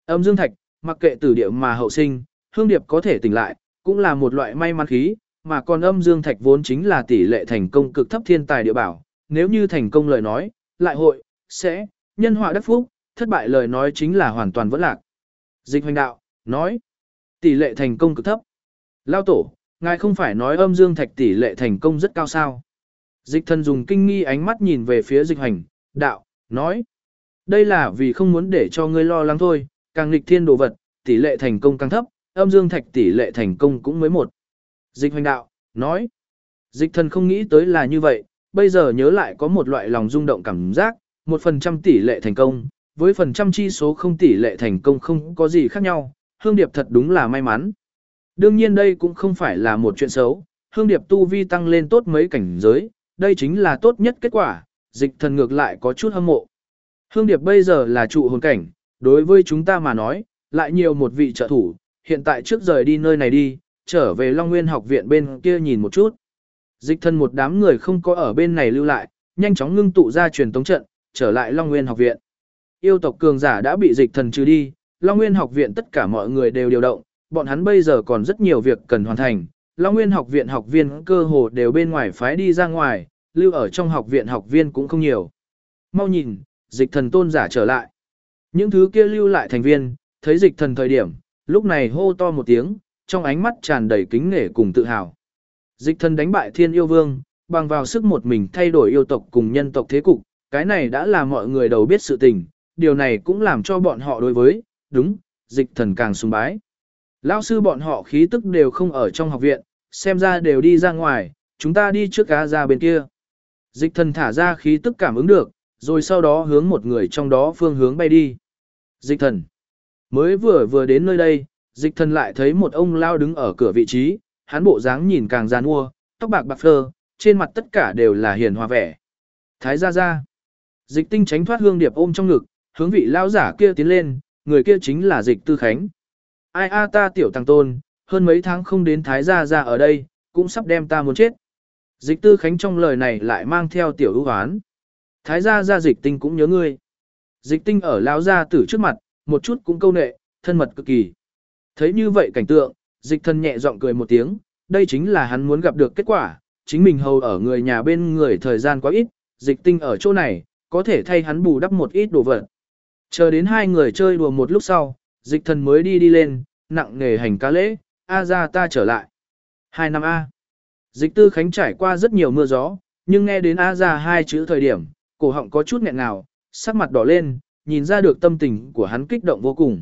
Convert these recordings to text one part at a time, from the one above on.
Âm dương thạch, mặc kệ tử địa mà hậu sinh, Hương Điệp có thể tỉnh lại, cũng là một loại may mắn khí, mà còn âm dương thạch vốn chính là tỷ lệ thành công cực thấp thiên tài địa bảo, nếu như thành công lời nói, lại hội, sẽ, nhân họa đắc phúc, thất bại lời nói chính là hoàn toàn vẫn lạc. Dịch Hoành đạo, nói, tỷ lệ thành công cực thấp. Lao tổ, ngài không phải nói âm dương thạch tỷ lệ thành công rất cao sao? Dịch Thần dùng kinh nghi ánh mắt nhìn về phía Dịch Hoành, đạo, nói, đây là vì không muốn để cho ngươi lo lắng thôi, càng nghịch thiên đồ vật, tỷ lệ thành công càng thấp, âm dương thạch tỷ lệ thành công cũng mới một. Dịch Hoành đạo, nói, Dịch Thần không nghĩ tới là như vậy, bây giờ nhớ lại có một loại lòng rung động cảm giác, 1% tỷ lệ thành công, với phần trăm chi số không tỷ lệ thành công không có gì khác nhau, Hương Điệp thật đúng là may mắn. Đương nhiên đây cũng không phải là một chuyện xấu, Hương Điệp tu vi tăng lên tốt mấy cảnh giới, đây chính là tốt nhất kết quả, Dịch Thần ngược lại có chút hâm mộ. Hương Điệp bây giờ là trụ hồn cảnh, đối với chúng ta mà nói, lại nhiều một vị trợ thủ, hiện tại trước rời đi nơi này đi, trở về Long Nguyên học viện bên kia nhìn một chút. Dịch Thần một đám người không có ở bên này lưu lại, nhanh chóng ngưng tụ ra truyền tống trận, trở lại Long Nguyên học viện. Yêu tộc cường giả đã bị Dịch Thần trừ đi, Long Nguyên học viện tất cả mọi người đều điều động, bọn hắn bây giờ còn rất nhiều việc cần hoàn thành. Long Nguyên học viện học viên cơ hồ đều bên ngoài phái đi ra ngoài, lưu ở trong học viện học viên cũng không nhiều. Mau nhìn, Dịch Thần tôn giả trở lại. Những thứ kia lưu lại thành viên, thấy Dịch Thần thời điểm, lúc này hô to một tiếng, trong ánh mắt tràn đầy kính nể cùng tự hào. Dịch Thần đánh bại Thiên Yêu Vương, bằng vào sức một mình thay đổi yêu tộc cùng nhân tộc thế cục, cái này đã là mọi người đầu biết sự tình, điều này cũng làm cho bọn họ đối với, đúng, Dịch Thần càng sùng bái. Lão sư bọn họ khí tức đều không ở trong học viện, xem ra đều đi ra ngoài, chúng ta đi trước cá ra bên kia. Dịch Thần thả ra khí tức cảm ứng được, rồi sau đó hướng một người trong đó phương hướng bay đi. Dịch Thần mới vừa đến nơi đây, Dịch Thần lại thấy một ông lao đứng ở cửa vị trí, hắn bộ dáng nhìn càng giàn mua, tóc bạc bạc phơ, trên mặt tất cả đều là hiền hòa vẻ. Thái gia gia. Dịch Tinh tránh thoát Hương Điệp ôm trong ngực, hướng vị lao giả kia tiến lên, người kia chính là Dịch Tư Khánh. Ai a ta tiểu tăng tôn, hơn mấy tháng không đến Thái gia gia ở đây, cũng sắp đem ta muốn chết. Dịch Tư Khánh trong lời này lại mang theo tiểu ưu hoán. Thái gia gia Dịch Tinh cũng nhớ ngươi. Dịch Tinh ở lão gia tử trước mặt, một chút cũng câu nệ, thân mật cực kỳ. Thấy như vậy cảnh tượng, Dịch Thần nhẹ giọng cười một tiếng, đây chính là hắn muốn gặp được kết quả, chính mình hầu ở người nhà bên người thời gian quá ít, Dịch Tinh ở chỗ này, có thể thay hắn bù đắp một ít đồ vật. Chờ đến hai người chơi đùa một lúc sau, Dịch Thần mới đi lên, nặng nề hành cá lễ, a ra ta trở lại. 2 năm A. Dịch Tư Khánh trải qua rất nhiều mưa gió, nhưng nghe đến a ra hai chữ thời điểm, cổ họng có chút nghẹn ngào, sắc mặt đỏ lên, nhìn ra được tâm tình của hắn kích động vô cùng.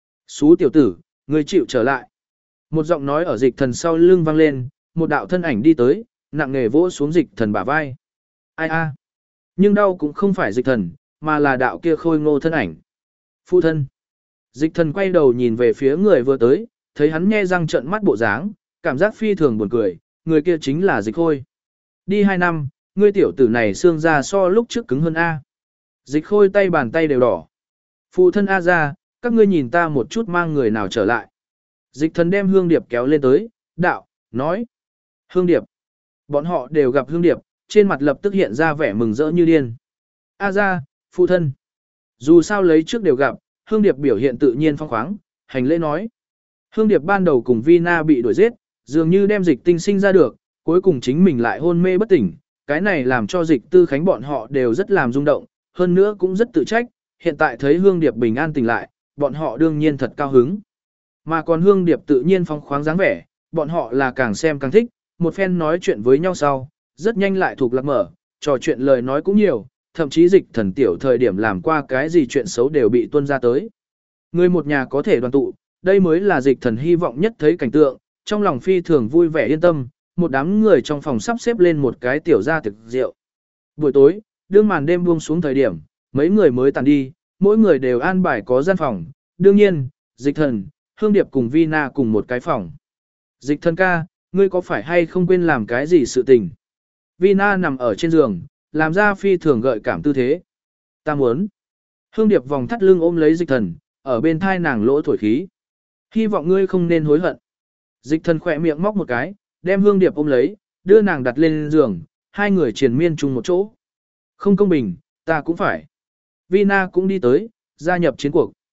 Xú tiểu tử, người chịu trở lại. Một giọng nói ở Dịch Thần sau lưng vang lên, một đạo thân ảnh đi tới, nặng nề vỗ xuống Dịch Thần bả vai. Ai a? Nhưng đau cũng không phải Dịch Thần, mà là đạo kia khôi ngô thân ảnh. Phụ thân. Dịch Thần quay đầu nhìn về phía người vừa tới, thấy hắn nhe răng trợn mắt bộ dáng, cảm giác phi thường buồn cười, người kia chính là Dịch Khôi. Đi 2 năm, ngươi tiểu tử này xương ra so lúc trước cứng hơn A. Dịch Khôi tay bàn tay đều đỏ. Phụ thân A ra, các ngươi nhìn ta một chút mang người nào trở lại. Dịch Thần đem Hương Điệp kéo lên tới, đạo, nói. Hương Điệp. Bọn họ đều gặp Hương Điệp, trên mặt lập tức hiện ra vẻ mừng rỡ như điên. A ra, phụ thân. Dù sao lấy trước đều gặp, Hương Điệp biểu hiện tự nhiên phong khoáng, hành lễ nói. Hương Điệp ban đầu cùng Vina bị đuổi giết, dường như đem Dịch Tinh sinh ra được, cuối cùng chính mình lại hôn mê bất tỉnh. Cái này làm cho Dịch Tư Khánh bọn họ đều rất làm rung động, hơn nữa cũng rất tự trách. Hiện tại thấy Hương Điệp bình an tỉnh lại, bọn họ đương nhiên thật cao hứng. Mà còn Hương Điệp tự nhiên phong khoáng dáng vẻ, bọn họ là càng xem càng thích, một phen nói chuyện với nhau sau, rất nhanh lại thuộc lạc mở, trò chuyện lời nói cũng nhiều, thậm chí Dịch Thần tiểu thời điểm làm qua cái gì chuyện xấu đều bị tuôn ra tới. Người một nhà có thể đoàn tụ, đây mới là Dịch Thần hy vọng nhất thấy cảnh tượng, trong lòng phi thường vui vẻ yên tâm, một đám người trong phòng sắp xếp lên một cái tiểu gia thực rượu. Buổi tối, đương màn đêm buông xuống thời điểm, mấy người mới tàn đi, mỗi người đều an bài có gian phòng, đương nhiên, Dịch Thần, Hương Điệp cùng Vina cùng một cái phòng. Dịch Thần ca, ngươi có phải hay không quên làm cái gì sự tình? Vina nằm ở trên giường, làm ra phi thường gợi cảm tư thế. Ta muốn. Hương Điệp vòng thắt lưng ôm lấy Dịch Thần, ở bên thai nàng lỗ thổi khí. Hy vọng ngươi không nên hối hận. Dịch Thần khỏe miệng móc một cái, đem Hương Điệp ôm lấy, đưa nàng đặt lên giường, hai người triền miên chung một chỗ. Không công bình, ta cũng phải. Vina cũng đi tới, gia nhập chiến cuộc.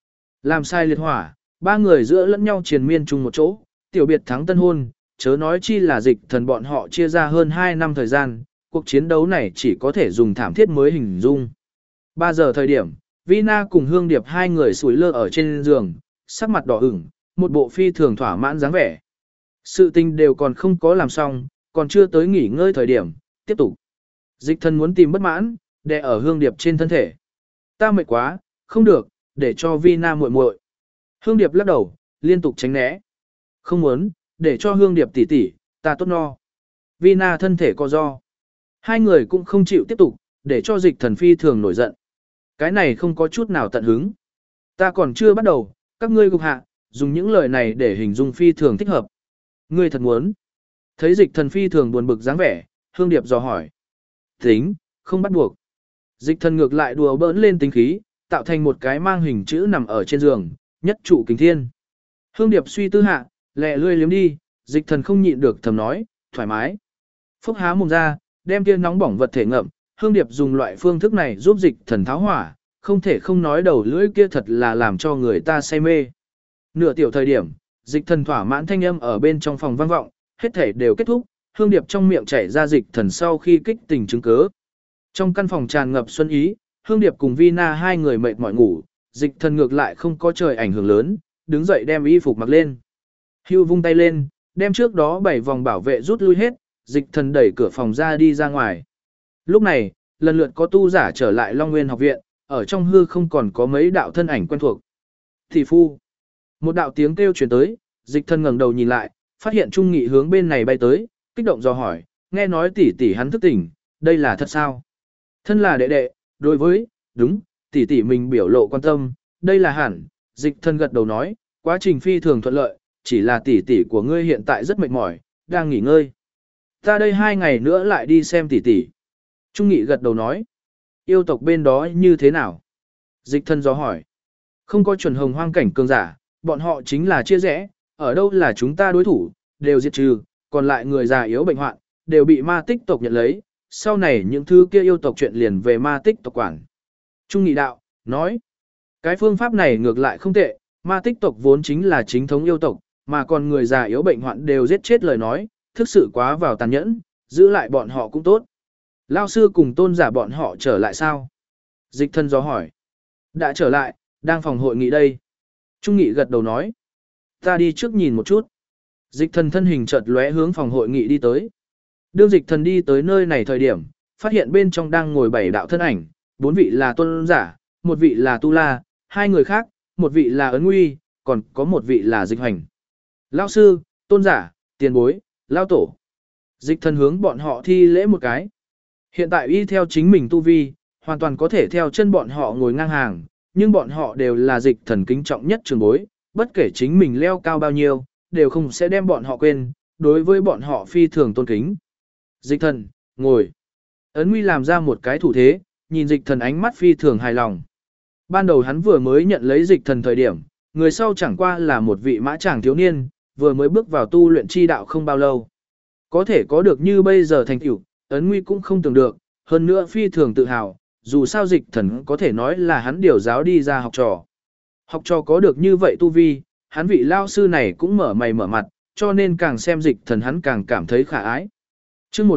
Làm sai liệt hỏa, ba người giữa lẫn nhau triền miên chung một chỗ, tiểu biệt thắng tân hôn, chớ nói chi là dịch thần bọn họ chia ra hơn 2 năm thời gian, cuộc chiến đấu này chỉ có thể dùng thảm thiết mới hình dung. 3 giờ thời điểm, Vina cùng Hương Điệp hai người sủi lơ ở trên giường, sắc mặt đỏ ửng, một bộ phi thường thỏa mãn dáng vẻ. Sự tình đều còn không có làm xong, còn chưa tới nghỉ ngơi thời điểm, tiếp tục. Dịch thần muốn tìm bất mãn, đè ở Hương Điệp trên thân thể. Ta mệt quá, không được, để cho Vina muội muội. Hương Điệp lắc đầu, liên tục tránh né. Không muốn, để cho Hương Điệp tỷ tỷ, ta tốt no. Vina thân thể co ro. Hai người cũng không chịu tiếp tục, để cho dịch thần phi thường nổi giận. Cái này không có chút nào tận hứng. Ta còn chưa bắt đầu, các ngươi gục hạ, dùng những lời này để hình dung phi thường thích hợp. Ngươi thật muốn. Thấy dịch thần phi thường buồn bực dáng vẻ, Hương Điệp dò hỏi. Tính, không bắt buộc. Dịch thần ngược lại đùa bỡn lên tính khí, tạo thành một cái mang hình chữ nằm ở trên giường, nhất trụ kính thiên. Hương Điệp suy tư hạ, lẹ lươi liếm đi, dịch thần không nhịn được thầm nói, thoải mái. Phúc há mồm ra, đem kia nóng bỏng vật thể ngậm, Hương Điệp dùng loại phương thức này giúp dịch thần tháo hỏa, không thể không nói đầu lưỡi kia thật là làm cho người ta say mê. Nửa tiểu thời điểm, dịch thần thỏa mãn thanh âm ở bên trong phòng vang vọng, hết thể đều kết thúc, Hương Điệp trong miệng chảy ra dịch thần sau khi kích tình chứng cớ. Trong căn phòng tràn ngập xuân ý, Hương Điệp cùng Vina hai người mệt mỏi ngủ, dịch thần ngược lại không có trời ảnh hưởng lớn, đứng dậy đem y phục mặc lên. Hưu vung tay lên, đem trước đó 7 vòng bảo vệ rút lui hết, dịch thần đẩy cửa phòng ra đi ra ngoài. Lúc này, lần lượt có tu giả trở lại Long Nguyên học viện, ở trong hư không còn có mấy đạo thân ảnh quen thuộc. Thị phu. Một đạo tiếng kêu truyền tới, dịch thần ngẩng đầu nhìn lại, phát hiện Trung Nghị hướng bên này bay tới, kích động dò hỏi, nghe nói tỷ tỷ hắn thức tỉnh, đây là thật sao? Thân là đệ đệ, đối với, đúng, tỷ tỷ mình biểu lộ quan tâm, đây là hẳn, dịch thần gật đầu nói, quá trình phi thường thuận lợi, chỉ là tỷ tỷ của ngươi hiện tại rất mệt mỏi, đang nghỉ ngơi. Ta đây 2 ngày nữa lại đi xem tỷ tỷ. Trung Nghị gật đầu nói, yêu tộc bên đó như thế nào? Dịch thần dò hỏi, không có chuẩn hồng hoang cảnh cường giả, bọn họ chính là chia rẽ, ở đâu là chúng ta đối thủ, đều diệt trừ, còn lại người già yếu bệnh hoạn, đều bị ma tích tộc nhận lấy, sau này những thứ kia yêu tộc chuyện liền về ma tích tộc quản. Trung Nghị đạo, nói, cái phương pháp này ngược lại không tệ, ma tích tộc vốn chính là chính thống yêu tộc, mà còn người già yếu bệnh hoạn đều giết chết lời nói, thực sự quá vào tàn nhẫn, giữ lại bọn họ cũng tốt. Lao sư cùng tôn giả bọn họ trở lại sao? Dịch thân gió hỏi. Đã trở lại, đang phòng hội nghị đây. Trung Nghị gật đầu nói. Ta đi trước nhìn một chút. Dịch thần thân hình chợt lóe hướng phòng hội nghị đi tới. Đương dịch thần đi tới nơi này thời điểm, phát hiện bên trong đang ngồi 7 đạo thân ảnh, 4 vị là tôn giả, 1 vị là tu la, 2 người khác, 1 vị là ấn nguy, còn có 1 vị là dịch hành. Lao sư, tôn giả, tiền bối, lao tổ. Dịch thần hướng bọn họ thi lễ một cái. Hiện tại y theo chính mình tu vi, hoàn toàn có thể theo chân bọn họ ngồi ngang hàng, nhưng bọn họ đều là dịch thần kính trọng nhất trường bối, bất kể chính mình leo cao bao nhiêu, đều không sẽ đem bọn họ quên, đối với bọn họ phi thường tôn kính. Dịch thần, ngồi. Ấn Nguy làm ra một cái thủ thế, nhìn dịch thần ánh mắt phi thường hài lòng. Ban đầu hắn vừa mới nhận lấy dịch thần thời điểm, người sau chẳng qua là một vị mã chàng thiếu niên, vừa mới bước vào tu luyện chi đạo không bao lâu. Có thể có được như bây giờ thành tựu, Ấn Nguy cũng không tưởng được, hơn nữa phi thường tự hào, dù sao dịch thần có thể nói là hắn điều giáo đi ra học trò. Học trò có được như vậy tu vi, hắn vị lao sư này cũng mở mày mở mặt, cho nên càng xem dịch thần hắn càng cảm thấy khả ái. Chương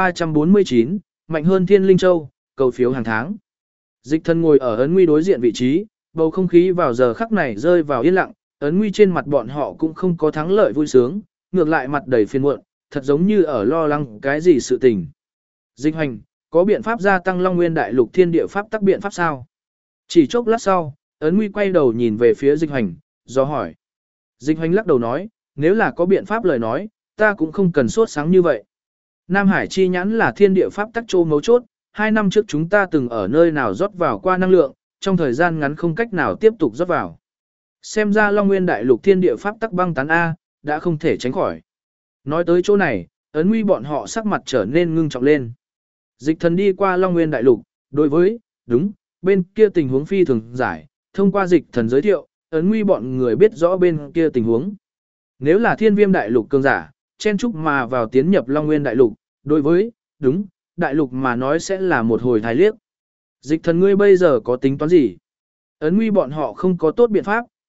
1349, mạnh hơn Thiên Linh Châu, cầu phiếu hàng tháng. Dịch thần ngồi ở Ấn Nguy đối diện vị trí, bầu không khí vào giờ khắc này rơi vào yên lặng, Ấn Nguy trên mặt bọn họ cũng không có thắng lợi vui sướng, ngược lại mặt đầy phiền muộn, thật giống như ở lo lắng cái gì sự tình. Dịch hành, có biện pháp gia tăng Long Nguyên Đại Lục thiên địa pháp tắc biện pháp sao? Chỉ chốc lát sau, Ấn Nguy quay đầu nhìn về phía dịch hành, do hỏi. Dịch hành lắc đầu nói, nếu là có biện pháp lời nói, ta cũng không cần sốt sáng như vậy. Nam Hải chi nhãn là thiên địa pháp tắc châu mấu chốt, 2 năm trước chúng ta từng ở nơi nào rót vào qua năng lượng, trong thời gian ngắn không cách nào tiếp tục rót vào. Xem ra Long Nguyên Đại Lục thiên địa pháp tắc băng tán A, đã không thể tránh khỏi. Nói tới chỗ này, Ấn Nguy bọn họ sắc mặt trở nên ngưng trọng lên. Dịch thần đi qua Long Nguyên Đại Lục, đối với, đúng, bên kia tình huống phi thường giải, thông qua dịch thần giới thiệu, Ấn Nguy bọn người biết rõ bên kia tình huống. Nếu là Thiên Viêm Đại Lục cường giả, chen chúc mà vào tiến nhập Long Nguyên Đại Lục, đối với, đúng, Đại Lục mà nói sẽ là một hồi thái liếc. Dịch thần ngươi bây giờ có tính toán gì? Ấn Nguy bọn họ không có tốt biện pháp,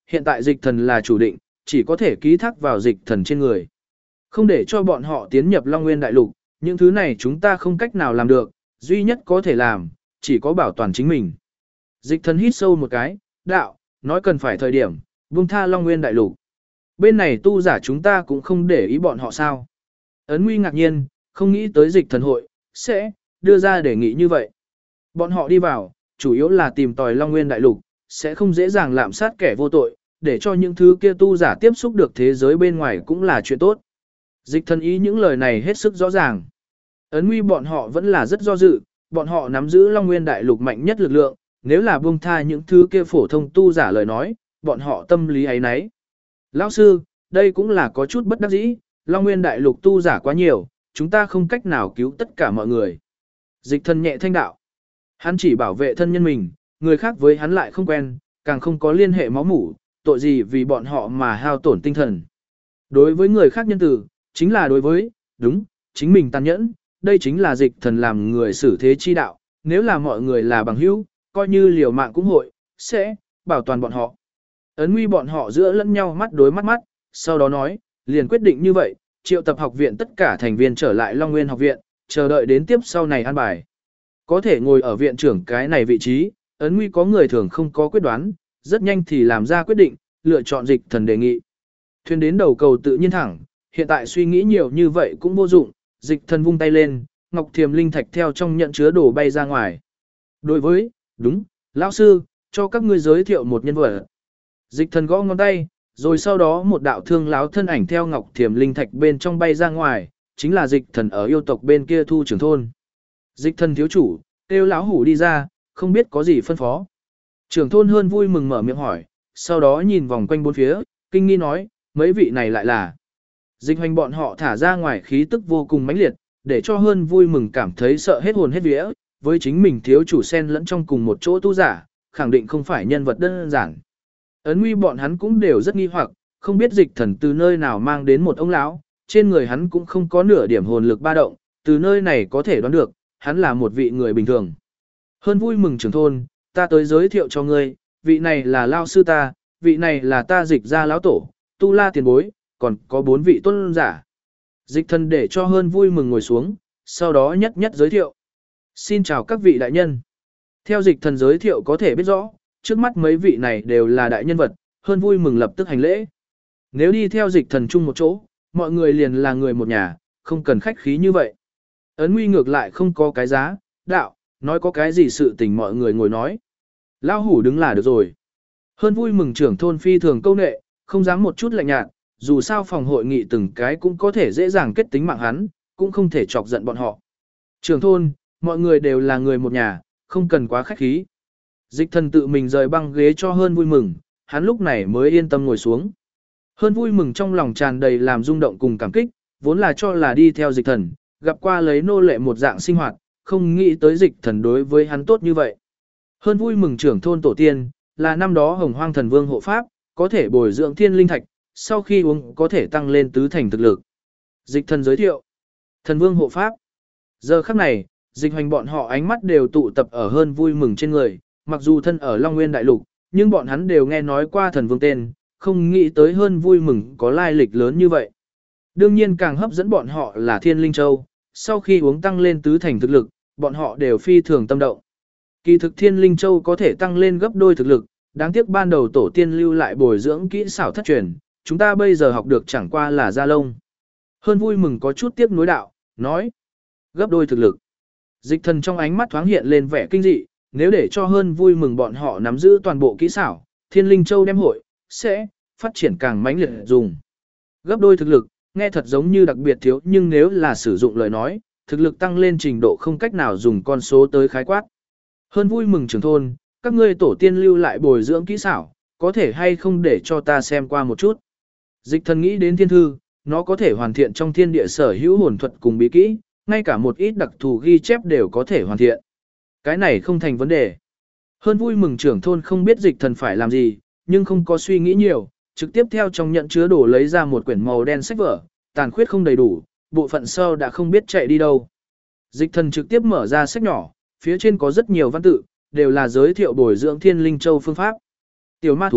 hiện tại dịch thần là chủ định, chỉ có thể ký thác vào dịch thần trên người. Không để cho bọn họ tiến nhập Long Nguyên Đại Lục, những thứ này chúng ta không cách nào làm được, duy nhất có thể làm, chỉ có bảo toàn chính mình. Dịch thần hít sâu một cái, đạo, nói cần phải thời điểm, buông tha Long Nguyên Đại Lục. Bên này tu giả chúng ta cũng không để ý bọn họ sao. Ấn Nguy ngạc nhiên, không nghĩ tới dịch thần hội, sẽ đưa ra đề nghị như vậy. Bọn họ đi vào, chủ yếu là tìm tòi Long Nguyên Đại Lục, sẽ không dễ dàng lạm sát kẻ vô tội, để cho những thứ kia tu giả tiếp xúc được thế giới bên ngoài cũng là chuyện tốt. Dịch thần ý những lời này hết sức rõ ràng. Ấn Nguy bọn họ vẫn là rất do dự, bọn họ nắm giữ Long Nguyên Đại Lục mạnh nhất lực lượng, nếu là buông tha những thứ kia phổ thông tu giả lời nói, bọn họ tâm lý ấy nấy. Lão sư, đây cũng là có chút bất đắc dĩ, Long Nguyên Đại Lục tu giả quá nhiều, chúng ta không cách nào cứu tất cả mọi người. Dịch thần nhẹ thanh đạo. Hắn chỉ bảo vệ thân nhân mình, người khác với hắn lại không quen, càng không có liên hệ máu mủ, tội gì vì bọn họ mà hao tổn tinh thần. Đối với người khác nhân tử, chính là đối với, đúng, chính mình tàn nhẫn, đây chính là dịch thần làm người xử thế chi đạo, nếu là mọi người là bằng hữu, coi như liều mạng cũng hội, sẽ bảo toàn bọn họ. Ấn Nguy bọn họ giữa lẫn nhau mắt đối mắt, sau đó nói, liền quyết định như vậy, triệu tập học viện tất cả thành viên trở lại Long Nguyên học viện, chờ đợi đến tiếp sau này an bài. Có thể ngồi ở viện trưởng cái này vị trí, Ấn Nguy có người thường không có quyết đoán, rất nhanh thì làm ra quyết định, lựa chọn dịch thần đề nghị. Thuyền đến đầu cầu tự nhiên thẳng, hiện tại suy nghĩ nhiều như vậy cũng vô dụng, dịch thần vung tay lên, ngọc thiềm linh thạch theo trong nhận chứa đồ bay ra ngoài. Đối với, đúng, lão sư, cho các ngươi giới thiệu một nhân vật. Dịch thần gõ ngón tay, rồi sau đó một đạo thương láo thân ảnh theo ngọc thiềm linh thạch bên trong bay ra ngoài, chính là dịch thần ở yêu tộc bên kia Thu trưởng thôn. Dịch thần thiếu chủ, kêu lão hủ đi ra, không biết có gì phân phó. Trưởng thôn hơn vui mừng mở miệng hỏi, sau đó nhìn vòng quanh bốn phía, kinh nghi nói, mấy vị này lại là. Dịch hoành bọn họ thả ra ngoài khí tức vô cùng mãnh liệt, để cho hơn vui mừng cảm thấy sợ hết hồn hết vía, với chính mình thiếu chủ xen lẫn trong cùng một chỗ tu giả, khẳng định không phải nhân vật đơn giản. Ấn Nguy bọn hắn cũng đều rất nghi hoặc, không biết dịch thần từ nơi nào mang đến một ông lão, trên người hắn cũng không có nửa điểm hồn lực ba động, từ nơi này có thể đoán được, hắn là một vị người bình thường. Hơn vui mừng trưởng thôn, ta tới giới thiệu cho ngươi, vị này là lao sư ta, vị này là ta dịch gia lão tổ, tu la tiền bối, còn có 4 vị tôn giả. Dịch thần để cho hơn vui mừng ngồi xuống, sau đó nhất nhất giới thiệu. Xin chào các vị đại nhân. Theo dịch thần giới thiệu có thể biết rõ, trước mắt mấy vị này đều là đại nhân vật, hơn vui mừng lập tức hành lễ. Nếu đi theo dịch thần chung một chỗ, mọi người liền là người một nhà, không cần khách khí như vậy. Ấn Nguy ngược lại không có cái giá, đạo, nói có cái gì sự tình mọi người ngồi nói. Lao hủ đứng là được rồi. Hơn vui mừng trưởng thôn phi thường câu nệ, không dám một chút lạnh nhạt, dù sao phòng hội nghị từng cái cũng có thể dễ dàng kết tính mạng hắn, cũng không thể chọc giận bọn họ. Trưởng thôn, mọi người đều là người một nhà, không cần quá khách khí. Dịch thần tự mình rời băng ghế cho hơn vui mừng, hắn lúc này mới yên tâm ngồi xuống. Hơn vui mừng trong lòng tràn đầy làm rung động cùng cảm kích, vốn là cho là đi theo dịch thần, gặp qua lấy nô lệ một dạng sinh hoạt, không nghĩ tới dịch thần đối với hắn tốt như vậy. Hơn vui mừng trưởng thôn tổ tiên, là năm đó Hồng Hoang Thần Vương hộ pháp, có thể bồi dưỡng thiên linh thạch, sau khi uống có thể tăng lên tứ thành thực lực. Dịch thần giới thiệu, Thần Vương hộ pháp. Giờ khắc này, dịch hoành bọn họ ánh mắt đều tụ tập ở hơn vui mừng trên người, mặc dù thân ở Long Nguyên Đại Lục, nhưng bọn hắn đều nghe nói qua Thần Vương tên, không nghĩ tới hơn vui mừng có lai lịch lớn như vậy. Đương nhiên càng hấp dẫn bọn họ là Thiên Linh Châu, sau khi uống tăng lên tứ thành thực lực, bọn họ đều phi thường tâm động. Kỳ thực Thiên Linh Châu có thể tăng lên gấp đôi thực lực, đáng tiếc ban đầu tổ tiên lưu lại bồi dưỡng kỹ xảo thất truyền, chúng ta bây giờ học được chẳng qua là da lông. Hơn vui mừng có chút tiếc nuối đạo, nói, gấp đôi thực lực. Dịch thần trong ánh mắt thoáng hiện lên vẻ kinh dị, nếu để cho hơn vui mừng bọn họ nắm giữ toàn bộ kỹ xảo, Thiên Linh Châu đem hội, sẽ phát triển càng mãnh liệt dùng. Gấp đôi thực lực, nghe thật giống như đặc biệt thiếu nhưng nếu là sử dụng lời nói, thực lực tăng lên trình độ không cách nào dùng con số tới khái quát. Hơn vui mừng trưởng thôn, các ngươi tổ tiên lưu lại bồi dưỡng kỹ xảo, có thể hay không để cho ta xem qua một chút. Dịch thần nghĩ đến thiên thư, nó có thể hoàn thiện trong thiên địa sở hữu hồn thuật cùng bí kỹ, ngay cả một ít đặc thù ghi chép đều có thể hoàn thiện. Cái này không thành vấn đề. Hơn vui mừng trưởng thôn không biết dịch thần phải làm gì, nhưng không có suy nghĩ nhiều, trực tiếp theo trong nhận chứa đồ lấy ra một quyển màu đen sách vở, tàn khuyết không đầy đủ, bộ phận sau đã không biết chạy đi đâu. Dịch thần trực tiếp mở ra sách nhỏ, phía trên có rất nhiều văn tự, đều là giới thiệu bồi dưỡng Thiên Linh Châu phương pháp. Tiểu ma thú,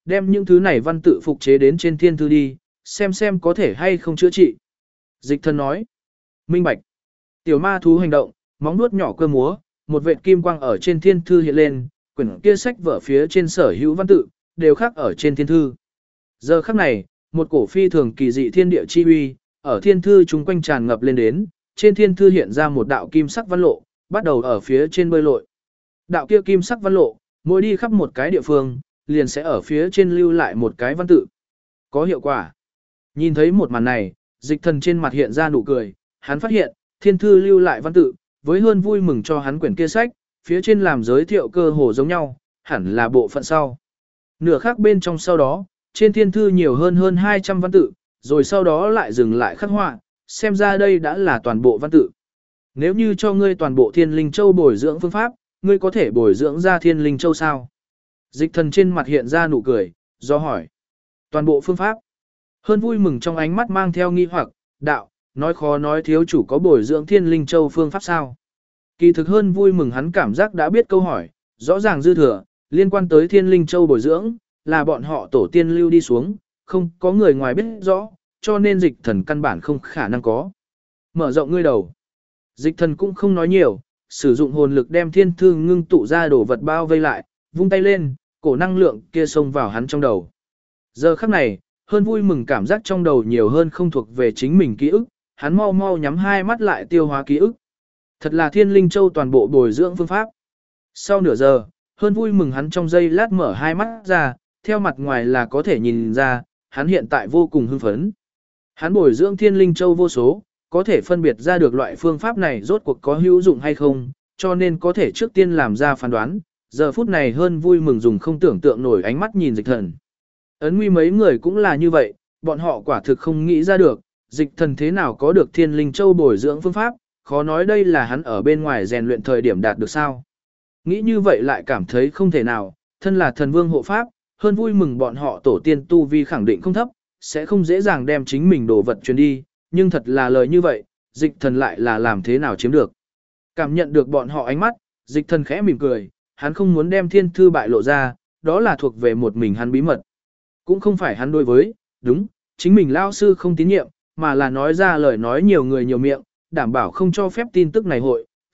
đem những thứ này văn tự phục chế đến trên thiên thư đi, xem có thể hay không chữa trị. Dịch thần nói, minh bạch. Tiểu ma thú hành động, móng nuốt nhỏ cơ múa, một vệt kim quang ở trên thiên thư hiện lên, quyển kia sách vở phía trên sở hữu văn tự, đều khắc ở trên thiên thư. Giờ khắc này, một cổ phi thường kỳ dị thiên địa chi uy, ở thiên thư chúng quanh tràn ngập lên đến, trên thiên thư hiện ra một đạo kim sắc văn lộ, bắt đầu ở phía trên bơi lội. Đạo kia kim sắc văn lộ, mỗi đi khắp một cái địa phương, liền sẽ ở phía trên lưu lại một cái văn tự. Có hiệu quả. Nhìn thấy một màn này, dịch thần trên mặt hiện ra nụ cười, hắn phát hiện, thiên thư lưu lại văn tự, với hơn vui mừng cho hắn quyển kia sách, phía trên làm giới thiệu cơ hồ giống nhau, hẳn là bộ phận sau. Nửa khác bên trong sau đó, trên thiên thư nhiều hơn 200 văn tự, rồi sau đó lại dừng lại khắc họa, xem ra đây đã là toàn bộ văn tự. Nếu như cho ngươi toàn bộ thiên linh châu bồi dưỡng phương pháp, ngươi có thể bồi dưỡng ra thiên linh châu sao? Dịch thần trên mặt hiện ra nụ cười, do hỏi. Toàn bộ phương pháp. Hơn vui mừng trong ánh mắt mang theo nghi hoặc, đạo, nói khó nói thiếu chủ có bồi dưỡng thiên linh châu phương pháp sao? Kỳ thực hơn vui mừng hắn cảm giác đã biết câu hỏi, rõ ràng dư thừa, liên quan tới thiên linh châu bồi dưỡng, là bọn họ tổ tiên lưu đi xuống, không có người ngoài biết rõ, cho nên dịch thần căn bản không khả năng có. Mở rộng ngươi đầu. Dịch thần cũng không nói nhiều, sử dụng hồn lực đem thiên thư ngưng tụ ra đồ vật bao vây lại, vung tay lên, cổ năng lượng kia xông vào hắn trong đầu. Giờ khắc này, hơn vui mừng cảm giác trong đầu nhiều hơn không thuộc về chính mình ký ức, hắn mau mau nhắm hai mắt lại tiêu hóa ký ức. Thật là thiên linh châu toàn bộ bồi dưỡng phương pháp. Sau nửa giờ, hơn vui mừng hắn trong giây lát mở hai mắt ra, theo mặt ngoài là có thể nhìn ra, hắn hiện tại vô cùng hưng phấn. Hắn bồi dưỡng thiên linh châu vô số, có thể phân biệt ra được loại phương pháp này rốt cuộc có hữu dụng hay không, cho nên có thể trước tiên làm ra phán đoán. Giờ phút này hơn vui mừng dùng không tưởng tượng nổi ánh mắt nhìn dịch thần. Ấn Nguy mấy người cũng là như vậy, bọn họ quả thực không nghĩ ra được, dịch thần thế nào có được thiên linh châu bồi dưỡng phương pháp, khó nói đây là hắn ở bên ngoài rèn luyện thời điểm đạt được sao. Nghĩ như vậy lại cảm thấy không thể nào, thân là thần vương hộ pháp, hơn vui mừng bọn họ tổ tiên tu vi khẳng định không thấp, sẽ không dễ dàng đem chính mình đồ vật truyền đi, nhưng thật là lời như vậy, dịch thần lại là làm thế nào chiếm được. Cảm nhận được bọn họ ánh mắt, dịch thần khẽ mỉm cười, hắn không muốn đem thiên thư bại lộ ra, đó là thuộc về một mình hắn bí mật. Cũng không phải hắn đối với, đúng, chính mình lao sư không tín nhiệm, mà là nói ra lời nói nhiều người nhiều miệng, đảm bảo không cho phép tin tức này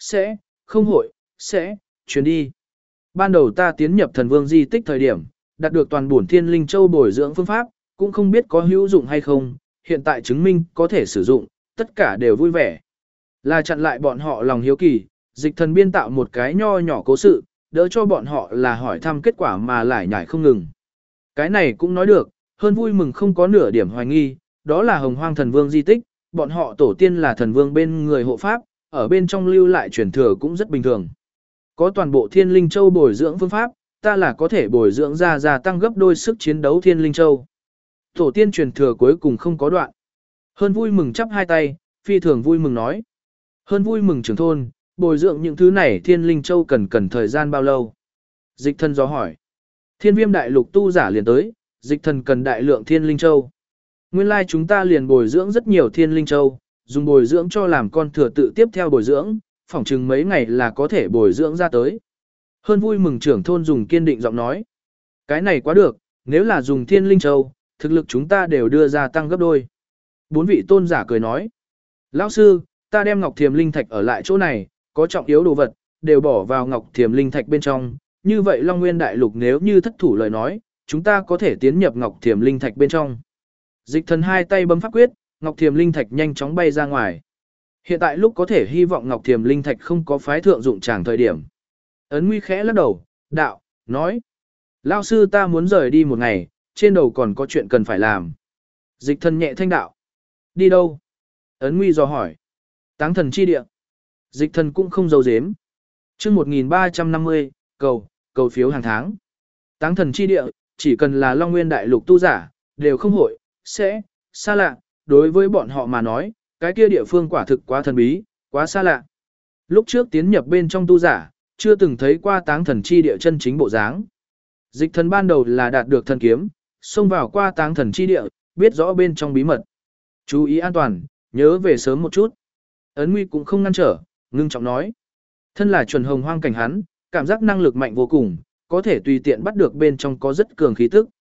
sẽ, truyền đi. Ban đầu ta tiến nhập thần vương di tích thời điểm, đạt được toàn bổn thiên linh châu bồi dưỡng phương pháp, cũng không biết có hữu dụng hay không, hiện tại chứng minh có thể sử dụng, tất cả đều vui vẻ. Là chặn lại bọn họ lòng hiếu kỳ, dịch thần biên tạo một cái nho nhỏ cố sự, đỡ cho bọn họ là hỏi thăm kết quả mà lại nhảy không ngừng. Cái này cũng nói được, hơn vui mừng không có nửa điểm hoài nghi, đó là hồng hoang thần vương di tích, bọn họ tổ tiên là thần vương bên người hộ pháp, ở bên trong lưu lại truyền thừa cũng rất bình thường. Có toàn bộ thiên linh châu bồi dưỡng phương pháp, ta là có thể bồi dưỡng ra gia tăng gấp đôi sức chiến đấu thiên linh châu. Tổ tiên truyền thừa cuối cùng không có đoạn. Hơn vui mừng chắp hai tay, phi thường vui mừng nói. Hơn vui mừng trưởng thôn, bồi dưỡng những thứ này thiên linh châu cần thời gian bao lâu? Dịch thần do hỏi. Thiên viêm đại lục tu giả liền tới, dịch thần cần đại lượng thiên linh châu. Nguyên lai chúng ta liền bồi dưỡng rất nhiều thiên linh châu, dùng bồi dưỡng cho làm con thừa tự tiếp theo bồi dưỡng, phỏng chừng mấy ngày là có thể bồi dưỡng ra tới. Hơn vui mừng trưởng thôn dùng kiên định giọng nói. Cái này quá được, nếu là dùng thiên linh châu, thực lực chúng ta đều đưa ra tăng gấp đôi. Bốn vị tôn giả cười nói. Lão sư, ta đem ngọc thiềm linh thạch ở lại chỗ này, có trọng yếu đồ vật, đều bỏ vào ngọc thiềm linh thạch bên trong. Như vậy Long Nguyên Đại Lục nếu như thất thủ lời nói, chúng ta có thể tiến nhập ngọc thiềm linh thạch bên trong. Dịch thần hai tay bấm pháp quyết, ngọc thiềm linh thạch nhanh chóng bay ra ngoài. Hiện tại lúc có thể hy vọng ngọc thiềm linh thạch không có phái thượng dụng tràng thời điểm. Ấn Nguy khẽ lắc đầu, đạo, nói. Lão sư ta muốn rời đi một ngày, trên đầu còn có chuyện cần phải làm. Dịch thần nhẹ thanh đạo. Đi đâu? Ấn Nguy dò hỏi. Táng thần chi địa. Dịch thần cũng không giấu giếm. Chương 1350, cầu phiếu hàng tháng. Táng thần chi địa, chỉ cần là Long Nguyên Đại Lục tu giả, đều không hội, sẽ, xa lạ, đối với bọn họ mà nói, cái kia địa phương quả thực quá thần bí, quá xa lạ. Lúc trước tiến nhập bên trong tu giả, chưa từng thấy qua táng thần chi địa chân chính bộ dáng. Dịch thần ban đầu là đạt được thần kiếm, xông vào qua táng thần chi địa, biết rõ bên trong bí mật. Chú ý an toàn, nhớ về sớm một chút. Ấn Nguy cũng không ngăn trở, ngưng trọng nói. Thân là chuẩn hồng hoang cảnh hắn, cảm giác năng lực mạnh vô cùng, có thể tùy tiện bắt được bên trong có rất cường khí tức.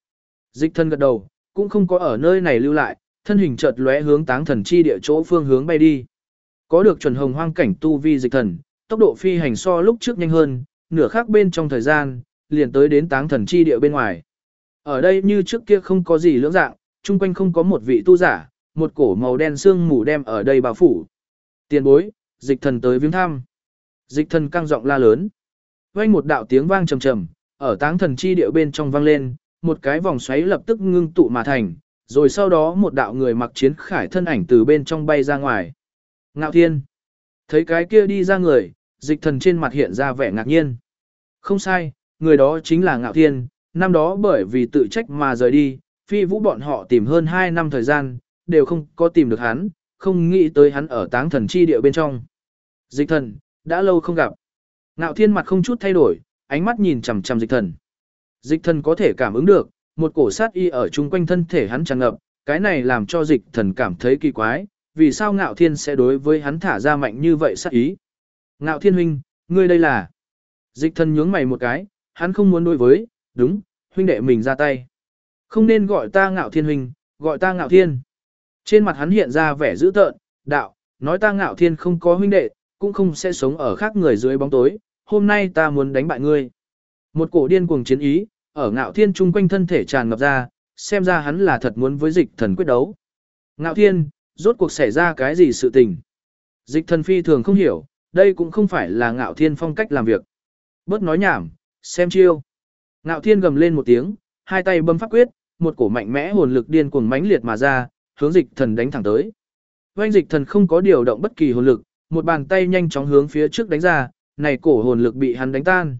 Dịch thần gật đầu, cũng không có ở nơi này lưu lại, thân hình chợt lóe hướng táng thần chi địa chỗ phương hướng bay đi. Có được chuẩn hồng hoang cảnh tu vi dịch thần, tốc độ phi hành so lúc trước nhanh hơn, nửa khắc bên trong thời gian, liền tới đến táng thần chi địa bên ngoài. Ở đây như trước kia không có gì lưỡng dạng, chung quanh không có một vị tu giả, một cổ màu đen sương mù đem ở đây bao phủ. Tiền bối, dịch thần tới viếng thăm. Dịch thần căng giọng la lớn. Vang một đạo tiếng vang trầm trầm, ở táng thần chi địa bên trong vang lên, một cái vòng xoáy lập tức ngưng tụ mà thành, rồi sau đó một đạo người mặc chiến khải thân ảnh từ bên trong bay ra ngoài. Ngạo Thiên. Thấy cái kia đi ra người, dịch thần trên mặt hiện ra vẻ ngạc nhiên. Không sai, người đó chính là Ngạo Thiên, năm đó bởi vì tự trách mà rời đi, phi vũ bọn họ tìm hơn 2 năm thời gian, đều không có tìm được hắn, không nghĩ tới hắn ở táng thần chi địa bên trong. Dịch thần, đã lâu không gặp. Ngạo Thiên mặt không chút thay đổi, ánh mắt nhìn chằm chằm dịch thần. Dịch thần có thể cảm ứng được, một cổ sát y ở chung quanh thân thể hắn tràn ngập, cái này làm cho dịch thần cảm thấy kỳ quái, vì sao Ngạo Thiên sẽ đối với hắn thả ra mạnh như vậy sát ý. Ngạo Thiên huynh, ngươi đây là... Dịch thần nhướng mày một cái, hắn không muốn đối với, đúng, huynh đệ mình ra tay. Không nên gọi ta Ngạo Thiên huynh, gọi ta Ngạo Thiên. Trên mặt hắn hiện ra vẻ dữ tợn, đạo, nói ta Ngạo Thiên không có huynh đệ, cũng không sẽ sống ở khác người dưới bóng tối, hôm nay ta muốn đánh bại ngươi. Một cổ điên cuồng chiến ý, ở Ngạo Thiên chung quanh thân thể tràn ngập ra, xem ra hắn là thật muốn với dịch thần quyết đấu. Ngạo Thiên, rốt cuộc xảy ra cái gì sự tình? Dịch thần phi thường không hiểu, đây cũng không phải là Ngạo Thiên phong cách làm việc. Bớt nói nhảm, xem chiêu. Ngạo Thiên gầm lên một tiếng, hai tay bấm pháp quyết, một cổ mạnh mẽ hồn lực điên cuồng mãnh liệt mà ra, hướng dịch thần đánh thẳng tới. Oanh dịch thần không có điều động bất kỳ hồn lực, một bàn tay nhanh chóng hướng phía trước đánh ra, này cổ hồn lực bị hắn đánh tan.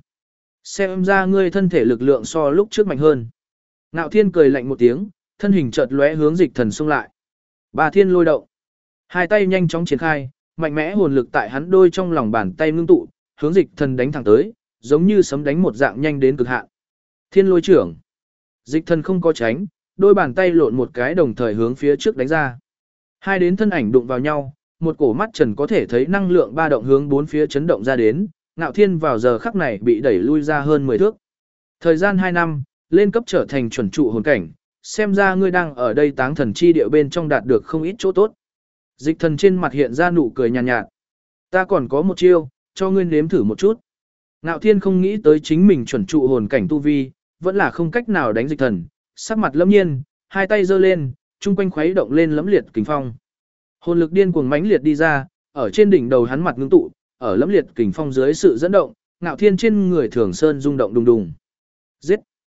Xem ra ngươi thân thể lực lượng so lúc trước mạnh hơn. Ngạo Thiên cười lạnh một tiếng, thân hình chợt lóe hướng dịch thần xung lại. Ba thiên lôi động. Hai tay nhanh chóng triển khai, mạnh mẽ hồn lực tại hắn đôi trong lòng bàn tay ngưng tụ, hướng dịch thần đánh thẳng tới, giống như sấm đánh một dạng nhanh đến cực hạn. Thiên lôi trưởng. Dịch thần không có tránh, đôi bàn tay lộn một cái đồng thời hướng phía trước đánh ra. Hai đến thân ảnh đụng vào nhau, một cổ mắt trần có thể thấy năng lượng ba động hướng bốn phía chấn động ra đến, Ngạo Thiên vào giờ khắc này bị đẩy lui ra hơn 10 thước. Thời gian 2 năm, lên cấp trở thành chuẩn trụ hồn cảnh, xem ra ngươi đang ở đây táng thần chi địa bên trong đạt được không ít chỗ tốt. Dịch thần trên mặt hiện ra nụ cười nhàn nhạt. Ta còn có một chiêu, cho ngươi nếm thử một chút. Ngạo Thiên không nghĩ tới chính mình chuẩn trụ hồn cảnh tu vi, vẫn là không cách nào đánh dịch thần, sắc mặt lâm nhiên, hai tay giơ lên, chung quanh khuấy động lên lẫm liệt kình phong. Hồn lực điên cuồng mãnh liệt đi ra, ở trên đỉnh đầu hắn mặt ngưng tụ, ở lẫm liệt kình phong dưới sự dẫn động, Ngạo Thiên trên người Thường Sơn rung động đùng đùng. Giết!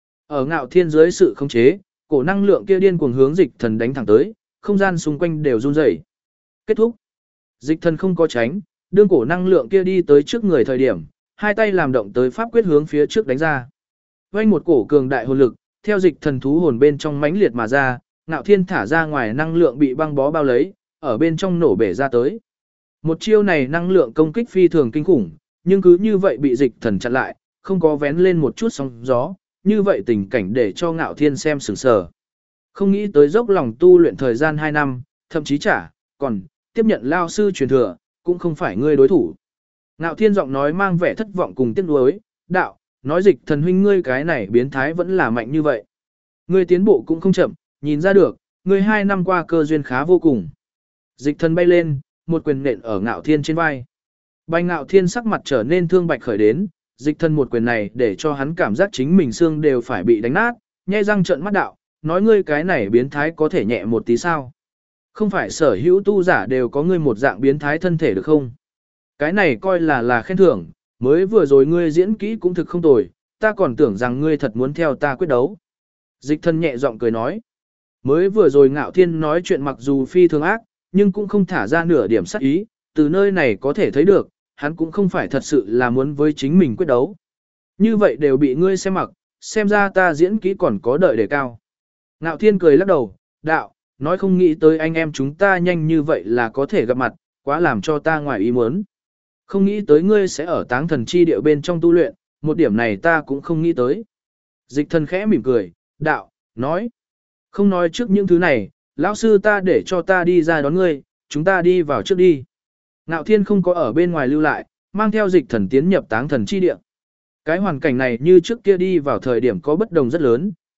Ở Ngạo Thiên dưới sự khống chế, cổ năng lượng kia điên cuồng hướng dịch thần đánh thẳng tới, không gian xung quanh đều run rẩy. Kết thúc. Dịch thần không có tránh, đương cổ năng lượng kia đi tới trước người thời điểm, hai tay làm động tới pháp quyết hướng phía trước đánh ra. Vang một cổ cường đại hồn lực, theo dịch thần thú hồn bên trong mãnh liệt mà ra, Ngạo Thiên thả ra ngoài năng lượng bị băng bó bao lấy, ở bên trong nổ bể ra tới. Một chiêu này năng lượng công kích phi thường kinh khủng, nhưng cứ như vậy bị dịch thần chặn lại, không có vén lên một chút sóng gió, như vậy tình cảnh để cho Ngạo Thiên xem sửng sờ. Không nghĩ tới dốc lòng tu luyện thời gian 2 năm, thậm chí còn tiếp nhận lao sư truyền thừa, cũng không phải ngươi đối thủ. Ngạo Thiên giọng nói mang vẻ thất vọng cùng tiếc nuối, đạo, nói dịch thần huynh ngươi cái này biến thái vẫn là mạnh như vậy. Ngươi tiến bộ cũng không chậm, nhìn ra được, ngươi 2 năm qua cơ duyên khá vô cùng. Dịch thần bay lên, một quyền nện ở Ngạo Thiên trên vai. Bành Ngạo Thiên sắc mặt trở nên thương bạch khởi đến, dịch thần một quyền này để cho hắn cảm giác chính mình xương đều phải bị đánh nát, nhe răng trợn mắt đạo, nói ngươi cái này biến thái có thể nhẹ một tí sao. Không phải sở hữu tu giả đều có ngươi một dạng biến thái thân thể được không? Cái này coi là khen thưởng, mới vừa rồi ngươi diễn kỹ cũng thực không tồi, ta còn tưởng rằng ngươi thật muốn theo ta quyết đấu. Dịch thần nhẹ giọng cười nói. Mới vừa rồi Ngạo Thiên nói chuyện mặc dù phi thường ác, nhưng cũng không thả ra nửa điểm sát ý, từ nơi này có thể thấy được, hắn cũng không phải thật sự là muốn với chính mình quyết đấu. Như vậy đều bị ngươi xem mặc, xem ra ta diễn kỹ còn có đợi để cao. Ngạo Thiên cười lắc đầu, đạo, nói không nghĩ tới anh em chúng ta nhanh như vậy là có thể gặp mặt, quá làm cho ta ngoài ý muốn. Không nghĩ tới ngươi sẽ ở táng thần chi địa bên trong tu luyện, một điểm này ta cũng không nghĩ tới. Dịch thần khẽ mỉm cười, đạo, nói. Không nói trước những thứ này, lão sư ta để cho ta đi ra đón ngươi, chúng ta đi vào trước đi. Ngạo Thiên không có ở bên ngoài lưu lại, mang theo dịch thần tiến nhập táng thần chi địa. Cái hoàn cảnh này như trước kia đi vào thời điểm có bất đồng rất lớn,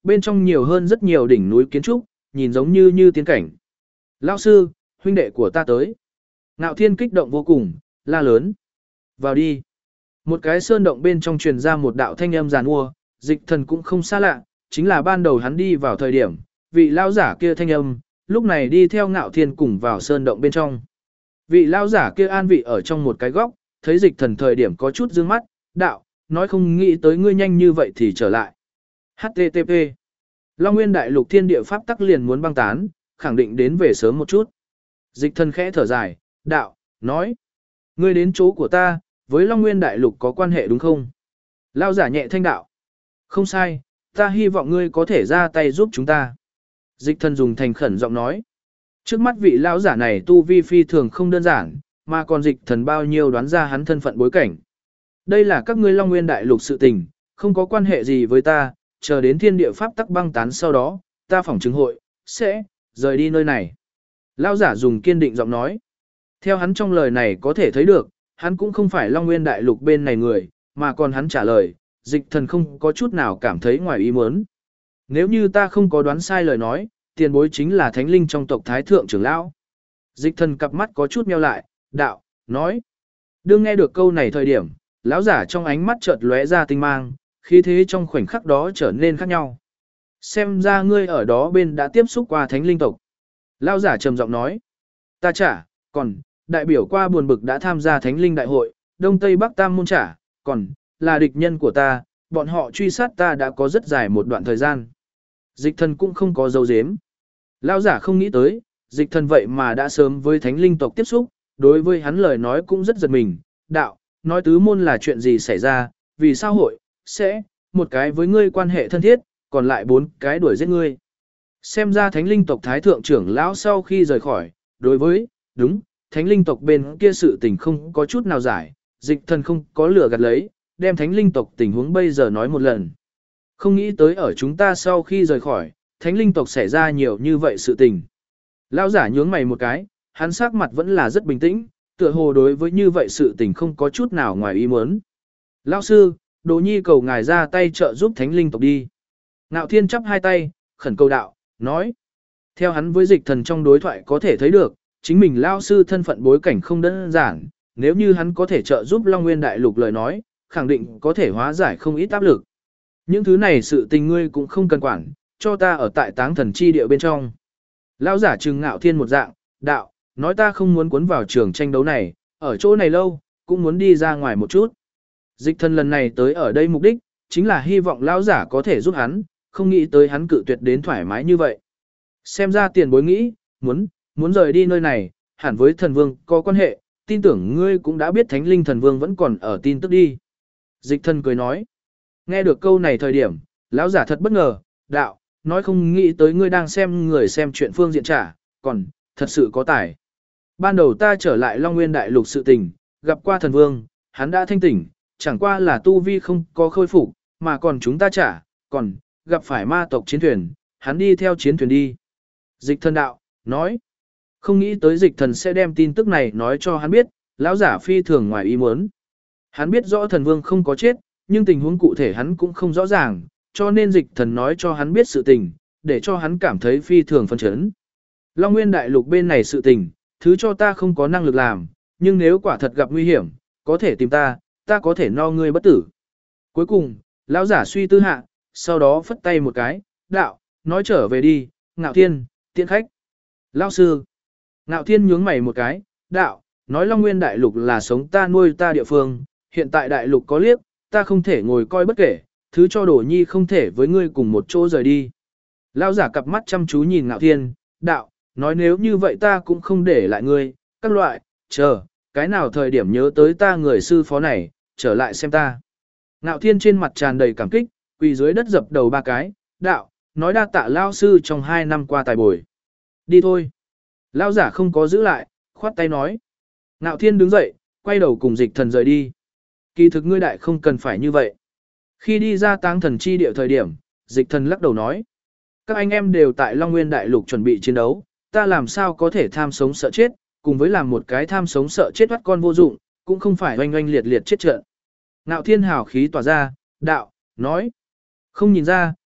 bên trong nhiều hơn rất nhiều đỉnh núi kiến trúc, nhìn giống như tiên cảnh. Lão sư, huynh đệ của ta tới. Ngạo Thiên kích động vô cùng, la lớn. Vào đi. Một cái sơn động bên trong truyền ra một đạo thanh âm giàn mua, Dịch Thần cũng không xa lạ, chính là ban đầu hắn đi vào thời điểm, vị lão giả kia thanh âm, lúc này đi theo Ngạo Thiên cùng vào sơn động bên trong. Vị lão giả kia an vị ở trong một cái góc, thấy Dịch Thần thời điểm có chút dương mắt, đạo, nói không nghĩ tới ngươi nhanh như vậy thì trở lại. HTTP. Long Nguyên Đại Lục thiên địa pháp tắc liền muốn băng tán, khẳng định đến về sớm một chút. Dịch Thần khẽ thở dài, đạo, nói, ngươi đến chỗ của ta, với Long Nguyên Đại Lục có quan hệ đúng không? Lão giả nhẹ thanh đạo, không sai, ta hy vọng ngươi có thể ra tay giúp chúng ta. Dịch Thần dùng thành khẩn giọng nói, trước mắt vị lão giả này tu vi phi thường không đơn giản, mà còn Dịch Thần bao nhiêu đoán ra hắn thân phận bối cảnh. Đây là các ngươi Long Nguyên Đại Lục sự tình, không có quan hệ gì với ta, chờ đến thiên địa pháp tắc băng tán sau đó, ta phỏng chứng hội, sẽ, rời đi nơi này. Lão giả dùng kiên định giọng nói. Theo hắn trong lời này có thể thấy được, hắn cũng không phải Long Nguyên Đại Lục bên này người, mà còn hắn trả lời, Dịch Thần không có chút nào cảm thấy ngoài ý muốn. Nếu như ta không có đoán sai lời nói, tiền bối chính là thánh linh trong tộc Thái Thượng trưởng lão. Dịch Thần cặp mắt có chút meo lại, đạo, nói. Đương nghe được câu này thời điểm, lão giả trong ánh mắt chợt lóe ra tinh mang, khí thế trong khoảnh khắc đó trở nên khác nhau. Xem ra ngươi ở đó bên đã tiếp xúc qua thánh linh tộc. Lão giả trầm giọng nói. Ta trả, còn, đại biểu qua buồn bực đã tham gia thánh linh đại hội, Đông Tây Bắc Tam môn trả, còn, là địch nhân của ta, bọn họ truy sát ta đã có rất dài một đoạn thời gian. Dịch Thần cũng không có dấu dếm. Lão giả không nghĩ tới, Dịch Thần vậy mà đã sớm với thánh linh tộc tiếp xúc, đối với hắn lời nói cũng rất giật mình. Đạo, nói tứ môn là chuyện gì xảy ra, vì sao hội, sẽ, một cái với ngươi quan hệ thân thiết, còn lại 4 cái đuổi giết ngươi. Xem ra thánh linh tộc Thái Thượng trưởng lão sau khi rời khỏi, đối với, đúng, thánh linh tộc bên kia sự tình không có chút nào giải, Dịch Thần không có lửa gạt lấy, đem thánh linh tộc tình huống bây giờ nói một lần. Không nghĩ tới ở chúng ta sau khi rời khỏi, thánh linh tộc xảy ra nhiều như vậy sự tình. Lão giả nhướng mày một cái, hắn sắc mặt vẫn là rất bình tĩnh, tựa hồ đối với như vậy sự tình không có chút nào ngoài ý muốn. Lão sư, Đồ Nhi cầu ngài ra tay trợ giúp thánh linh tộc đi. Ngạo Thiên chắp hai tay, khẩn cầu đạo, nói. Theo hắn với Dịch Thần trong đối thoại có thể thấy được, chính mình lão sư thân phận bối cảnh không đơn giản, nếu như hắn có thể trợ giúp Long Nguyên Đại Lục lời nói, khẳng định có thể hóa giải không ít áp lực. Những thứ này sự tình ngươi cũng không cần quản, cho ta ở tại Táng Thần chi địa bên trong. Lão giả trừng Ngạo Thiên một dạng, đạo, nói ta không muốn cuốn vào trường tranh đấu này, ở chỗ này lâu, cũng muốn đi ra ngoài một chút. Dịch Thần lần này tới ở đây mục đích, chính là hy vọng lão giả có thể giúp hắn, không nghĩ tới hắn cự tuyệt đến thoải mái như vậy. Xem ra tiền bối nghĩ, muốn rời đi nơi này, hẳn với thần vương có quan hệ, tin tưởng ngươi cũng đã biết thánh linh thần vương vẫn còn ở tin tức đi. Dịch Thần cười nói. Nghe được câu này thời điểm, lão giả thật bất ngờ, đạo, nói không nghĩ tới ngươi đang xem người xem chuyện phương diện trả, còn, thật sự có tài. Ban đầu ta trở lại Long Nguyên Đại Lục sự tình, gặp qua thần vương, hắn đã thanh tỉnh, chẳng qua là tu vi không có khôi phục, mà còn chúng ta trả, còn, gặp phải ma tộc chiến thuyền, hắn đi theo chiến thuyền đi. Dịch Thần đạo, nói, không nghĩ tới Dịch Thần sẽ đem tin tức này nói cho hắn biết, lão giả phi thường ngoài ý muốn. Hắn biết rõ thần vương không có chết, nhưng tình huống cụ thể hắn cũng không rõ ràng, cho nên Dịch Thần nói cho hắn biết sự tình, để cho hắn cảm thấy phi thường phấn chấn. Long Nguyên Đại Lục bên này sự tình, thứ cho ta không có năng lực làm, nhưng nếu quả thật gặp nguy hiểm, có thể tìm ta, ta có thể no ngươi bất tử. Cuối cùng, lão giả suy tư hạ, sau đó phất tay một cái, đạo, nói trở về đi, Ngạo Thiên, tiễn khách. Lão sư, Ngạo Thiên nhướng mày một cái, đạo, nói Long Nguyên Đại Lục là sống ta nuôi ta địa phương, hiện tại Đại Lục có liếc, ta không thể ngồi coi bất kể, thứ cho Đồ Nhi không thể với ngươi cùng một chỗ rời đi. Lão giả cặp mắt chăm chú nhìn Ngạo Thiên, đạo, nói nếu như vậy ta cũng không để lại ngươi, các loại, chờ, cái nào thời điểm nhớ tới ta người sư phó này, trở lại xem ta. Ngạo Thiên trên mặt tràn đầy cảm kích, quỳ dưới đất dập đầu 3 cái, đạo, nói đa tạ lão sư trong 2 năm qua tài bồi. Đi thôi. Lão giả không có giữ lại, khoát tay nói. Ngạo Thiên đứng dậy, quay đầu cùng Dịch Thần rời đi. Kỳ thực ngươi đại không cần phải như vậy. Khi đi ra Táng Thần chi địa thời điểm, Dịch Thần lắc đầu nói. Các anh em đều tại Long Nguyên Đại Lục chuẩn bị chiến đấu, ta làm sao có thể tham sống sợ chết, cùng với làm một cái tham sống sợ chết bắt con vô dụng, cũng không phải oanh oanh liệt liệt chết trận. Ngạo Thiên hào khí tỏa ra, đạo, nói. Không nhìn ra,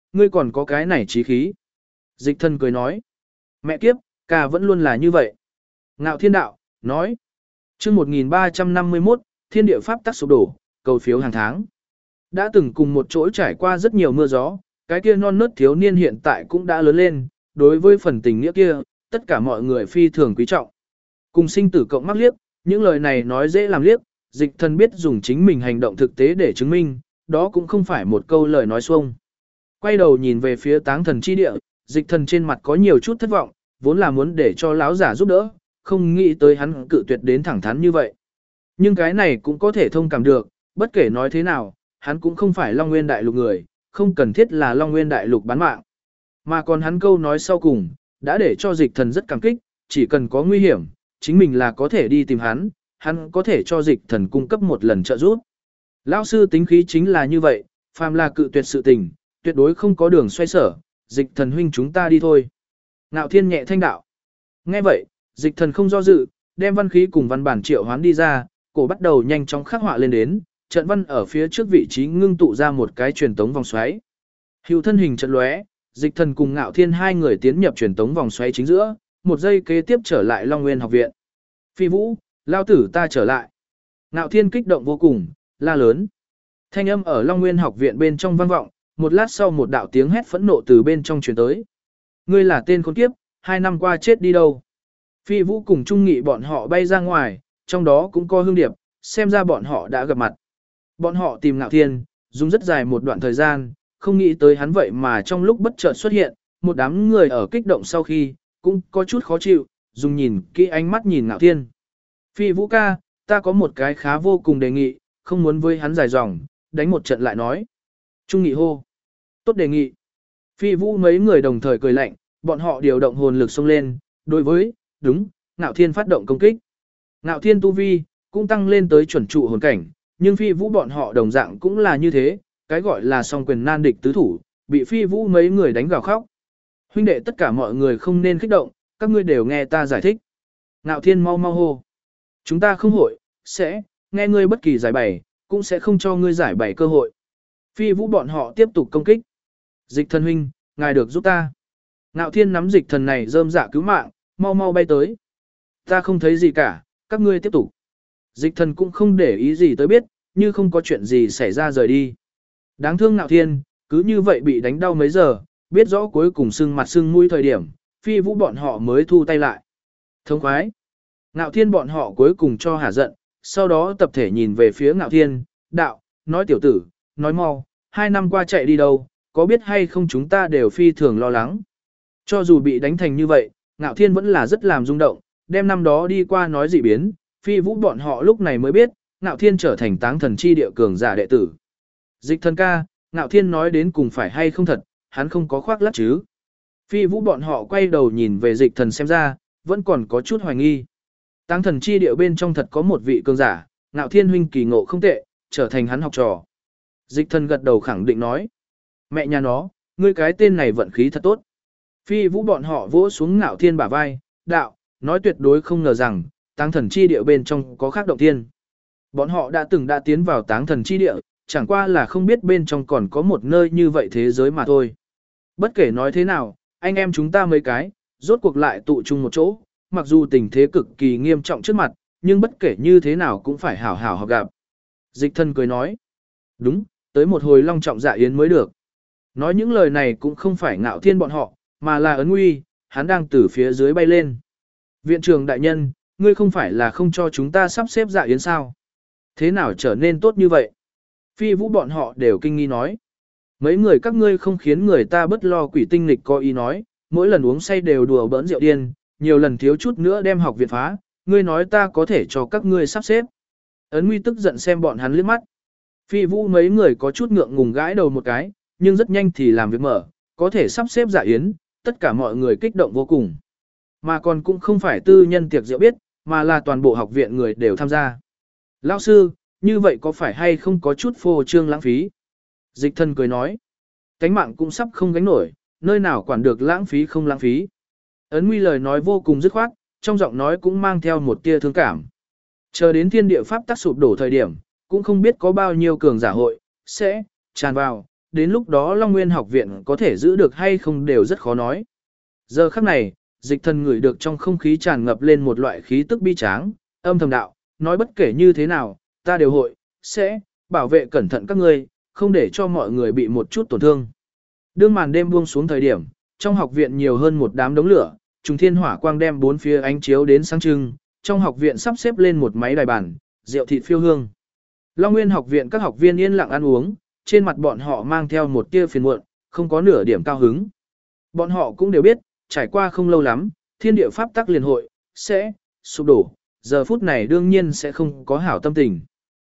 ngươi còn có cái này trí khí. Dịch thần cười nói. Mẹ kiếp, ca vẫn luôn là như vậy. Ngạo Thiên đạo, nói. Chương 1351, thiên địa pháp tắc sụp đổ, cầu phiếu hàng tháng. Đã từng cùng một chỗ trải qua rất nhiều mưa gió, cái kia non nớt thiếu niên hiện tại cũng đã lớn lên, đối với phần tình nghĩa kia, tất cả mọi người phi thường quý trọng. Cùng sinh tử cộng mắc liếc, những lời này nói dễ làm liếc, dịch thần biết dùng chính mình hành động thực tế để chứng minh, đó cũng không phải một câu lời nói xuông. Quay đầu nhìn về phía táng thần chi địa, dịch thần trên mặt có nhiều chút thất vọng, vốn là muốn để cho lão giả giúp đỡ, không nghĩ tới hắn cự tuyệt đến thẳng thắn như vậy. Nhưng cái này cũng có thể thông cảm được, bất kể nói thế nào, hắn cũng không phải Long Nguyên Đại Lục người, không cần thiết là Long Nguyên Đại Lục bán mạng. Mà còn hắn câu nói sau cùng, đã để cho dịch thần rất cảm kích, chỉ cần có nguy hiểm, chính mình là có thể đi tìm hắn, hắn có thể cho dịch thần cung cấp một lần trợ giúp. Lão sư tính khí chính là như vậy, phàm là cự tuyệt sự tình, tuyệt đối không có đường xoay sở, dịch thần huynh chúng ta đi thôi. Ngạo Thiên nhẹ thanh đạo. Nghe vậy, dịch thần không do dự, đem văn khí cùng văn bản triệu hoán đi ra, cổ bắt đầu nhanh chóng khắc họa lên đến, trận văn ở phía trước vị trí ngưng tụ ra một cái truyền tống vòng xoáy. Hữu thân hình trận lóe, dịch thần cùng Ngạo Thiên hai người tiến nhập truyền tống vòng xoáy chính giữa, một giây kế tiếp trở lại Long Nguyên học viện. Phi Vũ, lao tử ta trở lại. Ngạo Thiên kích động vô cùng, la lớn. Thanh âm ở Long Nguyên học viện bên trong vang vọng, một lát sau một đạo tiếng hét phẫn nộ từ bên trong truyền tới. Ngươi là tên khốn kiếp, 2 năm qua chết đi đâu? Phi Vũ cùng Trung Nghị bọn họ bay ra ngoài, trong đó cũng có Hương Điệp, xem ra bọn họ đã gặp mặt. Bọn họ tìm Ngạo Thiên, dùng rất dài một đoạn thời gian, không nghĩ tới hắn vậy mà trong lúc bất chợt xuất hiện, một đám người ở kích động sau khi, cũng có chút khó chịu, dùng nhìn kỹ ánh mắt nhìn Ngạo Thiên. Phi Vũ ca, ta có một cái khá vô cùng đề nghị, không muốn với hắn dài dòng, đánh một trận lại nói. Trung Nghị hô. Tốt đề nghị. Phi Vũ mấy người đồng thời cười lạnh, bọn họ điều động hồn lực xông lên, đối với, đúng, Ngạo Thiên phát động công kích. Ngạo Thiên tu vi, cũng tăng lên tới chuẩn trụ hồn cảnh, nhưng Phi Vũ bọn họ đồng dạng cũng là như thế, cái gọi là song quyền nan địch tứ thủ, bị Phi Vũ mấy người đánh gào khóc. Huynh đệ tất cả mọi người không nên kích động, các ngươi đều nghe ta giải thích. Ngạo Thiên mau mau hô. Chúng ta không hội, sẽ, nghe ngươi bất kỳ giải bày, cũng sẽ không cho ngươi giải bày cơ hội. Phi Vũ bọn họ tiếp tục công kích. Dịch thần huynh, ngài được giúp ta. Ngạo Thiên nắm dịch thần này rơm dạ cứu mạng, mau mau bay tới. Ta không thấy gì cả, các ngươi tiếp tục. Dịch thần cũng không để ý gì tới biết, như không có chuyện gì xảy ra rời đi. Đáng thương Ngạo Thiên, cứ như vậy bị đánh đau mấy giờ, biết rõ cuối cùng sưng mặt sưng mũi thời điểm, Phi Vũ bọn họ mới thu tay lại. Thông khoái. Ngạo Thiên bọn họ cuối cùng cho hả giận, sau đó tập thể nhìn về phía Ngạo Thiên, đạo, nói tiểu tử, nói mau, 2 năm qua chạy đi đâu, có biết hay không chúng ta đều phi thường lo lắng. Cho dù bị đánh thành như vậy, Ngạo Thiên vẫn là rất làm rung động, đem năm đó đi qua nói dị biến, Phi Vũ bọn họ lúc này mới biết, Ngạo Thiên trở thành táng thần chi địa cường giả đệ tử. Dịch thần ca, Ngạo Thiên nói đến cùng phải hay không thật, hắn không có khoác lác chứ. Phi Vũ bọn họ quay đầu nhìn về dịch thần xem ra, vẫn còn có chút hoài nghi. Táng thần chi địa bên trong thật có một vị cường giả, Ngạo Thiên huynh kỳ ngộ không tệ, trở thành hắn học trò. Dịch thần gật đầu khẳng định nói. Mẹ nhà nó, ngươi cái tên này vận khí thật tốt. Phi Vũ bọn họ vỗ xuống Ngạo Thiên bả vai, đạo, nói tuyệt đối không ngờ rằng, táng thần chi địa bên trong có khác động thiên. Bọn họ đã tiến vào táng thần chi địa, chẳng qua là không biết bên trong còn có một nơi như vậy thế giới mà thôi. Bất kể nói thế nào, anh em chúng ta mấy cái, rốt cuộc lại tụ chung một chỗ, mặc dù tình thế cực kỳ nghiêm trọng trước mặt, nhưng bất kể như thế nào cũng phải hảo hảo gặp. Dịch thân cười nói, đúng, tới một hồi long trọng dạ yến mới được. Nói những lời này cũng không phải Ngạo Thiên bọn họ, mà là Ấn Nguy, hắn đang từ phía dưới bay lên. Viện trưởng đại nhân, ngươi không phải là không cho chúng ta sắp xếp dạ yến sao? Thế nào trở nên tốt như vậy? Phi Vũ bọn họ đều kinh nghi nói. Mấy người các ngươi không khiến người ta bất lo quỷ tinh lịch có ý nói, mỗi lần uống say đều đùa bỡn rượu điên, nhiều lần thiếu chút nữa đem học viện phá, ngươi nói ta có thể cho các ngươi sắp xếp. Ấn Nguy tức giận xem bọn hắn liếc mắt. Phi Vũ mấy người có chút ngượng ngùng gãi đầu một cái, nhưng rất nhanh thì làm việc mở, có thể sắp xếp dạ yến, tất cả mọi người kích động vô cùng. Mà còn cũng không phải tư nhân tiệc rượu biết, mà là toàn bộ học viện người đều tham gia. Lão sư, như vậy có phải hay không có chút phô trương lãng phí? Dịch thân cười nói, cánh mạng cũng sắp không gánh nổi, nơi nào quản được lãng phí không lãng phí. Ấn Nguy lời nói vô cùng dứt khoát, trong giọng nói cũng mang theo một tia thương cảm. Chờ đến thiên địa pháp tắc sụp đổ thời điểm, cũng không biết có bao nhiêu cường giả hội, sẽ tràn vào, đến lúc đó Long Nguyên học viện có thể giữ được hay không đều rất khó nói. Giờ khắc này, Dịch Thần ngửi được trong không khí tràn ngập lên một loại khí tức bi tráng, âm thầm đạo, nói bất kể như thế nào, ta đều hội, sẽ, bảo vệ cẩn thận các ngươi, không để cho mọi người bị một chút tổn thương. Đương màn đêm buông xuống thời điểm, trong học viện nhiều hơn một đám đống lửa, trùng thiên hỏa quang đem bốn phía ánh chiếu đến sáng trưng, trong học viện sắp xếp lên một máy đài bàn, rượu thịt phiêu hương. Long Nguyên học viện các học viên yên lặng ăn uống, trên mặt bọn họ mang theo một tia phiền muộn, không có nửa điểm cao hứng. Bọn họ cũng đều biết, trải qua không lâu lắm, thiên địa pháp tắc liền hội, sẽ, sụp đổ, giờ phút này đương nhiên sẽ không có hảo tâm tình.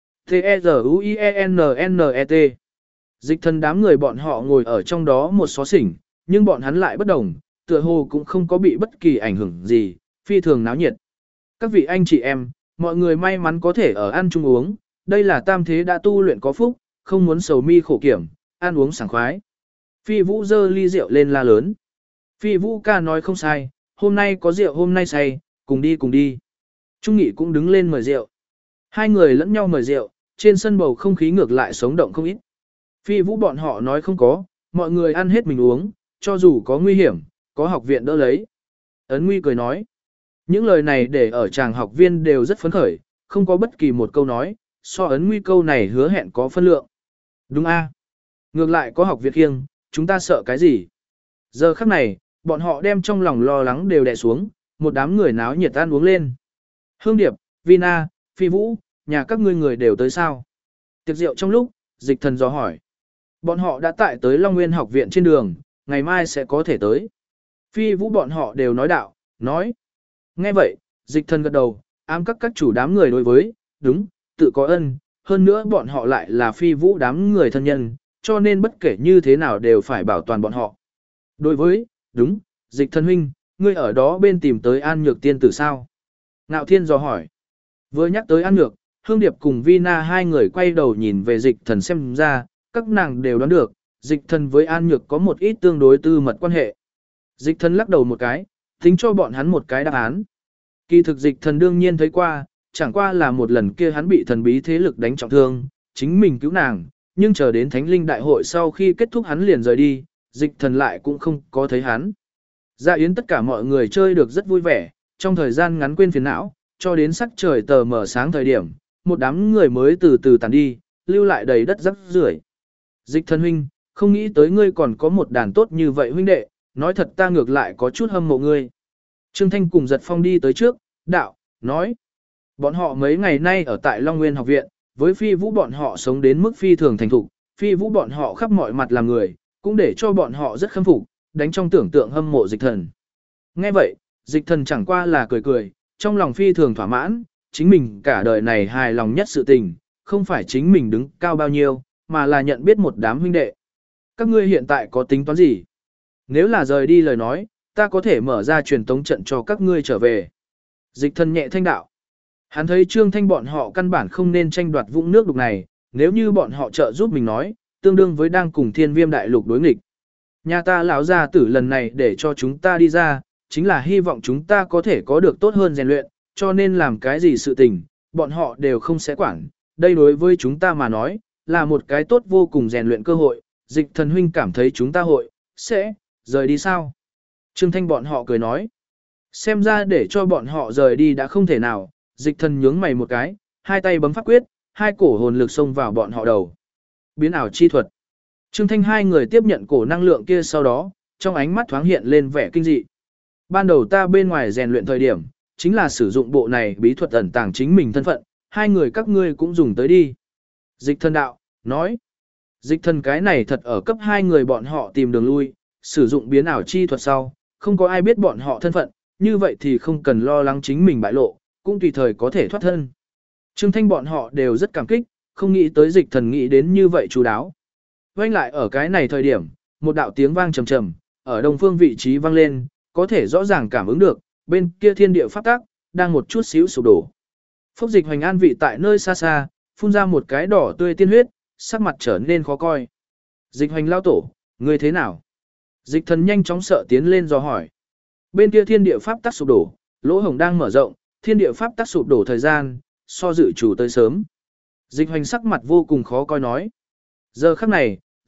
T-E-Z-U-I-E-N-N-E-T Dịch Thần đám người bọn họ ngồi ở trong đó một xó xỉnh, nhưng bọn hắn lại bất đồng, tựa hồ cũng không có bị bất kỳ ảnh hưởng gì, phi thường náo nhiệt. Các vị anh chị em, mọi người may mắn có thể ở ăn chung uống, đây là tam thế đã tu luyện có phúc, không muốn sầu mi khổ kiểm, ăn uống sảng khoái. Phi Vũ giơ ly rượu lên la lớn. Phi Vũ ca nói không sai, hôm nay có rượu hôm nay say, cùng đi cùng đi. Trung Nghị cũng đứng lên mời rượu. Hai người lẫn nhau mời rượu, trên sân bầu không khí ngược lại sống động không ít. Phi Vũ bọn họ nói không có, mọi người ăn hết mình uống, cho dù có nguy hiểm, có học viện đỡ lấy. Ấn Nguy cười nói. Những lời này để ở chàng học viên đều rất phấn khởi, không có bất kỳ một câu nói, so Ấn Nguy câu này hứa hẹn có phân lượng. Đúng a? Ngược lại có học viện khiêng, chúng ta sợ cái gì? Giờ khắc này, bọn họ đem trong lòng lo lắng đều đè xuống, một đám người náo nhiệt ăn uống lên. Hương Điệp, Vina, Phi Vũ, nhà các ngươi người đều tới sao? Tiệc rượu trong lúc, Dịch Thần dò hỏi. Bọn họ đã tại tới Long Nguyên học viện trên đường, ngày mai sẽ có thể tới. Phi Vũ bọn họ đều nói đạo, nói. Nghe vậy, Dịch Thần gật đầu, ám các chủ đám người đối với, đúng, tự có ân, hơn nữa bọn họ lại là Phi Vũ đám người thân nhân, cho nên bất kể như thế nào đều phải bảo toàn bọn họ. Đối với, đúng, Dịch Thần huynh, ngươi ở đó bên tìm tới An Nhược tiên tử sao? Ngạo Thiên dò hỏi. Vừa nhắc tới An Nhược, Hương Điệp cùng Vina hai người quay đầu nhìn về Dịch Thần xem ra, các nàng đều đoán được, Dịch Thần với An Nhược có một ít tương đối tư mật quan hệ. Dịch Thần lắc đầu một cái, tính cho bọn hắn một cái đáp án. Kỳ thực Dịch Thần đương nhiên thấy qua, chẳng qua là một lần kia hắn bị thần bí thế lực đánh trọng thương, chính mình cứu nàng, nhưng chờ đến Thánh Linh Đại hội sau khi kết thúc hắn liền rời đi, Dịch Thần lại cũng không có thấy hắn. Dạ yến tất cả mọi người chơi được rất vui vẻ, trong thời gian ngắn quên phiền não, cho đến sắc trời tờ mở sáng thời điểm, một đám người mới từ từ tàn đi, lưu lại đầy đất rắc rưởi. Dịch Thần huynh, không nghĩ tới ngươi còn có một đàn tốt như vậy huynh đệ, nói thật ta ngược lại có chút hâm mộ ngươi. Trương Thanh cùng Giật Phong đi tới trước, đạo, nói. Bọn họ mấy ngày nay ở tại Long Nguyên học viện, với Phi Vũ bọn họ sống đến mức phi thường thành thục, Phi Vũ bọn họ khắp mọi mặt làm người, cũng để cho bọn họ rất khâm phục, đánh trong tưởng tượng hâm mộ Dịch Thần. Nghe vậy, Dịch Thần chẳng qua là cười cười, trong lòng phi thường thỏa mãn, chính mình cả đời này hài lòng nhất sự tình, không phải chính mình đứng cao bao nhiêu, mà là nhận biết một đám huynh đệ. Các ngươi hiện tại có tính toán gì? Nếu là rời đi lời nói, ta có thể mở ra truyền tống trận cho các ngươi trở về. Dịch Thần nhẹ thanh đạo. Hắn thấy Trương Thanh bọn họ căn bản không nên tranh đoạt vũng nước đục này, nếu như bọn họ trợ giúp mình nói, tương đương với đang cùng Thiên Viêm đại lục đối nghịch. Nhà ta lão gia tử lần này để cho chúng ta đi ra, chính là hy vọng chúng ta có thể có được tốt hơn rèn luyện, cho nên làm cái gì sự tình, bọn họ đều không sẽ quản. Đây đối với chúng ta mà nói, là một cái tốt vô cùng rèn luyện cơ hội. Dịch Thần huynh cảm thấy chúng ta hội, sẽ, rời đi sao? Trương Thanh bọn họ cười nói. Xem ra để cho bọn họ rời đi đã không thể nào, Dịch Thần nhướng mày một cái, hai tay bấm pháp quyết, hai cổ hồn lực xông vào bọn họ đầu. Biến ảo chi thuật. Trương Thanh hai người tiếp nhận cổ năng lượng kia sau đó, trong ánh mắt thoáng hiện lên vẻ kinh dị. Ban đầu ta bên ngoài rèn luyện thời điểm, chính là sử dụng bộ này bí thuật ẩn tàng chính mình thân phận, hai người các ngươi cũng dùng tới đi. Dịch Thần đạo, nói. Dịch Thần cái này thật ở cấp hai người bọn họ tìm đường lui, sử dụng biến ảo chi thuật sau, không có ai biết bọn họ thân phận, như vậy thì không cần lo lắng chính mình bại lộ, cũng tùy thời có thể thoát thân. Trương Thanh bọn họ đều rất cảm kích, không nghĩ tới Dịch Thần nghĩ đến như vậy chú đáo. Vang lại ở cái này thời điểm, một đạo tiếng vang trầm trầm, ở đông phương vị trí vang lên, có thể rõ ràng cảm ứng được, bên kia thiên địa pháp tắc đang một chút xíu sụp đổ. Phúc Dịch Hoành an vị tại nơi xa xa, phun ra một cái đỏ tươi tiên huyết, sắc mặt trở nên khó coi. Dịch Hoành lao tổ, ngươi thế nào? Dịch Thần nhanh chóng sợ tiến lên dò hỏi. Bên kia thiên địa pháp tắc sụp đổ, lỗ hổng đang mở rộng, thiên địa pháp tắc sụp đổ thời gian, so dự chủ tới sớm. Dịch Hoành sắc mặt vô cùng khó coi nói. Giờ khắc này,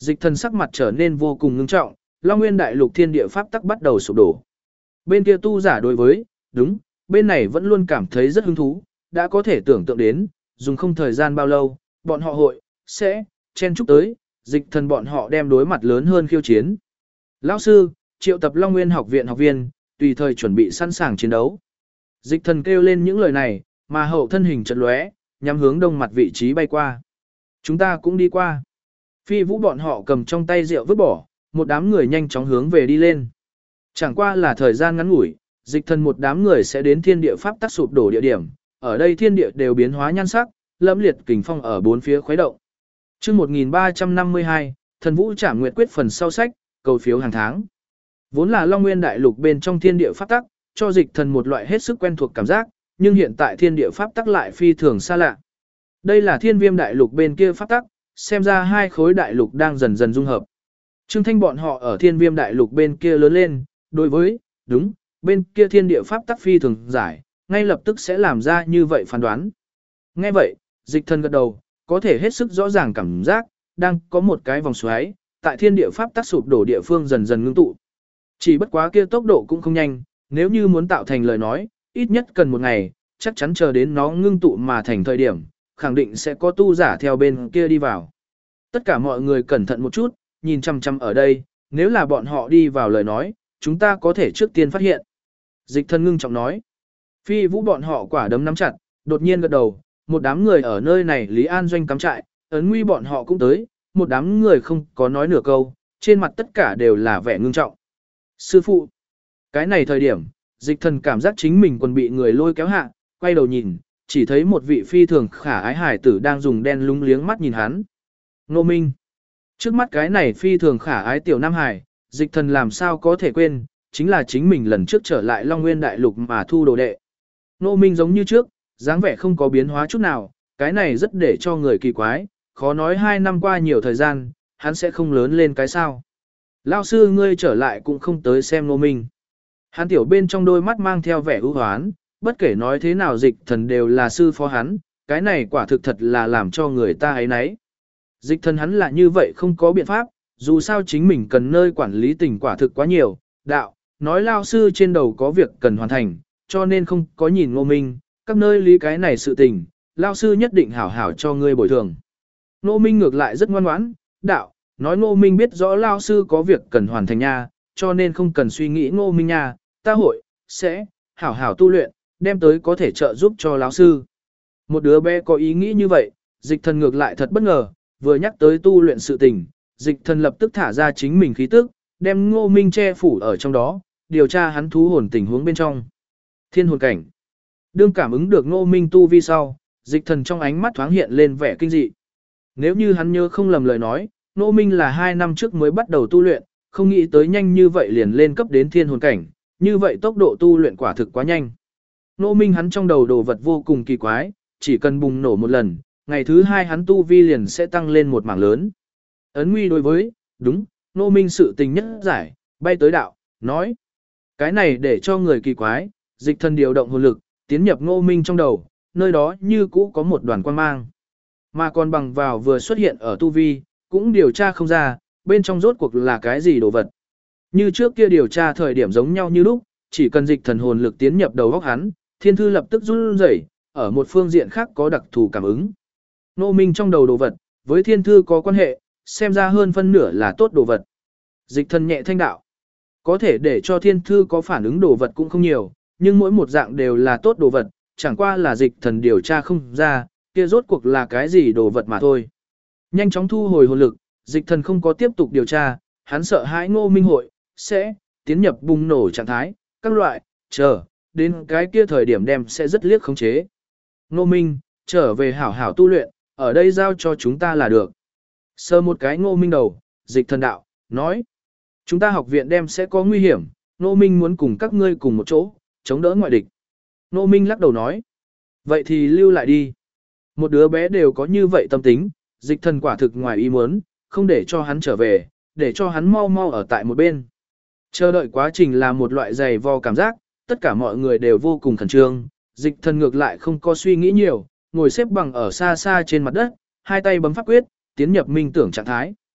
Dịch thần sắc mặt trở nên vô cùng ngưng trọng, Long Nguyên Đại Lục thiên địa pháp tắc bắt đầu sụp đổ. Bên kia tu giả đối với, đúng, bên này vẫn luôn cảm thấy rất hứng thú, đã có thể tưởng tượng đến, dùng không thời gian bao lâu, bọn họ sẽ chen chúc tới, dịch thần bọn họ đem đối mặt lớn hơn khiêu chiến. Lão sư, triệu tập Long Nguyên học viện học viên, tùy thời chuẩn bị sẵn sàng chiến đấu. Dịch thần kêu lên những lời này, mà hậu thân hình chợt lóe, nhắm hướng đông mặt vị trí bay qua. Chúng ta cũng đi qua. Phi Vũ bọn họ cầm trong tay rượu vứt bỏ, một đám người nhanh chóng hướng về đi lên. Chẳng qua là thời gian ngắn ngủi, dịch thần một đám người sẽ đến thiên địa pháp tắc sụp đổ địa điểm, ở đây thiên địa đều biến hóa nhan sắc, lẫm liệt kình phong ở bốn phía khuấy động. Chương 1352, Thần Vũ Trảm Nguyệt Quyết phần sau sách, cầu phiếu hàng tháng. Vốn là Long Nguyên Đại Lục bên trong thiên địa pháp tắc, cho dịch thần một loại hết sức quen thuộc cảm giác, nhưng hiện tại thiên địa pháp tắc lại phi thường xa lạ. Đây là Thiên Viêm Đại Lục bên kia pháp tắc, xem ra hai khối đại lục đang dần dần dung hợp. Trương Thanh bọn họ ở Thiên Viêm Đại Lục bên kia lớn lên, đối với, đúng, bên kia thiên địa pháp tắc phi thường giải, ngay lập tức sẽ làm ra như vậy phán đoán. Nghe vậy, dịch thần gật đầu, có thể hết sức rõ ràng cảm giác, đang có một cái vòng xoáy, tại thiên địa pháp tắc sụp đổ địa phương dần dần ngưng tụ. Chỉ bất quá kia tốc độ cũng không nhanh, nếu như muốn tạo thành lời nói, ít nhất cần một ngày, chắc chắn chờ đến nó ngưng tụ mà thành thời điểm, khẳng định sẽ có tu giả theo bên kia đi vào. Tất cả mọi người cẩn thận một chút, nhìn chăm chăm ở đây, nếu là bọn họ đi vào lời nói, chúng ta có thể trước tiên phát hiện. Dịch thần ngưng trọng nói. Phi Vũ bọn họ quả đấm nắm chặt, đột nhiên gật đầu, một đám người ở nơi này Lý An Doanh cắm trại, Ấn Nguy bọn họ cũng tới, một đám người không có nói nửa câu, trên mặt tất cả đều là vẻ ngưng trọng. Sư phụ, cái này thời điểm, dịch thần cảm giác chính mình còn bị người lôi kéo hạ, quay đầu nhìn, chỉ thấy một vị phi thường khả ái hải tử đang dùng đen lúng liếng mắt nhìn hắn. Ngô Minh. Trước mắt cái này phi thường khả ái tiểu Nam Hải, dịch thần làm sao có thể quên, chính là chính mình lần trước trở lại Long Nguyên Đại Lục mà thu đồ đệ. Ngô Minh giống như trước, dáng vẻ không có biến hóa chút nào, cái này rất để cho người kỳ quái, khó nói 2 năm qua nhiều thời gian, hắn sẽ không lớn lên cái sao. Lao sư ngươi trở lại cũng không tới xem Ngô Minh. Hắn tiểu bên trong đôi mắt mang theo vẻ ưu hoán, bất kể nói thế nào dịch thần đều là sư phó hắn, cái này quả thực thật là làm cho người ta ấy nấy. Dịch thần hắn là như vậy không có biện pháp, dù sao chính mình cần nơi quản lý tình quả thực quá nhiều, đạo, nói lao sư trên đầu có việc cần hoàn thành, cho nên không có nhìn Ngô Minh, các nơi lý cái này sự tình, lao sư nhất định hảo hảo cho ngươi bồi thường. Ngô Minh ngược lại rất ngoan ngoãn, đạo, nói Ngô Minh biết rõ lao sư có việc cần hoàn thành nha, cho nên không cần suy nghĩ Ngô Minh nha, ta sẽ hảo hảo tu luyện, đem tới có thể trợ giúp cho lão sư. Một đứa bé có ý nghĩ như vậy, dịch thần ngược lại thật bất ngờ, vừa nhắc tới tu luyện sự tình, dịch thần lập tức thả ra chính mình khí tức, đem Ngô Minh che phủ ở trong đó, điều tra hắn thú hồn tình huống bên trong. Thiên hồn cảnh. Đương cảm ứng được Ngô Minh tu vi sau, dịch thần trong ánh mắt thoáng hiện lên vẻ kinh dị. Nếu như hắn nhớ không lầm lời nói, Ngô Minh là 2 năm trước mới bắt đầu tu luyện, không nghĩ tới nhanh như vậy liền lên cấp đến thiên hồn cảnh, như vậy tốc độ tu luyện quả thực quá nhanh. Ngô Minh hắn trong đầu đồ vật vô cùng kỳ quái, chỉ cần bùng nổ một lần, ngày thứ 2 hắn tu vi liền sẽ tăng lên một mảng lớn. Ấn Nguy đối với, đúng, Ngô Minh sự tình nhất giải, bay tới đạo, nói. Cái này để cho người kỳ quái, dịch thần điều động hồn lực, tiến nhập Ngô Minh trong đầu, nơi đó như cũ có một đoàn quan mang. Mà còn bằng vào vừa xuất hiện ở tu vi, cũng điều tra không ra, bên trong rốt cuộc là cái gì đồ vật. Như trước kia điều tra thời điểm giống nhau như lúc, chỉ cần dịch thần hồn lực tiến nhập đầu óc hắn, thiên thư lập tức run rẩy, ở một phương diện khác có đặc thù cảm ứng. Ngô Minh trong đầu đồ vật, với thiên thư có quan hệ, xem ra hơn phân nửa là tốt đồ vật. Dịch thần nhẹ thanh đạo. Có thể để cho thiên thư có phản ứng đồ vật cũng không nhiều, nhưng mỗi một dạng đều là tốt đồ vật, chẳng qua là dịch thần điều tra không ra, kia rốt cuộc là cái gì đồ vật mà thôi. Nhanh chóng thu hồi hồn lực, dịch thần không có tiếp tục điều tra, hắn sợ hãi Ngô Minh sẽ tiến nhập bùng nổ trạng thái, các loại, chờ, đến cái kia thời điểm đem sẽ rất liếc khống chế. Ngô Minh, trở về hảo hảo tu luyện, ở đây giao cho chúng ta là được. Sơ một cái Ngô Minh đầu, dịch thần đạo, nói. Chúng ta học viện đem sẽ có nguy hiểm, Ngô Minh muốn cùng các ngươi cùng một chỗ, chống đỡ ngoại địch. Ngô Minh lắc đầu nói. Vậy thì lưu lại đi. Một đứa bé đều có như vậy tâm tính, dịch thần quả thực ngoài ý muốn, không để cho hắn trở về, để cho hắn mau mau ở tại một bên. Chờ đợi quá trình là một loại dày vò cảm giác, tất cả mọi người đều vô cùng khẩn trương, dịch thần ngược lại không có suy nghĩ nhiều, ngồi xếp bằng ở xa xa trên mặt đất, hai tay bấm pháp quyết, tiến nhập minh tưởng trạng thái.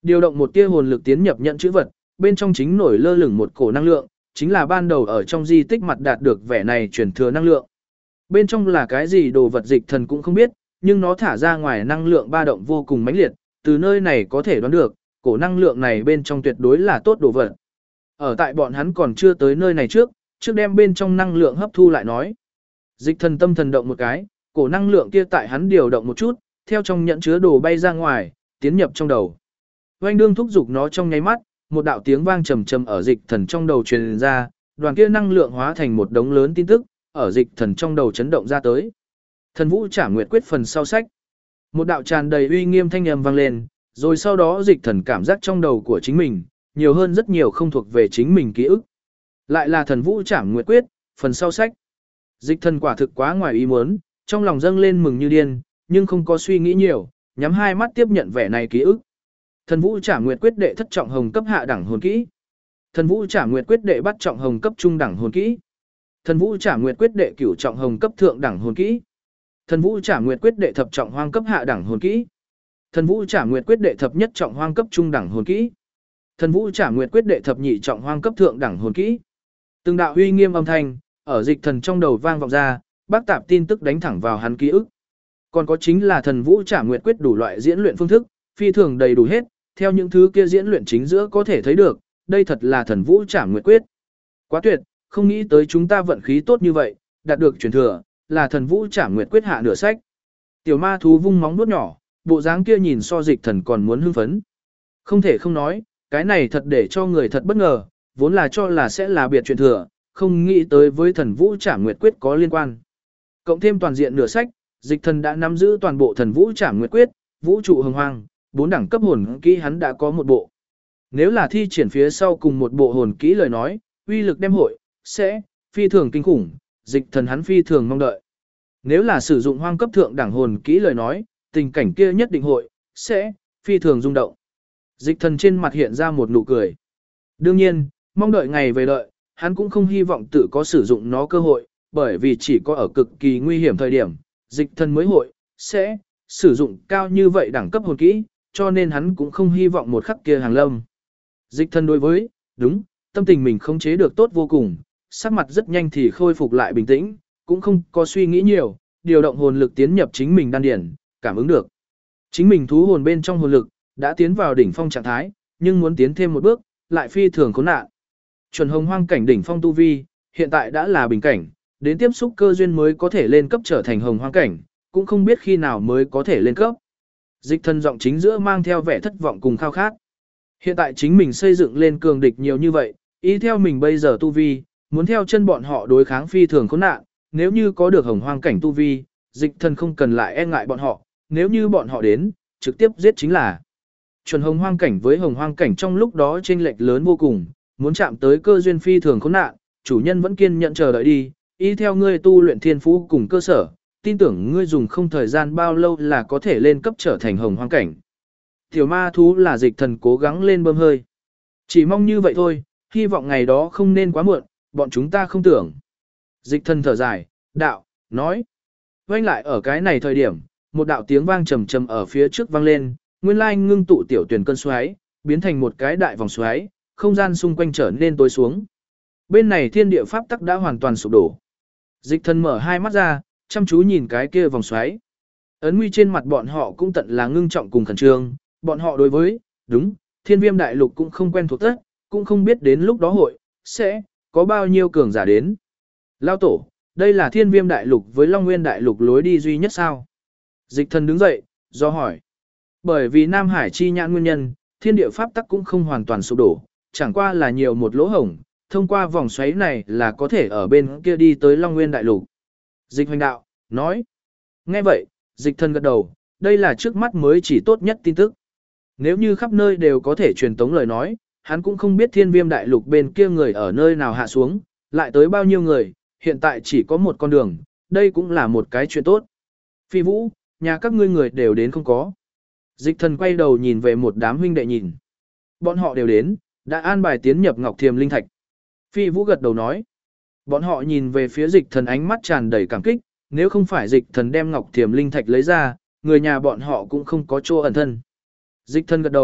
Điều động một tia hồn lực tiến nhập nhận chữ vật, bên trong chính nổi lơ lửng một cổ năng lượng, chính là ban đầu ở trong di tích mặt đạt được vẻ này truyền thừa năng lượng. Bên trong là cái gì đồ vật Dịch Thần cũng không biết, nhưng nó thả ra ngoài năng lượng ba động vô cùng mãnh liệt, từ nơi này có thể đoán được, cổ năng lượng này bên trong tuyệt đối là tốt đồ vật. Ở tại bọn hắn còn chưa tới nơi này trước đem bên trong năng lượng hấp thu lại nói. Dịch Thần tâm thần động một cái, cổ năng lượng kia tại hắn điều động một chút, theo trong nhận chứa đồ bay ra ngoài, tiến nhập trong đầu. Oanh đương thúc giục nó trong nháy mắt, một đạo tiếng vang trầm trầm ở Dịch Thần trong đầu truyền ra, đoàn kia năng lượng hóa thành một đống lớn tin tức, ở Dịch Thần trong đầu chấn động ra tới. Thần Vũ Trảm Nguyệt Quyết phần sau sách. Một đạo tràn đầy uy nghiêm thanh âm vang lên, rồi sau đó Dịch Thần cảm giác trong đầu của chính mình, nhiều hơn rất nhiều không thuộc về chính mình ký ức. Lại là Thần Vũ Trảm Nguyệt Quyết, phần sau sách. Dịch Thần quả thực quá ngoài ý muốn, trong lòng dâng lên mừng như điên, nhưng không có suy nghĩ nhiều, nhắm hai mắt tiếp nhận vẻ này ký ức. Thần Vũ Trảm Nguyệt Quyết đệ thất trọng hồng cấp hạ đẳng hồn kỹ. Thần Vũ Trảm Nguyệt Quyết đệ bắt trọng hồng cấp trung đẳng hồn kỹ. Thần Vũ Trảm Nguyệt Quyết đệ cửu trọng hồng cấp thượng đẳng hồn kỹ. Thần Vũ Trảm Nguyệt Quyết đệ thập trọng hoang cấp hạ đẳng hồn kỹ. Thần Vũ Trảm Nguyệt Quyết đệ thập nhất trọng hoang cấp trung đẳng hồn kỹ. Thần Vũ Trảm Nguyệt Quyết đệ thập nhị trọng hoang cấp thượng đẳng hồn kỹ. Từng đạo uy nghiêm âm thanh ở Dịch Thần trong đầu vang vọng ra, bác tạp tin tức đánh thẳng vào hắn ký ức. Còn có chính là Thần Vũ Trảm Nguyệt Quyết đủ loại diễn luyện phương thức, phi thường đầy đủ hết, theo những thứ kia diễn luyện chính giữa có thể thấy được, đây thật là Thần Vũ Trảm Nguyệt Quyết. Quá tuyệt, không nghĩ tới chúng ta vận khí tốt như vậy, đạt được truyền thừa, là Thần Vũ Trảm Nguyệt Quyết hạ nửa sách. Tiểu ma thú vung móng vuốt nhỏ, bộ dáng kia nhìn so Dịch Thần còn muốn hưng phấn. Không thể không nói, cái này thật để cho người thật bất ngờ, vốn là cho là sẽ là biệt truyền thừa, không nghĩ tới với Thần Vũ Trảm Nguyệt Quyết có liên quan. Cộng thêm toàn diện nửa sách, Dịch Thần đã nắm giữ toàn bộ Thần Vũ Trảm Nguyệt Quyết, vũ trụ hồng hoang, 4 đẳng cấp hồn kỹ hắn đã có một bộ. Nếu là thi triển phía sau cùng một bộ hồn kỹ lời nói, uy lực đem hội sẽ phi thường kinh khủng, Dịch Thần hắn phi thường mong đợi. Nếu là sử dụng hoang cấp thượng đẳng hồn kỹ lời nói, tình cảnh kia nhất định hội sẽ phi thường rung động. Dịch Thần trên mặt hiện ra một nụ cười. Đương nhiên, mong đợi ngày về đợi, hắn cũng không hy vọng tự có sử dụng nó cơ hội, bởi vì chỉ có ở cực kỳ nguy hiểm thời điểm, Dịch Thần mới hội sẽ sử dụng cao như vậy đẳng cấp hồn kỹ, cho nên hắn cũng không hy vọng một khắc kia hàng lâm. Dịch Thần đối với, đúng, tâm tình mình không chế được tốt vô cùng, sắc mặt rất nhanh thì khôi phục lại bình tĩnh, cũng không có suy nghĩ nhiều, điều động hồn lực tiến nhập chính mình đan điển, cảm ứng được. Chính mình thú hồn bên trong hồn lực, đã tiến vào đỉnh phong trạng thái, nhưng muốn tiến thêm một bước, lại phi thường khốn nạn. Chuẩn hồng hoang cảnh đỉnh phong tu vi, hiện tại đã là bình cảnh, đến tiếp xúc cơ duyên mới có thể lên cấp trở thành hồng hoang cảnh, cũng không biết khi nào mới có thể lên cấp. Dịch Thần giọng chính giữa mang theo vẻ thất vọng cùng khao khát. Hiện tại chính mình xây dựng lên cường địch nhiều như vậy, ý theo mình bây giờ tu vi, muốn theo chân bọn họ đối kháng phi thường khốn nạn, nếu như có được hồng hoang cảnh tu vi, Dịch Thần không cần lại e ngại bọn họ, nếu như bọn họ đến, trực tiếp giết chính là. Chuẩn hồng hoang cảnh với hồng hoang cảnh trong lúc đó chênh lệch lớn vô cùng, muốn chạm tới cơ duyên phi thường khốn nạn, chủ nhân vẫn kiên nhẫn chờ đợi đi, ý theo ngươi tu luyện thiên phú cùng cơ sở, tin tưởng ngươi dùng không thời gian bao lâu là có thể lên cấp trở thành hồng hoang cảnh. Tiểu ma thú là Dịch Thần cố gắng lên bơm hơi. Chỉ mong như vậy thôi, hy vọng ngày đó không nên quá muộn, bọn chúng ta không tưởng. Dịch Thần thở dài, đạo, nói. Quanh lại ở cái này thời điểm, một đạo tiếng vang trầm trầm ở phía trước vang lên, nguyên lai ngưng tụ tiểu tuyển cơn xoáy, biến thành một cái đại vòng xoáy, không gian xung quanh trở nên tối xuống. Bên này thiên địa pháp tắc đã hoàn toàn sụp đổ. Dịch Thần mở hai mắt ra, chăm chú nhìn cái kia vòng xoáy. Ấn nguy trên mặt bọn họ cũng tận là ngưng trọng cùng khẩn trương, bọn họ đối với, đúng, Thiên Viêm đại lục cũng không quen thuộc tất, cũng không biết đến lúc đó hội sẽ có bao nhiêu cường giả đến. Lao tổ, đây là Thiên Viêm đại lục với Long Nguyên đại lục lối đi duy nhất sao? Dịch Thần đứng dậy, do hỏi. Bởi vì Nam Hải chi nhãn nguyên nhân, thiên địa pháp tắc cũng không hoàn toàn sụp đổ, chẳng qua là nhiều một lỗ hổng, thông qua vòng xoáy này là có thể ở bên kia đi tới Long Nguyên đại lục. Dịch Hoành đạo, nói. Nghe vậy, Dịch Thần gật đầu, đây là trước mắt mới chỉ tốt nhất tin tức. Nếu như khắp nơi đều có thể truyền tống lời nói, hắn cũng không biết Thiên Viêm đại lục bên kia người ở nơi nào hạ xuống, lại tới bao nhiêu người, hiện tại chỉ có một con đường, đây cũng là một cái chuyện tốt. Phi Vũ, nhà các ngươi người đều đến không có. Dịch Thần quay đầu nhìn về một đám huynh đệ nhìn. Bọn họ đều đến, đã an bài tiến nhập Ngọc Thiềm Linh Thạch. Phi Vũ gật đầu nói. Bọn họ nhìn về phía Dịch Thần ánh mắt tràn đầy cảm kích, nếu không phải Dịch Thần đem Ngọc Thiềm Linh Thạch lấy ra, người nhà bọn họ cũng không có chỗ ẩn thân. Dịch Thần gật đầu,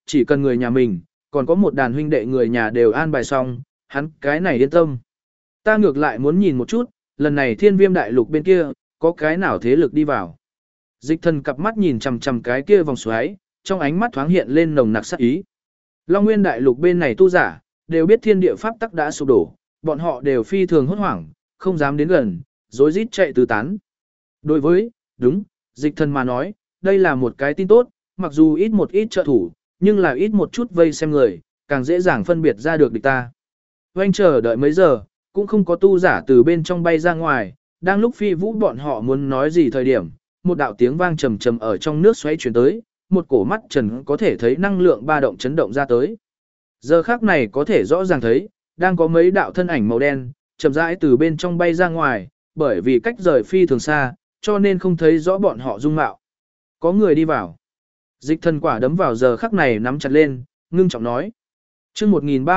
chỉ cần người nhà mình, còn có một đàn huynh đệ người nhà đều an bài xong, hắn cái này yên tâm. Ta ngược lại muốn nhìn một chút, lần này thiên viêm đại lục bên kia, có cái nào thế lực đi vào. Dịch thần cặp mắt nhìn chằm chằm cái kia vòng xoáy, trong ánh mắt thoáng hiện lên nồng nặc sát ý. Long Nguyên đại lục bên này tu giả, đều biết thiên địa pháp tắc đã sụp đổ, bọn họ đều phi thường hốt hoảng, không dám đến gần, rối rít chạy tứ tán. Đối với, đúng, dịch thần mà nói, đây là một cái tin tốt, mặc dù ít một ít trợ thủ, nhưng là ít một chút vây xem người, càng dễ dàng phân biệt ra được địch ta. Oanh chờ đợi mấy giờ, cũng không có tu giả từ bên trong bay ra ngoài, đang lúc Phi Vũ bọn họ muốn nói gì thời điểm, một đạo tiếng vang trầm trầm ở trong nước xoáy chuyển tới, một cổ mắt trần có thể thấy năng lượng ba động chấn động ra tới. Giờ khắc này có thể rõ ràng thấy, đang có mấy đạo thân ảnh màu đen, chậm rãi từ bên trong bay ra ngoài, bởi vì cách rời phi thường xa, cho nên không thấy rõ bọn họ dung mạo. Có người đi vào. Dịch thần quả đấm vào giờ khắc này nắm chặt lên, ngưng trọng nói. Chương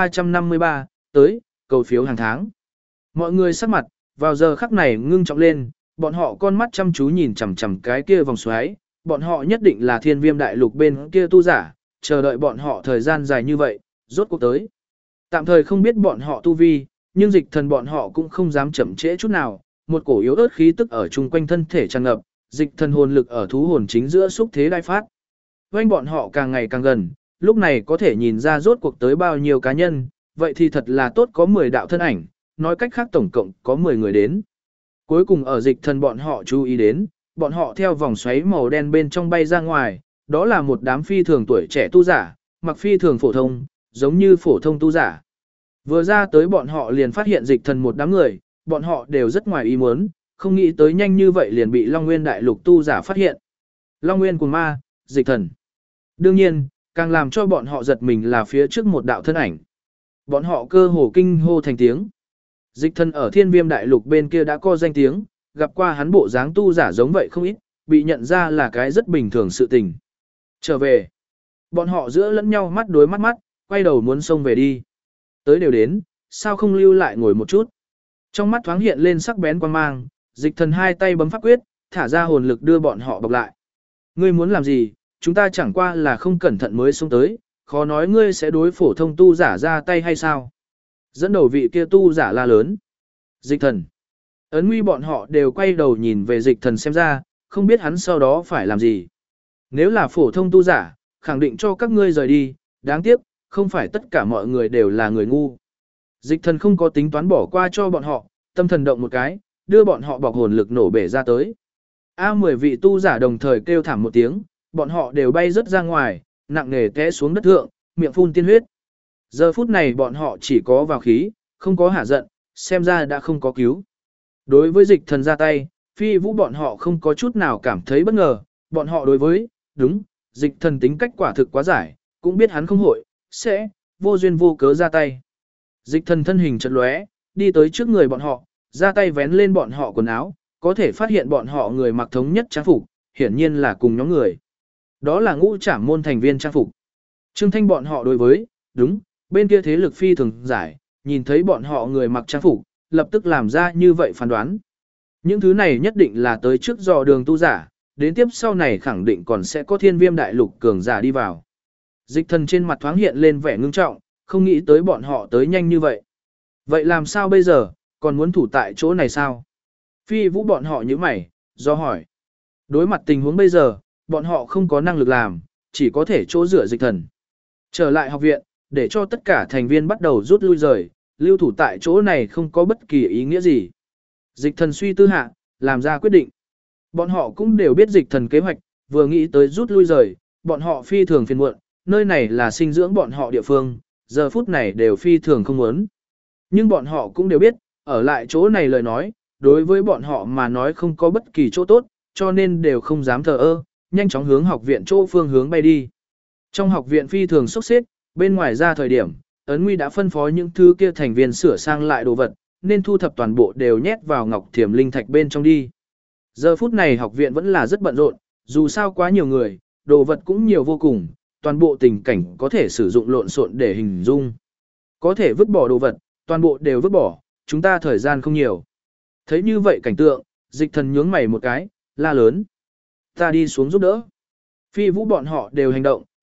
1353, tới, cầu phiếu hàng tháng. Mọi người sắc mặt, vào giờ khắc này ngưng trọng lên, bọn họ con mắt chăm chú nhìn chằm chằm cái kia vòng xoáy, bọn họ nhất định là thiên viêm đại lục bên kia tu giả, chờ đợi bọn họ thời gian dài như vậy, rốt cuộc tới. Tạm thời không biết bọn họ tu vi, nhưng dịch thần bọn họ cũng không dám chậm trễ chút nào, một cổ yếu ớt khí tức ở chung quanh thân thể tràn ngập, dịch thần hồn lực ở thú hồn chính giữa xúc thế đại phát. Quanh bọn họ càng ngày càng gần, lúc này có thể nhìn ra rốt cuộc tới bao nhiêu cá nhân, vậy thì thật là tốt có 10 đạo thân ảnh, nói cách khác tổng cộng có 10 người đến. Cuối cùng ở dịch thần bọn họ chú ý đến, bọn họ theo vòng xoáy màu đen bên trong bay ra ngoài, đó là một đám phi thường tuổi trẻ tu giả, mặc phi thường phổ thông, giống như phổ thông tu giả. Vừa ra tới bọn họ liền phát hiện dịch thần một đám người, bọn họ đều rất ngoài ý muốn, không nghĩ tới nhanh như vậy liền bị Long Nguyên đại lục tu giả phát hiện. Long Nguyên cùng ma, dịch thần. Đương nhiên, càng làm cho bọn họ giật mình là phía trước một đạo thân ảnh. Bọn họ cơ hồ kinh hô thành tiếng. Dịch thần ở thiên viêm đại lục bên kia đã có danh tiếng, gặp qua hắn bộ dáng tu giả giống vậy không ít, bị nhận ra là cái rất bình thường sự tình. Trở về. Bọn họ giữa lẫn nhau mắt đối mắt mắt, quay đầu muốn xông về đi. Tới đều đến, sao không lưu lại ngồi một chút. Trong mắt thoáng hiện lên sắc bén quan mang, dịch thần hai tay bấm pháp quyết, thả ra hồn lực đưa bọn họ bọc lại. Ngươi muốn làm gì, chúng ta chẳng qua là không cẩn thận mới xông tới, khó nói ngươi sẽ đối phổ thông tu giả ra tay hay sao. Dẫn đầu vị kia tu giả la lớn. Dịch thần. Ấn nguy bọn họ đều quay đầu nhìn về dịch thần xem ra, không biết hắn sau đó phải làm gì. Nếu là phổ thông tu giả, khẳng định cho các ngươi rời đi, đáng tiếc, không phải tất cả mọi người đều là người ngu. Dịch thần không có tính toán bỏ qua cho bọn họ, tâm thần động một cái, đưa bọn họ bọc hồn lực nổ bể ra tới. 10 vị tu giả đồng thời kêu thảm một tiếng, bọn họ đều bay rất ra ngoài, nặng nề té xuống đất thượng, miệng phun tiên huyết. Giờ phút này bọn họ chỉ có vào khí, không có hả giận, xem ra đã không có cứu. Đối với dịch thần ra tay, Phi Vũ bọn họ không có chút nào cảm thấy bất ngờ, bọn họ đối với, đúng, dịch thần tính cách quả thực quá giải, cũng biết hắn không hội, sẽ, vô duyên vô cớ ra tay. Dịch thần thân hình chật lóe, đi tới trước người bọn họ, ra tay vén lên bọn họ quần áo, có thể phát hiện bọn họ người mặc thống nhất trang phục, hiển nhiên là cùng nhóm người. Đó là Ngũ Trảm môn thành viên trang phục. Trương Thanh bọn họ đối với, đúng, bên kia thế lực phi thường giải, nhìn thấy bọn họ người mặc trang phục, lập tức làm ra như vậy phán đoán. Những thứ này nhất định là tới trước dò đường tu giả, đến tiếp sau này khẳng định còn sẽ có thiên viêm đại lục cường giả đi vào. Dịch thần trên mặt thoáng hiện lên vẻ ngưng trọng, không nghĩ tới bọn họ tới nhanh như vậy. Vậy làm sao bây giờ, còn muốn thủ tại chỗ này sao? Phi Vũ bọn họ như mày, do hỏi. Đối mặt tình huống bây giờ, bọn họ không có năng lực làm, chỉ có thể chỗ dựa dịch thần. Trở lại học viện, để cho tất cả thành viên bắt đầu rút lui rời, lưu thủ tại chỗ này không có bất kỳ ý nghĩa gì. Dịch thần suy tư hạ, làm ra quyết định. Bọn họ cũng đều biết dịch thần kế hoạch, vừa nghĩ tới rút lui rời, bọn họ phi thường phiền muộn, nơi này là sinh dưỡng bọn họ địa phương, giờ phút này đều phi thường không muốn. Nhưng bọn họ cũng đều biết, ở lại chỗ này lời nói, đối với bọn họ mà nói không có bất kỳ chỗ tốt, cho nên đều không dám thờ ơ, nhanh chóng hướng học viện chỗ phương hướng bay đi. Trong học viện phi thường sốc xếp, bên ngoài ra thời điểm, Ấn Nguy đã phân phối những thứ kia thành viên sửa sang lại đồ vật, nên thu thập toàn bộ đều nhét vào ngọc thiềm linh thạch bên trong đi. Giờ phút này học viện vẫn là rất bận rộn, dù sao quá nhiều người, đồ vật cũng nhiều vô cùng, toàn bộ tình cảnh có thể sử dụng lộn xộn để hình dung. Có thể vứt bỏ đồ vật, toàn bộ đều vứt bỏ, chúng ta thời gian không nhiều. Thấy như vậy cảnh tượng, dịch thần nhướng mày một cái, la lớn. Ta đi xuống giúp đỡ. Phi Vũ bọn họ đều hành động,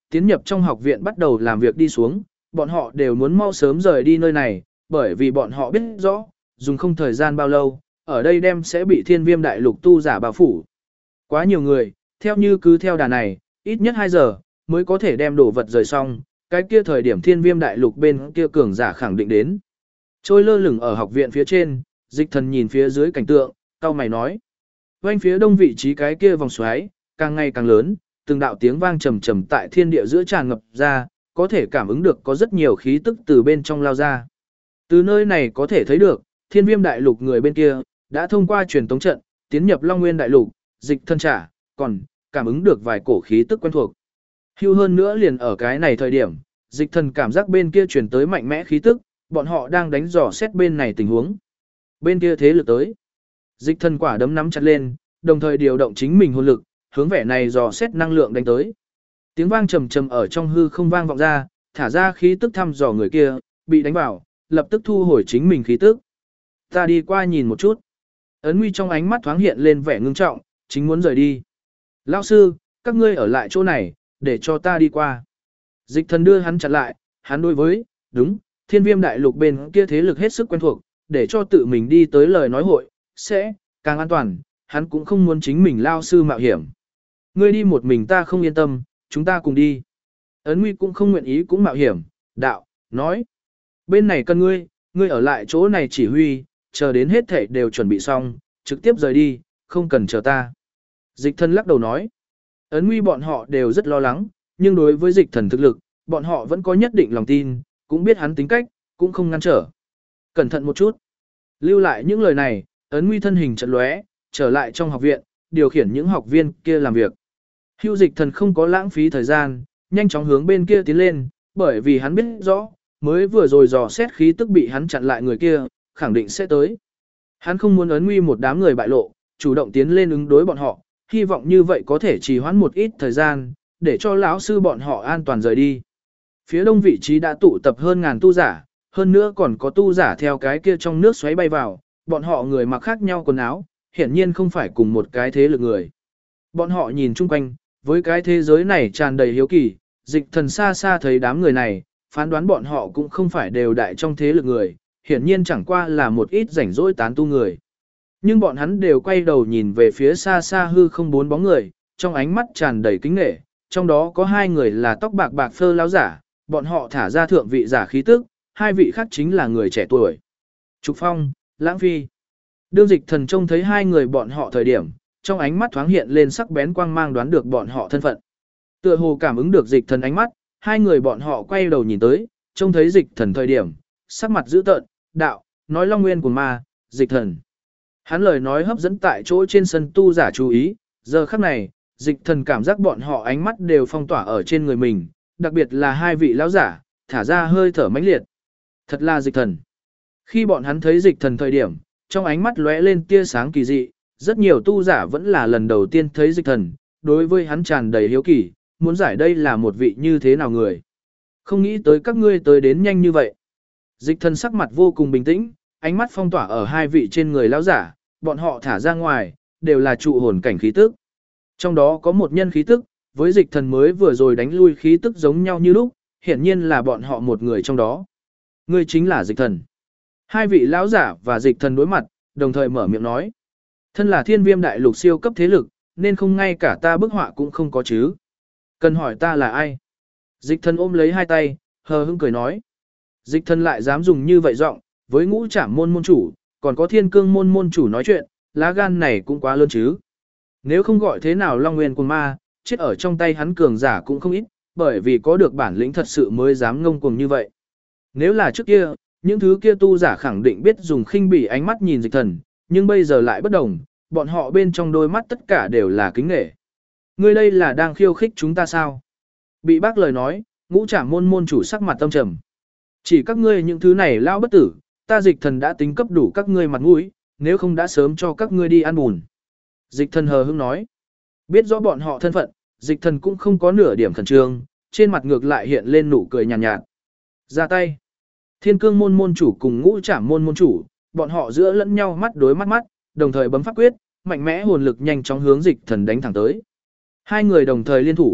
tiến nhập trong học viện bắt đầu làm việc đi xuống, bọn họ đều muốn mau sớm rời đi nơi này, bởi vì bọn họ biết rõ, dùng không thời gian bao lâu, ở đây đem sẽ bị thiên viêm đại lục tu giả bao phủ. Quá nhiều người, theo như cứ theo đà này, ít nhất 2 giờ, mới có thể đem đồ vật rời xong, cái kia thời điểm thiên viêm đại lục bên kia cường giả khẳng định đến. Trôi lơ lửng ở học viện phía trên, Dịch Thần nhìn phía dưới cảnh tượng, cau mày nói. Quanh phía đông vị trí cái kia vòng xoáy, càng ngày càng lớn, từng đạo tiếng vang trầm trầm tại thiên địa giữa tràn ngập ra, có thể cảm ứng được có rất nhiều khí tức từ bên trong lao ra. Từ nơi này có thể thấy được, thiên viêm đại lục người bên kia, đã thông qua truyền tống trận, tiến nhập Long Nguyên đại lục, Dịch Thần trả, còn cảm ứng được vài cổ khí tức quen thuộc. Hưu hơn nữa liền ở cái này thời điểm, Dịch Thần cảm giác bên kia truyền tới mạnh mẽ khí tức, bọn họ đang đánh dò xét bên này tình huống. Bên kia thế lực tới. Dịch Thần quả đấm nắm chặt lên, đồng thời điều động chính mình hồn lực, hướng vẻ này dò xét năng lượng đánh tới. Tiếng vang trầm trầm ở trong hư không vang vọng ra, thả ra khí tức thăm dò người kia, bị đánh vào, lập tức thu hồi chính mình khí tức. Ta đi qua nhìn một chút. Ấn Nguy trong ánh mắt thoáng hiện lên vẻ ngưng trọng, chính muốn rời đi. Lão sư, các ngươi ở lại chỗ này, để cho ta đi qua. Dịch Thần đưa hắn chặn lại, hắn đối với, đúng, thiên viêm đại lục bên kia thế lực hết sức quen thuộc, để cho tự mình đi tới lời nói hội, sẽ, càng an toàn, hắn cũng không muốn chính mình lao sư mạo hiểm. Ngươi đi một mình ta không yên tâm, chúng ta cùng đi. Ấn Nguy cũng không nguyện ý cũng mạo hiểm, đạo, nói. Bên này cần ngươi ở lại chỗ này chỉ huy, chờ đến hết thảy đều chuẩn bị xong, trực tiếp rời đi, không cần chờ ta. Dịch Thần lắc đầu nói. Ấn Nguy bọn họ đều rất lo lắng, nhưng đối với Dịch Thần thực lực, bọn họ vẫn có nhất định lòng tin, cũng biết hắn tính cách, cũng không ngăn trở. Cẩn thận một chút. Lưu lại những lời này, Ấn Nguy thân hình chợt lóe, trở lại trong học viện, điều khiển những học viên kia làm việc. Hưu Dịch Thần không có lãng phí thời gian, nhanh chóng hướng bên kia tiến lên, bởi vì hắn biết rõ, mới vừa rồi dò xét khí tức bị hắn chặn lại người kia, khẳng định sẽ tới. Hắn không muốn Ấn Nguy một đám người bại lộ, chủ động tiến lên ứng đối bọn họ, hy vọng như vậy có thể trì hoãn một ít thời gian, để cho lão sư bọn họ an toàn rời đi. Phía đông vị trí đã tụ tập hơn ngàn tu giả, hơn nữa còn có tu giả theo cái kia trong nước xoáy bay vào, bọn họ người mặc khác nhau quần áo, hiển nhiên không phải cùng một cái thế lực người. Bọn họ nhìn chung quanh, với cái thế giới này tràn đầy hiếu kỳ, Dịch Thần xa xa thấy đám người này, phán đoán bọn họ cũng không phải đều đại trong thế lực người, hiển nhiên chẳng qua là một ít rảnh rỗi tán tu người. Nhưng bọn hắn đều quay đầu nhìn về phía xa xa hư không bốn bóng người, trong ánh mắt tràn đầy kính nể, trong đó có 2 người là tóc bạc bạc phơ lão giả, bọn họ thả ra thượng vị giả khí tức, 2 vị khác chính là người trẻ tuổi. Trục Phong, Lãng Phi. Đương Dịch Thần trông thấy 2 người bọn họ thời điểm, trong ánh mắt thoáng hiện lên sắc bén quang mang đoán được bọn họ thân phận. Tựa hồ cảm ứng được Dịch Thần ánh mắt, 2 người bọn họ quay đầu nhìn tới, trông thấy Dịch Thần thời điểm, sắc mặt dữ tợn, đạo, nói Long Nguyên của ma, Dịch Thần. Hắn lời nói hấp dẫn tại chỗ trên sân tu giả chú ý, giờ khắc này, Dịch Thần cảm giác bọn họ ánh mắt đều phong tỏa ở trên người mình, đặc biệt là 2 vị lão giả, thả ra hơi thở mãnh liệt. Thật là Dịch Thần. Khi bọn hắn thấy Dịch Thần thời điểm, trong ánh mắt lóe lên tia sáng kỳ dị, rất nhiều tu giả vẫn là lần đầu tiên thấy Dịch Thần, đối với hắn tràn đầy hiếu kỳ, muốn giải đây là một vị như thế nào người. Không nghĩ tới các ngươi tới đến nhanh như vậy. Dịch Thần sắc mặt vô cùng bình tĩnh, ánh mắt phong tỏa ở 2 vị trên người lão giả, bọn họ thả ra ngoài, đều là trụ hồn cảnh khí tức. Trong đó có một nhân khí tức, với Dịch Thần mới vừa rồi đánh lui khí tức giống nhau như lúc, hiển nhiên là bọn họ một người trong đó. Ngươi chính là Dịch Thần. 2 vị lão giả và Dịch Thần đối mặt, đồng thời mở miệng nói. Thân là thiên viêm đại lục siêu cấp thế lực, nên không ngay cả ta bức họa cũng không có chứ. Cần hỏi ta là ai? Dịch Thần ôm lấy 2 tay, hờ hững cười nói. Dịch Thần lại dám dùng như vậy giọng, với Ngũ Trảm môn môn chủ, còn có Thiên Cương môn môn chủ nói chuyện, lá gan này cũng quá lớn chứ. Nếu không gọi thế nào Long Nguyên Cuồng Ma, chết ở trong tay hắn cường giả cũng không ít, bởi vì có được bản lĩnh thật sự mới dám ngông cuồng như vậy. Nếu là trước kia, những thứ kia tu giả khẳng định biết dùng khinh bỉ ánh mắt nhìn Dịch Thần, nhưng bây giờ lại bất đồng, bọn họ bên trong đôi mắt tất cả đều là kính nể. Ngươi đây là đang khiêu khích chúng ta sao? Bị bác lời nói, Ngũ Trảm môn môn chủ sắc mặt tâm trầm. Chỉ các ngươi những thứ này lao bất tử, ta Dịch Thần đã tính cấp đủ các ngươi mặt mũi, nếu không đã sớm cho các ngươi đi ăn bùn. Dịch Thần hờ hững nói. Biết rõ bọn họ thân phận, Dịch Thần cũng không có nửa điểm khẩn trương, trên mặt ngược lại hiện lên nụ cười nhàn nhạt. Ra tay. Thiên Cương môn môn chủ cùng Ngũ Trảm môn môn chủ, bọn họ giữa lẫn nhau mắt đối mắt mắt, đồng thời bấm pháp quyết, mạnh mẽ hồn lực nhanh chóng hướng Dịch Thần đánh thẳng tới. 2 người đồng thời liên thủ,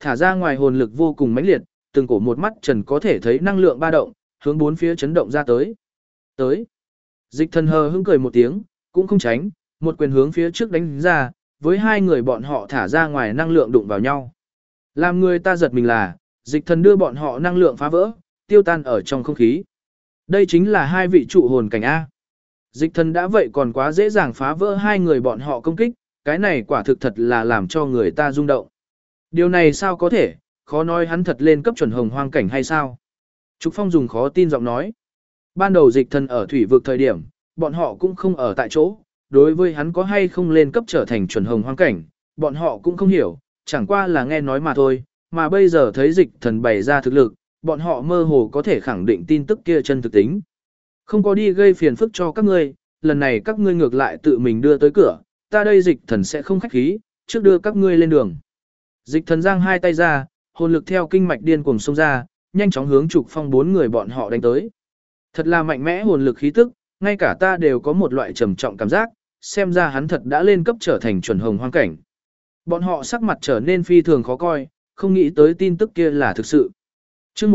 thả ra ngoài hồn lực vô cùng mãnh liệt, từng cổ một mắt trần có thể thấy năng lượng ba động, hướng bốn phía chấn động ra tới. Tới. Dịch thần hờ hững cười một tiếng, cũng không tránh, một quyền hướng phía trước đánh ra, với hai người bọn họ thả ra ngoài năng lượng đụng vào nhau. Làm người ta giật mình là, dịch thần đưa bọn họ năng lượng phá vỡ, tiêu tan ở trong không khí. Đây chính là hai vị trụ hồn cảnh A. Dịch thần đã vậy còn quá dễ dàng phá vỡ hai người bọn họ công kích, cái này quả thực thật là làm cho người ta rung động. Điều này sao có thể, khó nói hắn thật lên cấp chuẩn hồng hoang cảnh hay sao? Trúc Phong dùng khó tin giọng nói. Ban đầu dịch thần ở thủy vực thời điểm, bọn họ cũng không ở tại chỗ, đối với hắn có hay không lên cấp trở thành chuẩn hồng hoang cảnh, bọn họ cũng không hiểu, chẳng qua là nghe nói mà thôi, mà bây giờ thấy dịch thần bày ra thực lực, bọn họ mơ hồ có thể khẳng định tin tức kia chân thực tính. Không có đi gây phiền phức cho các ngươi, lần này các ngươi ngược lại tự mình đưa tới cửa, ta đây dịch thần sẽ không khách khí, trước đưa các ngươi lên đường. Dịch thần giang hai tay ra, hồn lực theo kinh mạch điên cuồng xông ra, nhanh chóng hướng Trục Phong bốn người bọn họ đánh tới. Thật là mạnh mẽ hồn lực khí tức, ngay cả ta đều có một loại trầm trọng cảm giác, xem ra hắn thật đã lên cấp trở thành chuẩn hồng hoang cảnh. Bọn họ sắc mặt trở nên phi thường khó coi, không nghĩ tới tin tức kia là thực sự. Chương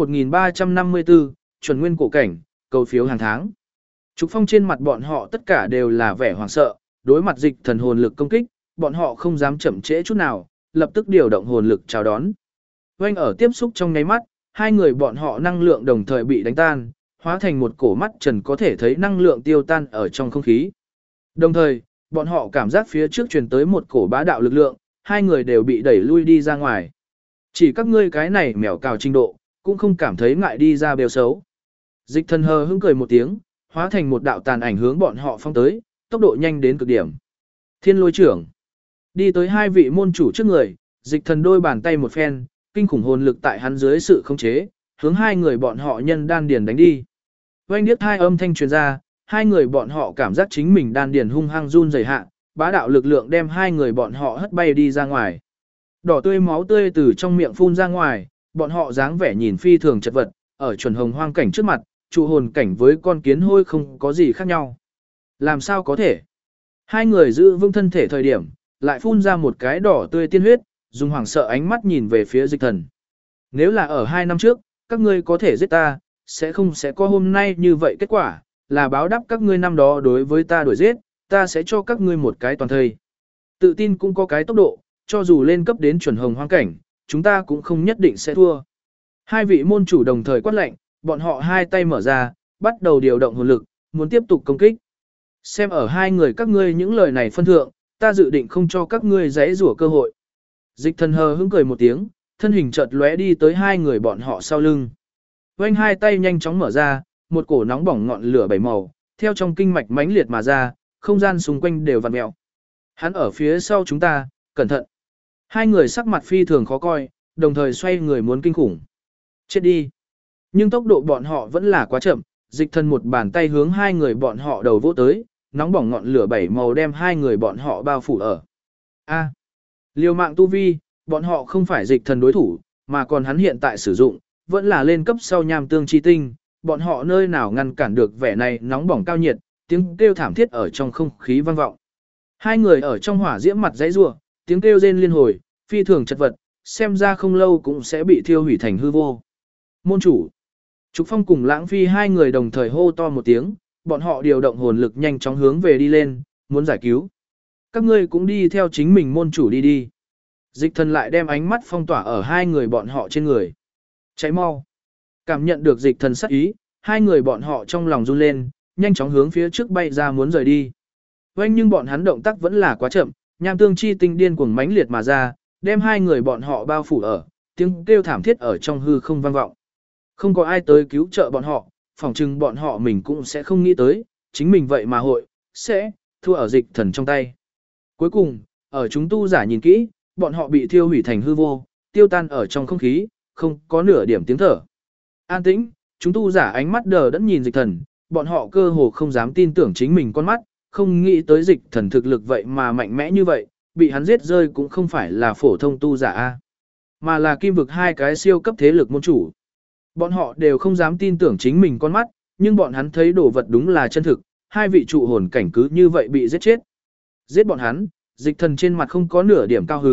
1354, chuẩn nguyên cổ cảnh, cầu phiếu hàng tháng. Trục Phong trên mặt bọn họ tất cả đều là vẻ hoảng sợ, đối mặt dịch thần hồn lực công kích, bọn họ không dám chậm trễ chút nào, lập tức điều động hồn lực chào đón. Oanh ở tiếp xúc trong nháy mắt, hai người bọn họ năng lượng đồng thời bị đánh tan, hóa thành một cổ mắt trần có thể thấy năng lượng tiêu tan ở trong không khí. Đồng thời, bọn họ cảm giác phía trước truyền tới một cổ bá đạo lực lượng, hai người đều bị đẩy lui đi ra ngoài. Chỉ các ngươi cái này mèo cào trình độ, cũng không cảm thấy ngại đi ra bèo xấu. Dịch thần hờ hững cười một tiếng, hóa thành một đạo tàn ảnh hướng bọn họ phong tới, tốc độ nhanh đến cực điểm. Thiên lôi trưởng. Đi tới hai vị môn chủ trước người, dịch thần đôi bàn tay một phen, kinh khủng hồn lực tại hắn dưới sự khống chế, hướng hai người bọn họ nhân đan điền đánh đi. Oanh điếc hai âm thanh truyền ra, hai người bọn họ cảm giác chính mình đan điền hung hăng run rẩy hạ, bá đạo lực lượng đem hai người bọn họ hất bay đi ra ngoài. Đỏ tươi máu tươi từ trong miệng phun ra ngoài, bọn họ dáng vẻ nhìn phi thường chật vật, ở chuẩn hồng hoang cảnh trước mặt, trụ hồn cảnh với con kiến hôi không có gì khác nhau. Làm sao có thể? Hai người giữ vững thân thể thời điểm, lại phun ra một cái đỏ tươi tiên huyết, dùng hoảng sợ ánh mắt nhìn về phía dịch thần. Nếu là ở 2 năm trước, các ngươi có thể giết ta, sẽ có hôm nay như vậy kết quả, là báo đáp các ngươi năm đó đối với ta đuổi giết, ta sẽ cho các ngươi một cái toàn thây. Tự tin cũng có cái tốc độ, cho dù lên cấp đến chuẩn hồng hoang cảnh, chúng ta cũng không nhất định sẽ thua. Hai vị môn chủ đồng thời quát lệnh, bọn họ hai tay mở ra, bắt đầu điều động hồn lực, muốn tiếp tục công kích. Xem ở hai người các ngươi những lời này phân thượng, ta dự định không cho các ngươi giãy rủa cơ hội. Dịch thần hờ hững cười một tiếng, thân hình chợt lóe đi tới hai người bọn họ sau lưng. Oanh hai tay nhanh chóng mở ra, một cổ nóng bỏng ngọn lửa bảy màu, theo trong kinh mạch mãnh liệt mà ra, không gian xung quanh đều vặn mèo. Hắn ở phía sau chúng ta, cẩn thận. Hai người sắc mặt phi thường khó coi, đồng thời xoay người muốn kinh khủng. Chết đi. Nhưng tốc độ bọn họ vẫn là quá chậm, dịch thần một bàn tay hướng hai người bọn họ đầu vỗ tới, nóng bỏng ngọn lửa bảy màu đem hai người bọn họ bao phủ ở. A. Liều mạng tu vi, bọn họ không phải dịch thần đối thủ, mà còn hắn hiện tại sử dụng, vẫn là lên cấp sau nham tương chi tinh, bọn họ nơi nào ngăn cản được vẻ này nóng bỏng cao nhiệt, tiếng kêu thảm thiết ở trong không khí vang vọng. Hai người ở trong hỏa diễm mặt dãy rủa, tiếng kêu rên liên hồi, phi thường chật vật, xem ra không lâu cũng sẽ bị thiêu hủy thành hư vô. Môn chủ, Trục Phong cùng Lãng Phi hai người đồng thời hô to một tiếng, bọn họ điều động hồn lực nhanh chóng hướng về đi lên, muốn giải cứu. Các ngươi cũng đi theo chính mình môn chủ đi đi. Dịch thần lại đem ánh mắt phong tỏa ở hai người bọn họ trên người. Cháy mau. Cảm nhận được dịch thần sắc ý, hai người bọn họ trong lòng run lên, nhanh chóng hướng phía trước bay ra muốn rời đi. Vâng, nhưng bọn hắn động tác vẫn là quá chậm, nham tương chi tinh điên cuồng mãnh liệt mà ra, đem hai người bọn họ bao phủ ở, tiếng kêu thảm thiết ở trong hư không vang vọng. Không có ai tới cứu trợ bọn họ, phỏng chừng bọn họ mình cũng sẽ không nghĩ tới, chính mình vậy mà sẽ thua ở dịch thần trong tay. Cuối cùng, ở chúng tu giả nhìn kỹ, bọn họ bị thiêu hủy thành hư vô, tiêu tan ở trong không khí, không có nửa điểm tiếng thở. An tĩnh, chúng tu giả ánh mắt đờ đẫn nhìn dịch thần, bọn họ cơ hồ không dám tin tưởng chính mình con mắt, không nghĩ tới dịch thần thực lực vậy mà mạnh mẽ như vậy, bị hắn giết rơi cũng không phải là phổ thông tu giả a, mà là kim vực hai cái siêu cấp thế lực môn chủ. Bọn họ đều không dám tin tưởng chính mình con mắt, nhưng bọn hắn thấy đồ vật đúng là chân thực, hai vị trụ hồn cảnh cứ như vậy bị giết chết. Giết bọn hắn, dịch thần trên mặt không có nửa điểm cao hứng,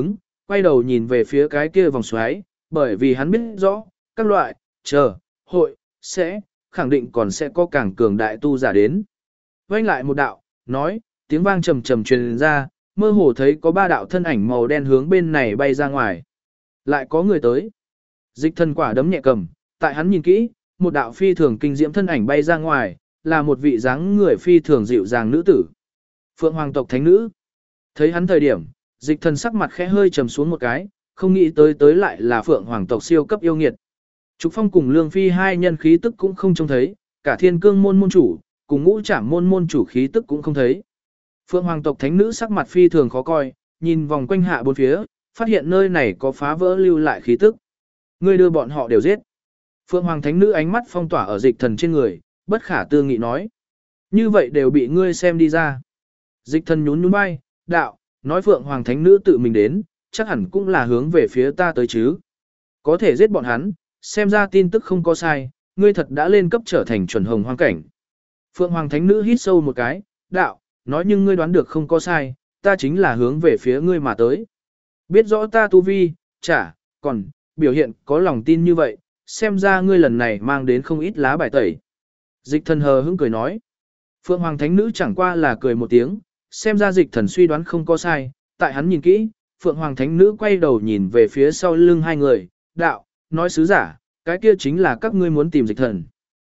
quay đầu nhìn về phía cái kia vòng xoáy, bởi vì hắn biết rõ, các loại, hội, khẳng định còn sẽ có càng cường đại tu giả đến. Vanh lại một đạo, nói, tiếng vang trầm trầm truyền ra, mơ hồ thấy có 3 đạo thân ảnh màu đen hướng bên này bay ra ngoài. Lại có người tới. Dịch thần quả đấm nhẹ cầm, tại hắn nhìn kỹ, một đạo phi thường kinh diễm thân ảnh bay ra ngoài, là một vị dáng người phi thường dịu dàng nữ tử. Phượng Hoàng tộc thánh nữ. Thấy hắn thời điểm, dịch thần sắc mặt khẽ hơi trầm xuống một cái, không nghĩ tới lại là Phượng Hoàng tộc siêu cấp yêu nghiệt. Trục Phong cùng Lương Phi hai nhân khí tức cũng không trông thấy, cả Thiên Cương môn môn chủ, cùng Ngũ Trảm môn môn chủ khí tức cũng không thấy. Phượng Hoàng tộc thánh nữ sắc mặt phi thường khó coi, nhìn vòng quanh hạ bốn phía, phát hiện nơi này có phá vỡ lưu lại khí tức. Ngươi đưa bọn họ đều giết. Phượng Hoàng thánh nữ ánh mắt phong tỏa ở dịch thần trên người, bất khả tư nghị nói. Như vậy đều bị ngươi xem đi ra. Dịch thần nhún nhún vai, đạo, nói Phượng Hoàng thánh nữ tự mình đến, chắc hẳn cũng là hướng về phía ta tới chứ. Có thể giết bọn hắn, xem ra tin tức không có sai, ngươi thật đã lên cấp trở thành chuẩn hồng hoang cảnh. Phượng Hoàng thánh nữ hít sâu một cái, đạo, nói nhưng ngươi đoán được không có sai, ta chính là hướng về phía ngươi mà tới. Biết rõ ta tu vi, còn, biểu hiện có lòng tin như vậy, xem ra ngươi lần này mang đến không ít lá bài tẩy. Dịch thần hờ hững cười nói. Phượng Hoàng thánh nữ chẳng qua là cười một tiếng, xem ra dịch thần suy đoán không có sai, tại hắn nhìn kỹ, Phượng Hoàng thánh nữ quay đầu nhìn về phía sau lưng hai người, đạo, nói sứ giả, cái kia chính là các ngươi muốn tìm dịch thần.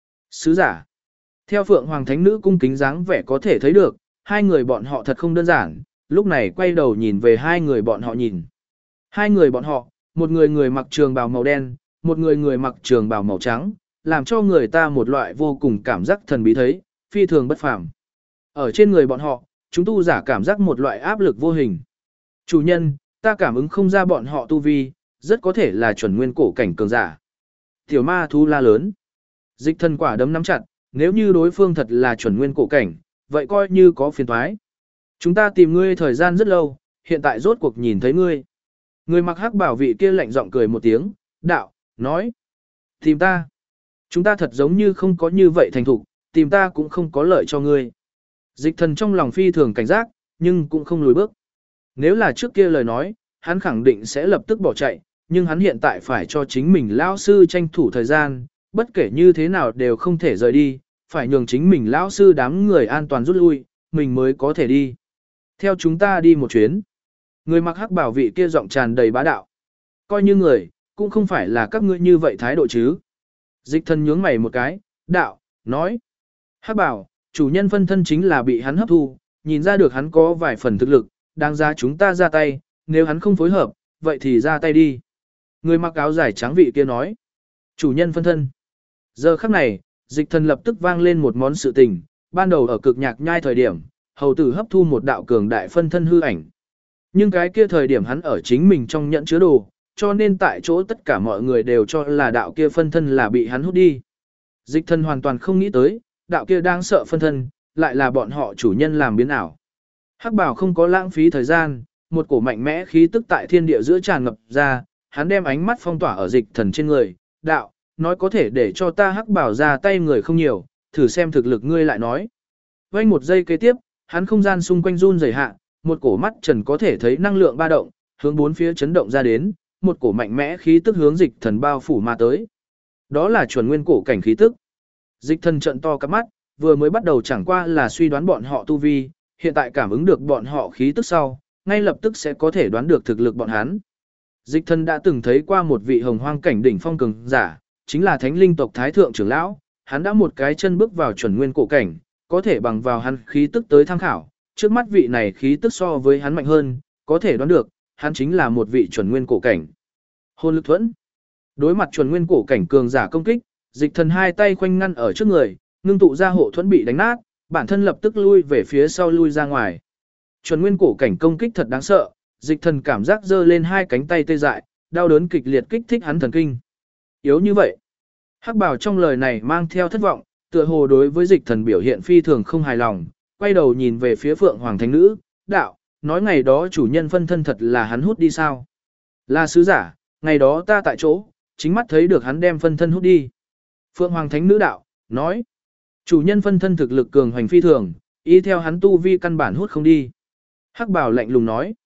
Sứ giả. Theo Phượng Hoàng thánh nữ cung kính dáng vẻ có thể thấy được, hai người bọn họ thật không đơn giản, lúc này quay đầu nhìn về hai người bọn họ nhìn. Hai người bọn họ, một người mặc trường bào màu đen, một người mặc trường bào màu trắng, làm cho người ta một loại vô cùng cảm giác thần bí thấy, phi thường bất phàm. Ở trên người bọn họ, chúng tu giả cảm giác một loại áp lực vô hình. Chủ nhân, ta cảm ứng không ra bọn họ tu vi, rất có thể là chuẩn nguyên cổ cảnh cường giả. Tiểu ma thú la lớn. Dịch thần quả đấm nắm chặt, nếu như đối phương thật là chuẩn nguyên cổ cảnh, vậy coi như có phiền toái. Chúng ta tìm ngươi thời gian rất lâu, hiện tại rốt cuộc nhìn thấy ngươi. Người mặc hắc bảo vị kia lạnh giọng cười một tiếng, đạo, nói. Tìm ta. Chúng ta thật giống như không có như vậy thành thục, tìm ta cũng không có lợi cho ngươi. Dịch thần trong lòng phi thường cảnh giác, nhưng cũng không lùi bước. Nếu là trước kia lời nói, hắn khẳng định sẽ lập tức bỏ chạy, nhưng hắn hiện tại phải cho chính mình lão sư tranh thủ thời gian, bất kể như thế nào đều không thể rời đi, phải nhường chính mình lão sư đám người an toàn rút lui, mình mới có thể đi. Theo chúng ta đi một chuyến. Người mặc hắc bảo vị kia giọng tràn đầy bá đạo. Coi như người, cũng không phải là các ngươi như vậy thái độ chứ. Dịch thần nhướng mày một cái, đạo, nói. Hắc bảo, chủ nhân phân thân chính là bị hắn hấp thu, nhìn ra được hắn có vài phần thực lực, đáng ra chúng ta ra tay, nếu hắn không phối hợp, vậy thì ra tay đi. Người mặc áo dài trắng vị kia nói. Chủ nhân phân thân. Giờ khắc này, dịch thần lập tức vang lên một món sự tình, ban đầu ở cực nhạc nhai thời điểm, hầu tử hấp thu một đạo cường đại phân thân hư ảnh. Nhưng cái kia thời điểm hắn ở chính mình trong nhận chứa đồ, cho nên tại chỗ tất cả mọi người đều cho là đạo kia phân thân là bị hắn hút đi. Dịch thần hoàn toàn không nghĩ tới, đạo kia đang sợ phân thân, lại là bọn họ chủ nhân làm biến ảo. Hắc bảo không có lãng phí thời gian, một cổ mạnh mẽ khí tức tại thiên địa giữa tràn ngập ra, hắn đem ánh mắt phong tỏa ở dịch thần trên người, đạo, nói có thể để cho ta hắc bảo ra tay người không nhiều, thử xem thực lực ngươi lại nói. Quanh một giây kế tiếp, hắn không gian xung quanh run rẩy hạ, một cổ mắt trần có thể thấy năng lượng ba động, hướng bốn phía chấn động ra đến, một cổ mạnh mẽ khí tức hướng dịch thần bao phủ mà tới. Đó là chuẩn nguyên cổ cảnh khí tức. Dịch thần trợn to cặp mắt, vừa mới bắt đầu chẳng qua là suy đoán bọn họ tu vi, hiện tại cảm ứng được bọn họ khí tức sau, ngay lập tức sẽ có thể đoán được thực lực bọn hắn. Dịch thần đã từng thấy qua một vị hồng hoang cảnh đỉnh phong cường giả, chính là thánh linh tộc thái thượng trưởng lão, hắn đã một cái chân bước vào chuẩn nguyên cổ cảnh, có thể bằng vào hắn khí tức tới tham khảo, trước mắt vị này khí tức so với hắn mạnh hơn, có thể đoán được, hắn chính là một vị chuẩn nguyên cổ cảnh. Hồn lực thuẫn. Đối mặt chuẩn nguyên cổ cảnh cường giả công kích, dịch thần hai tay khoanh ngăn ở trước người, ngưng tụ ra hộ thuẫn bị đánh nát, bản thân lập tức lui về phía sau lui ra ngoài. Chuẩn nguyên cổ cảnh công kích thật đáng sợ, dịch thần cảm giác giơ lên hai cánh tay tê dại, đau đớn kịch liệt kích thích hắn thần kinh. Yếu như vậy. Hắc bảo trong lời này mang theo thất vọng, tựa hồ đối với dịch thần biểu hiện phi thường không hài lòng, quay đầu nhìn về phía Phượng Hoàng thánh nữ, đạo, nói ngày đó chủ nhân phân thân thật là hắn hút đi sao? Là sứ giả, ngày đó ta tại chỗ, chính mắt thấy được hắn đem phân thân hút đi. Phượng Hoàng thánh nữ đạo, nói, chủ nhân phân thân thực lực cường hoành phi thường, y theo hắn tu vi căn bản hút không đi. Hắc bảo lạnh lùng nói,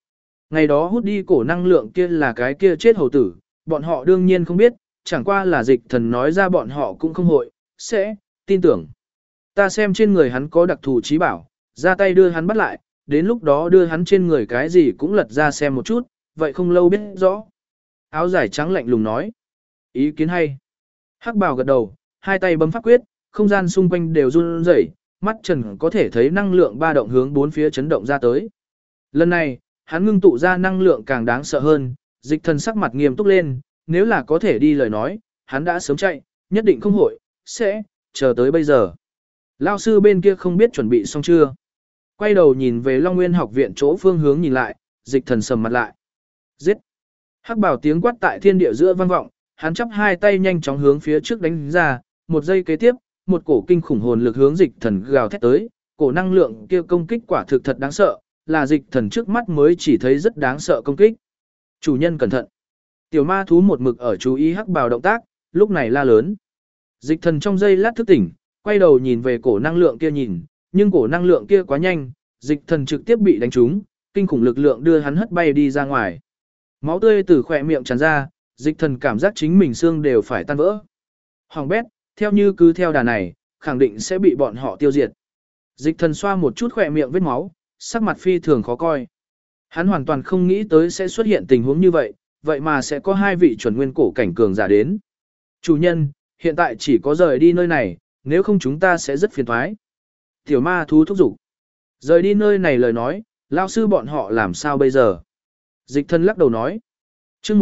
Ngày đó hút đi cổ năng lượng kia là cái kia chết hầu tử, bọn họ đương nhiên không biết, chẳng qua là dịch thần nói ra bọn họ cũng không hội, sẽ, tin tưởng. Ta xem trên người hắn có đặc thù trí bảo, ra tay đưa hắn bắt lại, đến lúc đó đưa hắn trên người cái gì cũng lật ra xem một chút, vậy không lâu biết rõ. Áo dài trắng lạnh lùng nói. Ý kiến hay. Hắc bào gật đầu, hai tay bấm pháp quyết, không gian xung quanh đều run rẩy, mắt trần có thể thấy năng lượng ba động hướng bốn phía chấn động ra tới. Lần này, hắn ngưng tụ ra năng lượng càng đáng sợ hơn, dịch thần sắc mặt nghiêm túc lên, nếu là có thể đi lời nói, hắn đã sớm chạy, nhất định không hội, sẽ, chờ tới bây giờ. Lao sư bên kia không biết chuẩn bị xong chưa. Quay đầu nhìn về Long Nguyên học viện chỗ phương hướng nhìn lại, dịch thần sầm mặt lại. Giết! Hắc bảo tiếng quát tại thiên địa giữa vang vọng, hắn chắp hai tay nhanh chóng hướng phía trước đánh ra, một giây kế tiếp, một cổ kinh khủng hồn lực hướng dịch thần gào thét tới, cổ năng lượng kia công kích quả thực thật đáng sợ, là dịch thần trước mắt mới chỉ thấy rất đáng sợ công kích. Chủ nhân cẩn thận. Tiểu ma thú một mực ở chú ý hắc bào động tác, lúc này la lớn. Dịch thần trong giây lát thức tỉnh, quay đầu nhìn về cổ năng lượng kia nhìn, nhưng cổ năng lượng kia quá nhanh, dịch thần trực tiếp bị đánh trúng, kinh khủng lực lượng đưa hắn hất bay đi ra ngoài. Máu tươi từ khỏe miệng tràn ra, dịch thần cảm giác chính mình xương đều phải tan vỡ. Hoàng bét, theo như cứ theo đà này, khẳng định sẽ bị bọn họ tiêu diệt. Dịch thần xoa một chút khỏe miệng vết máu, sắc mặt phi thường khó coi. Hắn hoàn toàn không nghĩ tới sẽ xuất hiện tình huống như vậy, vậy mà sẽ có hai vị chuẩn nguyên cổ cảnh cường giả đến. Chủ nhân, hiện tại chỉ có rời đi nơi này, nếu không chúng ta sẽ rất phiền toái. Tiểu ma thú thúc giục. Rời đi nơi này lời nói, lao sư bọn họ làm sao bây giờ? Dịch thần lắc đầu nói. chương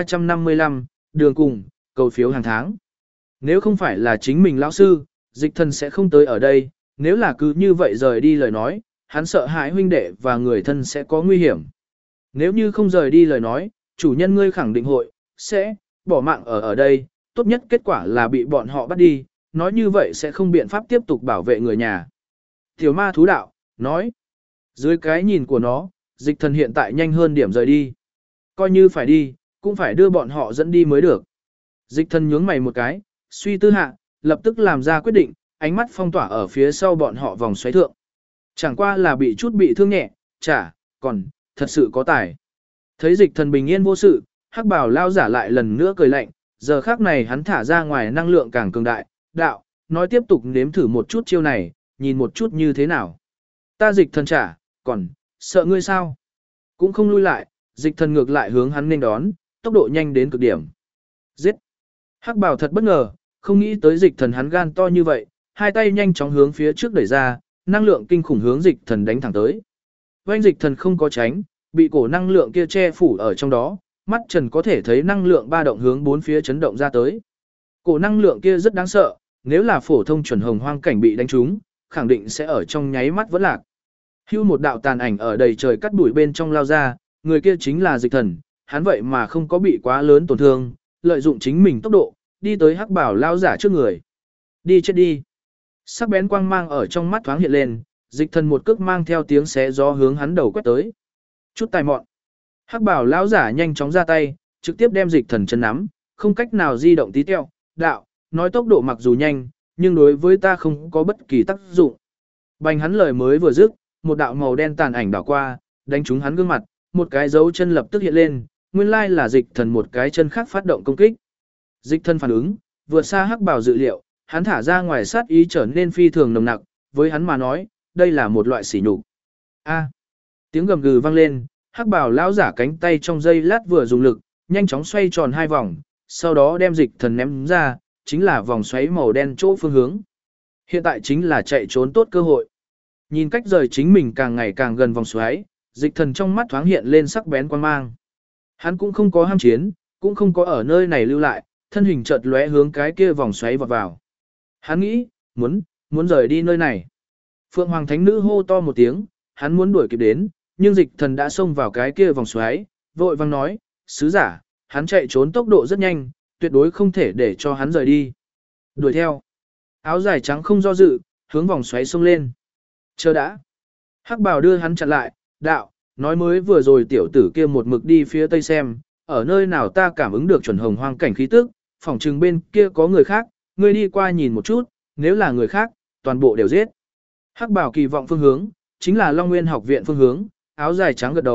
1355, đường cùng, cầu phiếu hàng tháng. Nếu không phải là chính mình lão sư, dịch thần sẽ không tới ở đây, nếu là cứ như vậy rời đi lời nói, hắn sợ hãi huynh đệ và người thân sẽ có nguy hiểm. Nếu như không rời đi lời nói, chủ nhân ngươi khẳng định hội, sẽ, bỏ mạng ở đây, tốt nhất kết quả là bị bọn họ bắt đi, nói như vậy sẽ không biện pháp tiếp tục bảo vệ người nhà. Tiểu ma thú đạo, nói, dưới cái nhìn của nó, dịch thần hiện tại nhanh hơn điểm rời đi. Coi như phải đi, cũng phải đưa bọn họ dẫn đi mới được. Dịch thần nhướng mày một cái, suy tư hạ, lập tức làm ra quyết định, ánh mắt phong tỏa ở phía sau bọn họ vòng xoáy thượng. Chẳng qua là bị chút bị thương nhẹ, còn, thật sự có tài. Thấy dịch thần bình yên vô sự, hắc bào lao giả lại lần nữa cười lạnh, giờ khác này hắn thả ra ngoài năng lượng càng cường đại, đạo, nói tiếp tục nếm thử một chút chiêu này, nhìn một chút như thế nào. Ta dịch thần còn, sợ ngươi sao? Cũng không lui lại, dịch thần ngược lại hướng hắn nên đón, tốc độ nhanh đến cực điểm. Giết! Hắc bào thật bất ngờ, không nghĩ tới dịch thần hắn gan to như vậy, hai tay nhanh chóng hướng phía trước đẩy ra, năng lượng kinh khủng hướng dịch thần đánh thẳng tới. Oanh dịch thần không có tránh, bị cổ năng lượng kia che phủ ở trong đó, mắt trần có thể thấy năng lượng ba động hướng bốn phía chấn động ra tới. Cổ năng lượng kia rất đáng sợ, nếu là phổ thông chuẩn hồng hoang cảnh bị đánh trúng, khẳng định sẽ ở trong nháy mắt vẫn lạc. Hưu một đạo tàn ảnh ở đầy trời cắt đuổi bên trong lao ra, người kia chính là dịch thần, hắn vậy mà không có bị quá lớn tổn thương, lợi dụng chính mình tốc độ, đi tới hắc bảo lao giả trước người. Đi chết đi. Sắc bén quang mang ở trong mắt thoáng hiện lên, dịch thần một cước mang theo tiếng xé gió hướng hắn đầu quét tới. Chút tài mọn. Hắc bảo lão giả nhanh chóng ra tay, trực tiếp đem dịch thần chân nắm, không cách nào di động tí teo. Đạo, nói tốc độ mặc dù nhanh, nhưng đối với ta không có bất kỳ tác dụng. Bành hắn lời mới vừa dứt, một đạo màu đen tàn ảnh đảo qua, đánh trúng hắn gương mặt, một cái dấu chân lập tức hiện lên, nguyên lai là dịch thần một cái chân khác phát động công kích. Dịch thần phản ứng, vượt xa hắc bảo dự liệu, hắn thả ra ngoài sát ý trở nên phi thường nồng nặc, với hắn mà nói, đây là một loại sỉ nhục. A. Tiếng gầm gừ vang lên, hắc bảo lão giả cánh tay trong giây lát vừa dùng lực, nhanh chóng xoay tròn hai vòng, sau đó đem dịch thần ném ra, chính là vòng xoáy màu đen chỗ phương hướng. Hiện tại chính là chạy trốn tốt cơ hội. Nhìn cách rời chính mình càng ngày càng gần vòng xoáy, dịch thần trong mắt thoáng hiện lên sắc bén quan mang. Hắn cũng không có ham chiến, cũng không có ở nơi này lưu lại, thân hình chợt lóe hướng cái kia vòng xoáy vọt vào. Hắn nghĩ, muốn rời đi nơi này. Phượng Hoàng Thánh Nữ hô to một tiếng, hắn muốn đuổi kịp đến, nhưng dịch thần đã xông vào cái kia vòng xoáy, vội vang nói, sứ giả, hắn chạy trốn tốc độ rất nhanh, tuyệt đối không thể để cho hắn rời đi. Đuổi theo. Áo dài trắng không do dự, hướng vòng xoáy xông lên. Chờ đã. Hắc bào đưa hắn chặn lại, đạo, nói mới vừa rồi tiểu tử kia một mực đi phía tây xem, ở nơi nào ta cảm ứng được chuẩn hồng hoang cảnh khí tức, phỏng chừng bên kia có người khác, ngươi đi qua nhìn một chút, nếu là người khác, toàn bộ đều giết. Hắc bảo kỳ vọng phương hướng, chính là Long Nguyên học viện phương hướng, áo dài trắng gật đầu,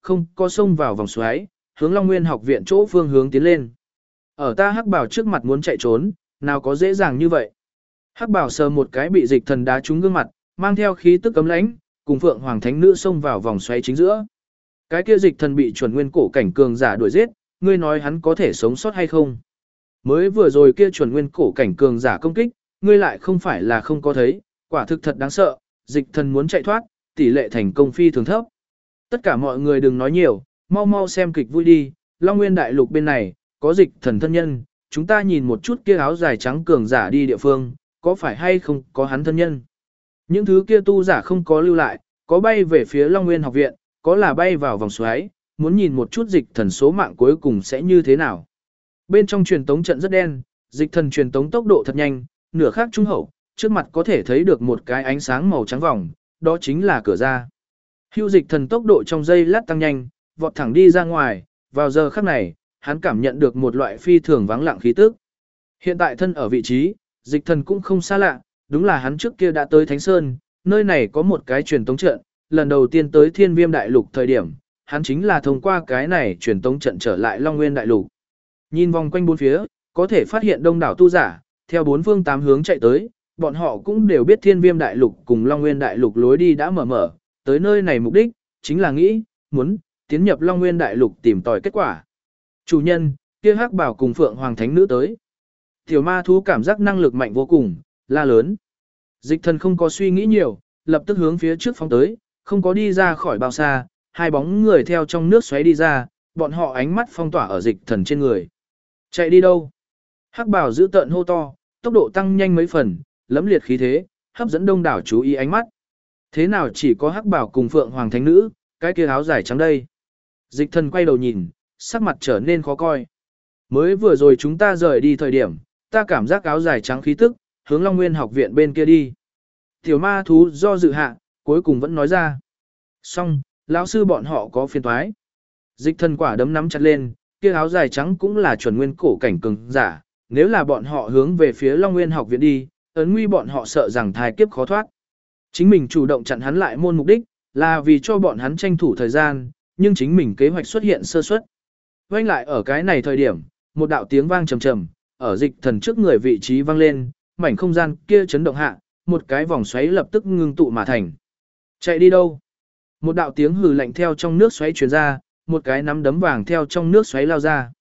không có xông vào vòng xoáy, hướng Long Nguyên học viện chỗ phương hướng tiến lên. Ở ta Hắc Bảo trước mặt muốn chạy trốn, nào có dễ dàng như vậy. Hắc Bảo sờ một cái bị dịch thần đá trúng gương mặt, mang theo khí tức cấm lãnh, cùng Phượng Hoàng Thánh Nữ xông vào vòng xoáy chính giữa. Cái kia dịch thần bị chuẩn nguyên cổ cảnh cường giả đuổi giết, ngươi nói hắn có thể sống sót hay không? Mới vừa rồi kia chuẩn nguyên cổ cảnh cường giả công kích, ngươi lại không phải là không có thấy, quả thực thật đáng sợ, dịch thần muốn chạy thoát, tỷ lệ thành công phi thường thấp. Tất cả mọi người đừng nói nhiều, mau mau xem kịch vui đi, Long Nguyên đại lục bên này, có dịch thần thân nhân, chúng ta nhìn một chút kia áo dài trắng cường giả đi địa phương, có phải hay không có hắn thân nhân. Những thứ kia tu giả không có lưu lại, có bay về phía Long Nguyên học viện, có là bay vào vòng xoáy, muốn nhìn một chút dịch thần số mạng cuối cùng sẽ như thế nào. Bên trong truyền tống trận rất đen, dịch thần truyền tống tốc độ thật nhanh, nửa khác trung hậu, trước mặt có thể thấy được một cái ánh sáng màu trắng vòng, đó chính là cửa ra. Hưu dịch thần tốc độ trong giây lát tăng nhanh, vọt thẳng đi ra ngoài, vào giờ khắc này, hắn cảm nhận được một loại phi thường vắng lặng khí tức. Hiện tại thân ở vị trí, dịch thần cũng không xa lạ, đúng là hắn trước kia đã tới Thánh Sơn, nơi này có một cái truyền tống trận, lần đầu tiên tới Thiên Viêm Đại Lục thời điểm, hắn chính là thông qua cái này truyền tống trận trở lại Long Nguyên Đại Lục. Nhìn vòng quanh bốn phía, có thể phát hiện đông đảo tu giả, theo bốn phương tám hướng chạy tới, bọn họ cũng đều biết Thiên Viêm Đại Lục cùng Long Nguyên Đại Lục lối đi đã mở, tới nơi này mục đích, chính là nghĩ, muốn, tiến nhập Long Nguyên Đại Lục tìm tòi kết quả. Chủ nhân, kia Hắc Bảo cùng Phượng Hoàng Thánh Nữ tới. Tiểu ma thú cảm giác năng lực mạnh vô cùng, la lớn. Dịch thần không có suy nghĩ nhiều, lập tức hướng phía trước phóng tới, không có đi ra khỏi bao xa, hai bóng người theo trong nước xoáy đi ra, bọn họ ánh mắt phong tỏa ở dịch thần trên người. Chạy đi đâu? Hắc Bảo giữ tợn hô to, tốc độ tăng nhanh mấy phần, lẫm liệt khí thế, hấp dẫn đông đảo chú ý ánh mắt. Thế nào chỉ có Hắc Bảo cùng Phượng Hoàng Thánh Nữ, cái kia áo dài trắng đây? Dịch thần quay đầu nhìn, sắc mặt trở nên khó coi. Mới vừa rồi chúng ta rời đi thời điểm, ta cảm giác áo dài trắng khí tức, hướng Long Nguyên học viện bên kia đi. Tiểu ma thú do dự hạ, cuối cùng vẫn nói ra. Xong, lão sư bọn họ có phiền toái. Dịch thần quả đấm nắm chặt lên, kia áo dài trắng cũng là chuẩn nguyên cổ cảnh cường giả, nếu là bọn họ hướng về phía Long Nguyên học viện đi, ấn nguy bọn họ sợ rằng thai kiếp khó thoát. Chính mình chủ động chặn hắn lại môn mục đích, là vì cho bọn hắn tranh thủ thời gian, nhưng chính mình kế hoạch xuất hiện sơ suất. Quanh lại ở cái này thời điểm, một đạo tiếng vang trầm trầm, ở dịch thần trước người vị trí vang lên, mảnh không gian kia chấn động hạ, một cái vòng xoáy lập tức ngưng tụ mà thành. Chạy đi đâu? Một đạo tiếng hừ lạnh theo trong nước xoáy truyền ra, một cái nắm đấm vàng theo trong nước xoáy lao ra.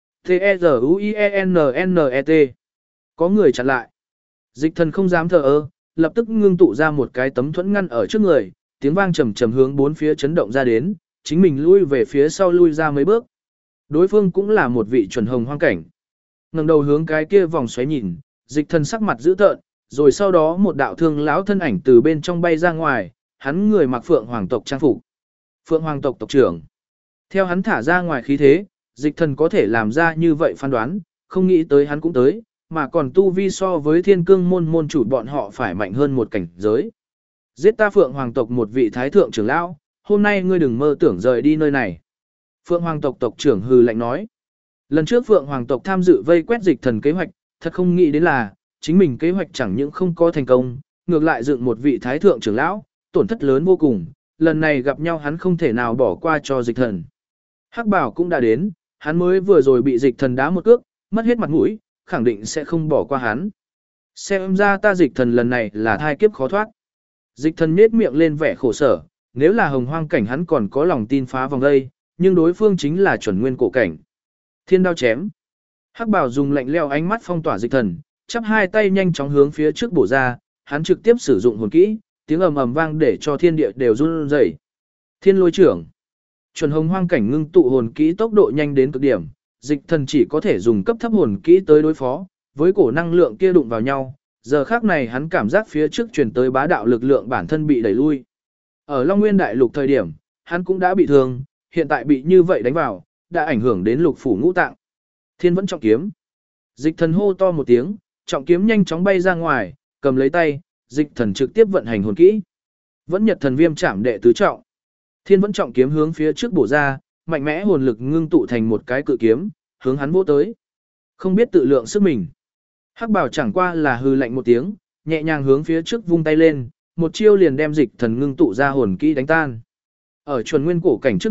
T-E-Z-U-I-E-N-N-E-T. Có người chặn lại. Dịch thần không dám thờ ơ, lập tức ngưng tụ ra một cái tấm thuẫn ngăn ở trước người, tiếng vang trầm trầm hướng bốn phía chấn động ra đến, chính mình lui về phía sau lui ra mấy bước. Đối phương cũng là một vị chuẩn hồng hoang cảnh. Ngẩng đầu hướng cái kia vòng xoáy nhìn, dịch thần sắc mặt dữ tợn, rồi sau đó một đạo thương lão thân ảnh từ bên trong bay ra ngoài, hắn người mặc Phượng Hoàng tộc trang phục. Phượng Hoàng tộc tộc trưởng. Theo hắn thả ra ngoài khí thế, dịch thần có thể làm ra như vậy phán đoán, không nghĩ tới hắn cũng tới, mà còn tu vi so với thiên cương môn môn chủ bọn họ phải mạnh hơn một cảnh giới. Giết ta Phượng Hoàng tộc một vị thái thượng trưởng lão, hôm nay ngươi đừng mơ tưởng rời đi nơi này. Phượng Hoàng tộc tộc trưởng hừ lạnh nói. Lần trước Phượng Hoàng tộc tham dự vây quét dịch thần kế hoạch, thật không nghĩ đến là, chính mình kế hoạch chẳng những không có thành công, ngược lại dựng một vị thái thượng trưởng lão, tổn thất lớn vô cùng, lần này gặp nhau hắn không thể nào bỏ qua cho dịch thần. Hắc Bảo cũng đã đến, hắn mới vừa rồi bị dịch thần đá một cước, mất hết mặt mũi, khẳng định sẽ không bỏ qua hắn. Xem ra ta dịch thần lần này là thai kiếp khó thoát. Dịch thần nhếch miệng lên vẻ khổ sở, nếu là hồng hoang cảnh hắn còn có lòng tin phá vòng đây, nhưng đối phương chính là chuẩn nguyên cổ cảnh. Thiên đao chém. Hắc Bảo dùng lạnh lẽo ánh mắt phong tỏa dịch thần, chắp hai tay nhanh chóng hướng phía trước bổ ra, hắn trực tiếp sử dụng hồn kỹ, tiếng ầm ầm vang để cho thiên địa đều run rẩy. Thiên lôi trưởng. Chuẩn hồng hoang cảnh ngưng tụ hồn kỹ tốc độ nhanh đến cực điểm, dịch thần chỉ có thể dùng cấp thấp hồn kỹ tới đối phó, với cổ năng lượng kia đụng vào nhau, giờ khắc này hắn cảm giác phía trước truyền tới bá đạo lực lượng bản thân bị đẩy lui. Ở Long Nguyên Đại Lục thời điểm, hắn cũng đã bị thương, hiện tại bị như vậy đánh vào, đã ảnh hưởng đến lục phủ ngũ tạng. Thiên vẫn trọng kiếm. Dịch thần hô to một tiếng, trọng kiếm nhanh chóng bay ra ngoài, cầm lấy tay, dịch thần trực tiếp vận hành hồn kỹ. Vẫn nhật thần viêm chạm đệ tứ trọng. Thiên vẫn trọng kiếm hướng phía trước bổ ra, mạnh mẽ hồn lực ngưng tụ thành một cái cự kiếm, hướng hắn vỗ tới. Không biết tự lượng sức mình. Hắc Bảo chẳng qua là hư lạnh một tiếng, nhẹ nhàng hướng phía trước vung tay lên, một chiêu liền đem dịch thần ngưng tụ ra hồn kỹ đánh tan. Ở chuẩn nguyên cổ cảnh trước mặt,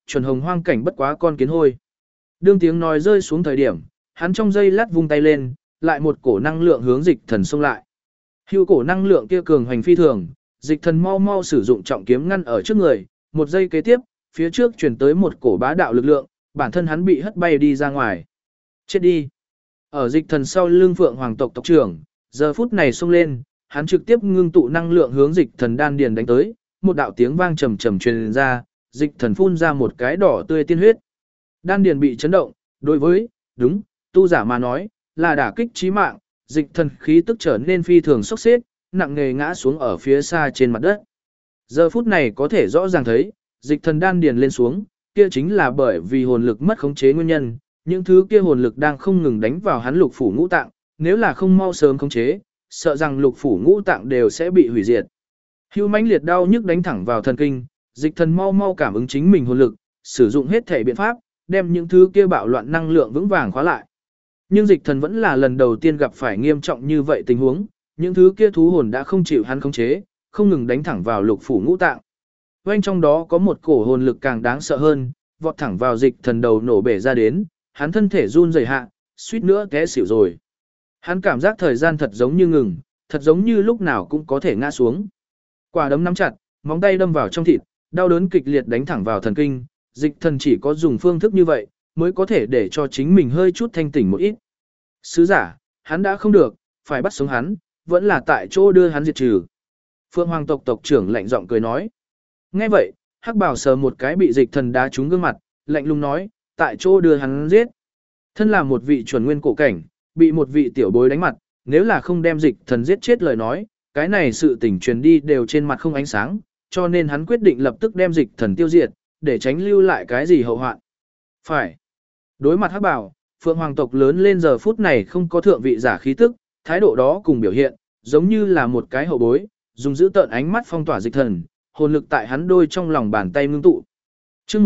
chuẩn hồng hoang cảnh bất quá con kiến hôi. Đương tiếng nói rơi xuống thời điểm, hắn trong giây lát vung tay lên, lại một cổ năng lượng hướng dịch thần xông lại. Hưu cổ năng lượng kia cường hành phi thường, dịch thần mau mau sử dụng trọng kiếm ngăn ở trước người, một giây kế tiếp, phía trước truyền tới một cổ bá đạo lực lượng, bản thân hắn bị hất bay đi ra ngoài. Chết đi. Ở dịch thần sau lưng Phượng Hoàng tộc tộc trưởng, giờ phút này xông lên, hắn trực tiếp ngưng tụ năng lượng hướng dịch thần đan điền đánh tới, một đạo tiếng vang trầm trầm truyền ra, dịch thần phun ra một cái đỏ tươi tiên huyết. Đan điền bị chấn động, đối với, đúng, tu giả mà nói, là đả kích chí mạng, dịch thần khí tức trở nên phi thường sốc xếp, nặng nề ngã xuống ở phía xa trên mặt đất. Giờ phút này có thể rõ ràng thấy, dịch thần đan điền lên xuống, kia chính là bởi vì hồn lực mất khống chế nguyên nhân, những thứ kia hồn lực đang không ngừng đánh vào hắn lục phủ ngũ tạng, nếu là không mau sớm khống chế, sợ rằng lục phủ ngũ tạng đều sẽ bị hủy diệt. Hưu mãnh liệt đau nhức đánh thẳng vào thần kinh, dịch thần mau mau cảm ứng chính mình hồn lực, sử dụng hết thể biện pháp, đem những thứ kia bạo loạn năng lượng vững vàng khóa lại. Nhưng dịch thần vẫn là lần đầu tiên gặp phải nghiêm trọng như vậy tình huống, những thứ kia thú hồn đã không chịu hắn khống chế, không ngừng đánh thẳng vào lục phủ ngũ tạng. Quanh trong đó có một cổ hồn lực càng đáng sợ hơn, vọt thẳng vào dịch thần đầu nổ bể ra đến, hắn thân thể run rẩy hạ, suýt nữa té xỉu rồi. Hắn cảm giác thời gian thật giống như ngừng, thật giống như lúc nào cũng có thể ngã xuống. Quả đấm nắm chặt, móng tay đâm vào trong thịt, đau đớn kịch liệt đánh thẳng vào thần kinh, dịch thần chỉ có dùng phương thức như vậy, mới có thể để cho chính mình hơi chút thanh tỉnh một ít. Sứ giả, hắn đã không được, phải bắt sống hắn, vẫn là tại chỗ đưa hắn diệt trừ. Phượng Hoàng tộc tộc trưởng lạnh giọng cười nói. Nghe vậy, Hắc Bảo sờ một cái bị dịch thần đá trúng gương mặt, lạnh lùng nói, tại chỗ đưa hắn giết. Thân là một vị chuẩn nguyên cổ cảnh, bị một vị tiểu bối đánh mặt, nếu là không đem dịch thần giết chết lời nói, cái này sự tình truyền đi đều trên mặt không ánh sáng, cho nên hắn quyết định lập tức đem dịch thần tiêu diệt, để tránh lưu lại cái gì hậu hoạn. Phải. Đối mặt Hắc Bảo, Phượng Hoàng tộc lớn lên giờ phút này không có thượng vị giả khí tức, thái độ đó cùng biểu hiện, giống như là một cái hậu bối, dùng giữ tợn ánh mắt phong tỏa dịch thần, hồn lực tại hắn đôi trong lòng bàn tay ngưng tụ. Chương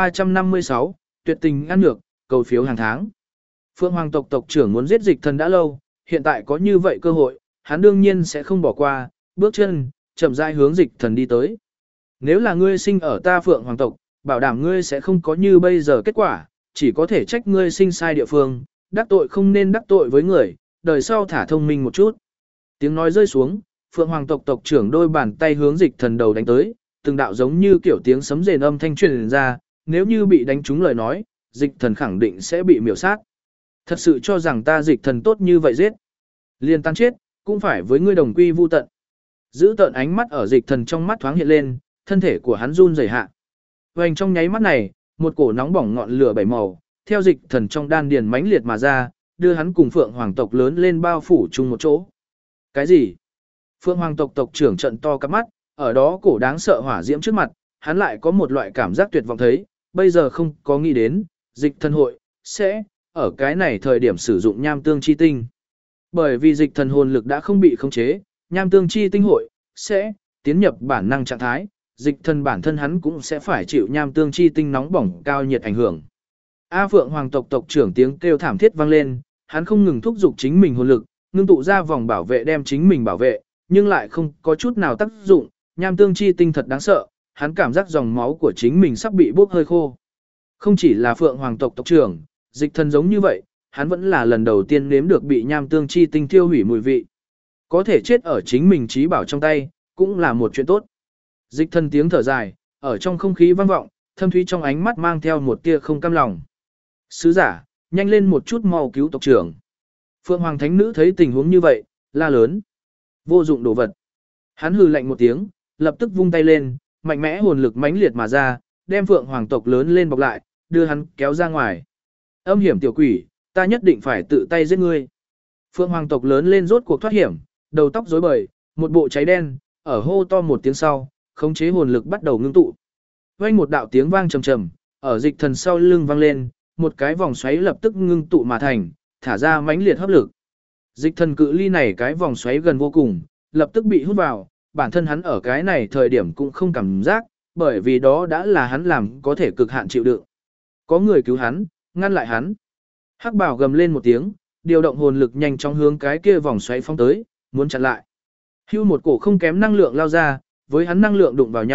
1356, tuyệt tình ăn nhược, cầu phiếu hàng tháng. Phượng Hoàng tộc tộc trưởng muốn giết dịch thần đã lâu, hiện tại có như vậy cơ hội, hắn đương nhiên sẽ không bỏ qua, bước chân, chậm rãi hướng dịch thần đi tới. Nếu là ngươi sinh ở ta Phượng Hoàng tộc, bảo đảm ngươi sẽ không có như bây giờ kết quả, chỉ có thể trách ngươi sinh sai địa phương, đắc tội không nên đắc tội với người, đời sau thả thông minh một chút. Tiếng nói rơi xuống, Phượng Hoàng tộc tộc trưởng đôi bàn tay hướng dịch thần đầu đánh tới, từng đạo giống như kiểu tiếng sấm rền âm thanh truyền ra, nếu như bị đánh trúng lời nói, dịch thần khẳng định sẽ bị miểu sát. Thật sự cho rằng ta dịch thần tốt như vậy giết. Liên tan chết, cũng phải với ngươi đồng quy vu tận. Giữ tợn ánh mắt ở dịch thần trong mắt thoáng hiện lên, thân thể của hắn run rẩy hạ. Vành trong nháy mắt này, một cổ nóng bỏng ngọn lửa bảy màu, theo dịch thần trong đan điền mãnh liệt mà ra, đưa hắn cùng Phượng Hoàng tộc lớn lên bao phủ chung một chỗ. Cái gì? Phượng Hoàng tộc tộc trưởng trận to cắp mắt, ở đó cổ đáng sợ hỏa diễm trước mặt, hắn lại có một loại cảm giác tuyệt vọng thấy, bây giờ không có nghĩ đến, dịch thần hội, sẽ, ở cái này thời điểm sử dụng nham tương chi tinh. Bởi vì dịch thần hồn lực đã không bị khống chế, nham tương chi tinh hội, sẽ, tiến nhập bản năng trạng thái, dịch thần bản thân hắn cũng sẽ phải chịu nham tương chi tinh nóng bỏng cao nhiệt ảnh hưởng. A Phượng Hoàng tộc tộc trưởng tiếng kêu thảm thiết vang lên, hắn không ngừng thúc giục chính mình hồn lực, ngưng tụ ra vòng bảo vệ đem chính mình bảo vệ, nhưng lại không có chút nào tác dụng, nham tương chi tinh thật đáng sợ, hắn cảm giác dòng máu của chính mình sắp bị bốc hơi khô. Không chỉ là Phượng Hoàng tộc tộc trưởng, dịch thần giống như vậy, hắn vẫn là lần đầu tiên nếm được bị nham tương chi tinh tiêu hủy mùi vị. Có thể chết ở chính mình trí bảo trong tay, cũng là một chuyện tốt. Dịch thần tiếng thở dài, ở trong không khí vang vọng, thâm thúy trong ánh mắt mang theo một tia không cam lòng. Sứ giả, nhanh lên một chút mau cứu tộc trưởng. Phượng Hoàng thánh nữ thấy tình huống như vậy, la lớn. Vô dụng đồ vật. Hắn hừ lạnh một tiếng, lập tức vung tay lên, mạnh mẽ hồn lực mãnh liệt mà ra, đem Phượng Hoàng tộc lớn lên bọc lại, đưa hắn kéo ra ngoài. Âm hiểm tiểu quỷ, ta nhất định phải tự tay giết ngươi. Phượng Hoàng tộc lớn lên rốt cuộc thoát hiểm, đầu tóc rối bời, một bộ cháy đen, ở hô to một tiếng sau, khống chế hồn lực bắt đầu ngưng tụ. Vang một đạo tiếng vang trầm trầm, ở dịch thần sau lưng vang lên, một cái vòng xoáy lập tức ngưng tụ mà thành, thả ra mãnh liệt hấp lực. Dịch thần cự ly này cái vòng xoáy gần vô cùng, lập tức bị hút vào, bản thân hắn ở cái này thời điểm cũng không cảm giác, bởi vì đó đã là hắn làm có thể cực hạn chịu đựng. Có người cứu hắn, ngăn lại hắn. Hắc Bảo gầm lên một tiếng, điều động hồn lực nhanh chóng hướng cái kia vòng xoáy phóng tới, muốn chặn lại. Hưu một cổ không kém năng lượng lao ra, với hắn năng lượng đụng vào nhau,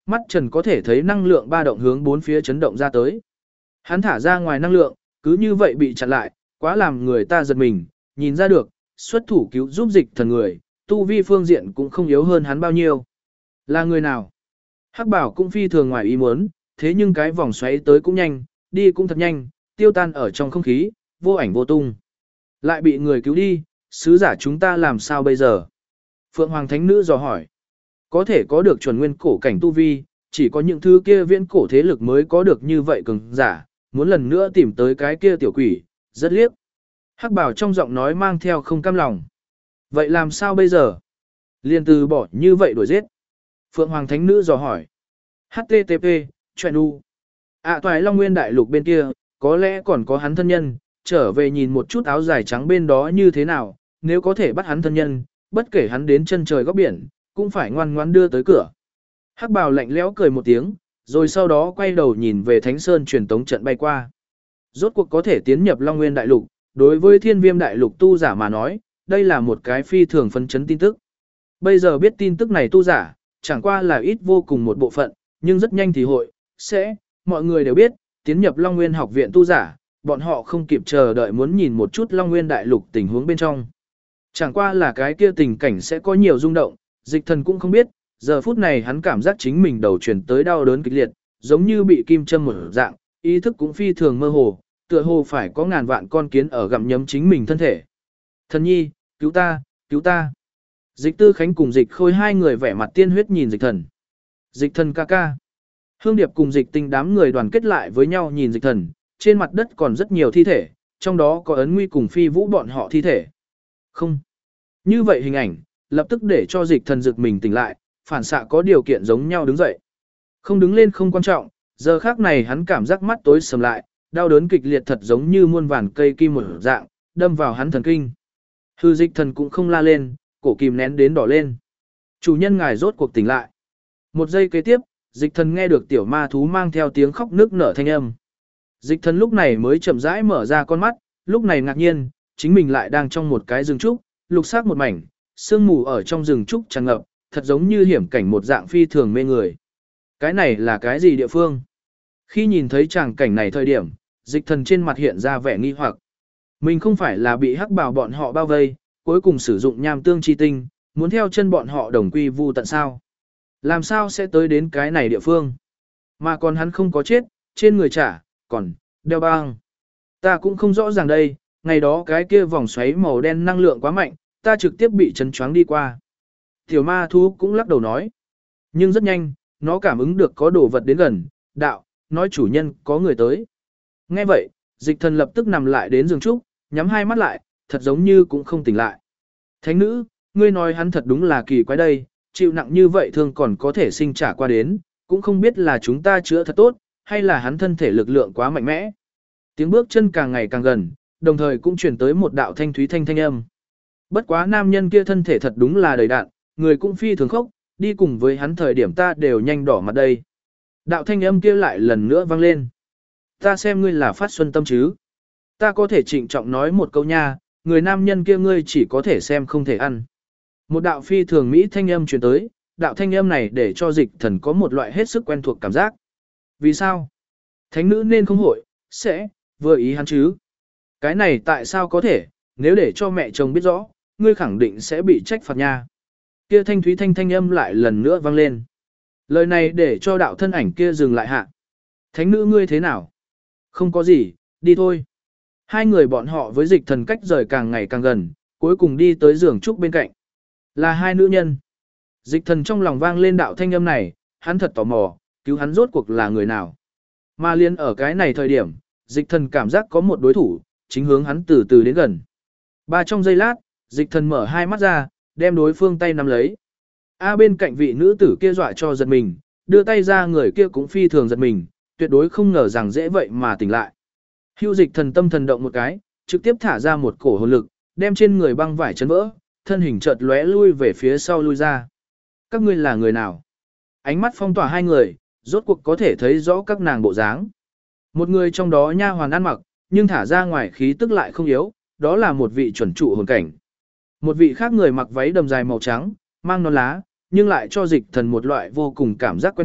mắt trần có thể thấy năng lượng ba động hướng bốn phía chấn động ra tới. Hắn thả ra ngoài năng lượng, cứ như vậy bị chặn lại, quá làm người ta giật mình, nhìn ra được, xuất thủ cứu giúp dịch thần người, tu vi phương diện cũng không yếu hơn hắn bao nhiêu. Là người nào? Hắc bảo cũng phi thường ngoài ý muốn, thế nhưng cái vòng xoáy tới cũng nhanh, đi cũng thật nhanh, tiêu tan ở trong không khí, vô ảnh vô tung. Lại bị người cứu đi, sứ giả chúng ta làm sao bây giờ? Phượng Hoàng Thánh Nữ dò hỏi. Có thể có được chuẩn nguyên cổ cảnh tu vi, chỉ có những thứ kia viễn cổ thế lực mới có được như vậy cường giả, muốn lần nữa tìm tới cái kia tiểu quỷ, rất liếc. Hắc bảo trong giọng nói mang theo không cam lòng. Vậy làm sao bây giờ? Liên từ bỏ như vậy đuổi giết. Phượng Hoàng Thánh Nữ dò hỏi. HTTP, chuyện u. Toại Long Nguyên Đại Lục bên kia, có lẽ còn có hắn thân nhân, trở về nhìn một chút áo dài trắng bên đó như thế nào, nếu có thể bắt hắn thân nhân, bất kể hắn đến chân trời góc biển, cũng phải ngoan ngoan đưa tới cửa. Hắc bào lạnh lẽo cười một tiếng, rồi sau đó quay đầu nhìn về Thánh Sơn truyền tống trận bay qua. Rốt cuộc có thể tiến nhập Long Nguyên Đại Lục, đối với Thiên Viêm Đại Lục tu giả mà nói, đây là một cái phi thường phấn chấn tin tức. Bây giờ biết tin tức này tu giả, chẳng qua là ít vô cùng một bộ phận, nhưng rất nhanh thì mọi người đều biết, tiến nhập Long Nguyên học viện tu giả, bọn họ không kịp chờ đợi muốn nhìn một chút Long Nguyên Đại Lục tình huống bên trong. Chẳng qua là cái kia tình cảnh sẽ có nhiều rung động, dịch thần cũng không biết, giờ phút này hắn cảm giác chính mình đầu chuyển tới đau đớn kịch liệt, giống như bị kim châm một dạng, ý thức cũng phi thường mơ hồ, tựa hồ phải có ngàn vạn con kiến ở gặm nhấm chính mình thân thể. Thần nhi, cứu ta, cứu ta. Dịch Tư Khánh cùng Dịch Khôi hai người vẻ mặt tiên huyết nhìn dịch thần. Dịch thần ca ca. Hương Điệp cùng Dịch Tinh đám người đoàn kết lại với nhau nhìn dịch thần, trên mặt đất còn rất nhiều thi thể, trong đó có Ấn Nguy cùng Phi Vũ bọn họ thi thể. Không. Như vậy hình ảnh, lập tức để cho dịch thần giật mình tỉnh lại, phản xạ có điều kiện giống nhau đứng dậy. Không đứng lên không quan trọng, giờ khác này hắn cảm giác mắt tối sầm lại, đau đớn kịch liệt thật giống như muôn vàn cây kim một dạng, đâm vào hắn thần kinh. Hư dịch thần cũng không la lên, cổ kìm nén đến đỏ lên. Chủ nhân ngài rốt cuộc tỉnh lại. Một giây kế tiếp, dịch thần nghe được tiểu ma thú mang theo tiếng khóc nức nở thanh âm. Dịch thần lúc này mới chậm rãi mở ra con mắt, lúc này ngạc nhiên, chính mình lại đang trong một cái rừng trúc, lục sắc một mảnh, sương mù ở trong rừng trúc tràn ngập, thật giống như hiểm cảnh một dạng phi thường mê người. Cái này là cái gì địa phương? Khi nhìn thấy tràng cảnh này thời điểm, dịch thần trên mặt hiện ra vẻ nghi hoặc. Mình không phải là bị hắc bào bọn họ bao vây, cuối cùng sử dụng nham tương chi tinh, muốn theo chân bọn họ đồng quy vu tận sao? Làm sao sẽ tới đến cái này địa phương? Mà còn hắn không có chết, trên người trả, còn, đeo băng. Ta cũng không rõ ràng đây, ngày đó cái kia vòng xoáy màu đen năng lượng quá mạnh, ta trực tiếp bị chấn choáng đi qua. Tiểu ma thú cũng lắc đầu nói. Nhưng rất nhanh, nó cảm ứng được có đồ vật đến gần, đạo, nói chủ nhân có người tới. Nghe vậy, dịch thần lập tức nằm lại đến giường trúc, nhắm hai mắt lại, thật giống như cũng không tỉnh lại. Thánh nữ, ngươi nói hắn thật đúng là kỳ quái đây, chịu nặng như vậy thường còn có thể sinh trả qua đến, cũng không biết là chúng ta chữa thật tốt, hay là hắn thân thể lực lượng quá mạnh mẽ. Tiếng bước chân càng ngày càng gần, đồng thời cũng chuyển tới một đạo thanh thúy thanh âm. Bất quá nam nhân kia thân thể thật đúng là đầy đạn, người cũng phi thường khốc, đi cùng với hắn thời điểm ta đều nhanh đỏ mặt đây. Đạo thanh âm kia lại lần nữa vang lên. Ta xem ngươi là phát xuân tâm chứ. Ta có thể trịnh trọng nói một câu nha, người nam nhân kia ngươi chỉ có thể xem không thể ăn. Một đạo phi thường Mỹ thanh âm truyền tới, đạo thanh âm này để cho dịch thần có một loại hết sức quen thuộc cảm giác. Vì sao? Thánh nữ nên không hội, vừa ý hắn chứ. Cái này tại sao có thể, nếu để cho mẹ chồng biết rõ, ngươi khẳng định sẽ bị trách phạt nha. Kia thanh thúy thanh âm lại lần nữa vang lên. Lời này để cho đạo thân ảnh kia dừng lại hạ. Thánh nữ ngươi thế nào? Không có gì, đi thôi. Hai người bọn họ với dịch thần cách rời càng ngày càng gần, cuối cùng đi tới giường trúc bên cạnh. Là hai nữ nhân. Dịch thần trong lòng vang lên đạo thanh âm này, hắn thật tò mò, cứu hắn rốt cuộc là người nào. Mà liên ở cái này thời điểm, dịch thần cảm giác có một đối thủ, chính hướng hắn từ từ đến gần. Trong giây lát, dịch thần mở hai mắt ra, đem đối phương tay nắm lấy. Bên cạnh vị nữ tử kia dọa cho giật mình, đưa tay ra người kia cũng phi thường giật mình, tuyệt đối không ngờ rằng dễ vậy mà tỉnh lại. Hưu dịch thần tâm thần động một cái, trực tiếp thả ra một cổ hồn lực, đem trên người băng vải chấn vỡ, thân hình chợt lóe lui về phía sau lui ra. Các ngươi là người nào? Ánh mắt phong tỏa hai người, rốt cuộc có thể thấy rõ các nàng bộ dáng. Một người trong đó nha hoàn ăn mặc, nhưng thả ra ngoài khí tức lại không yếu, đó là một vị chuẩn trụ hồn cảnh. Một vị khác người mặc váy đầm dài màu trắng, mang nón lá, nhưng lại cho dịch thần một loại vô cùng cảm giác quen thuộc,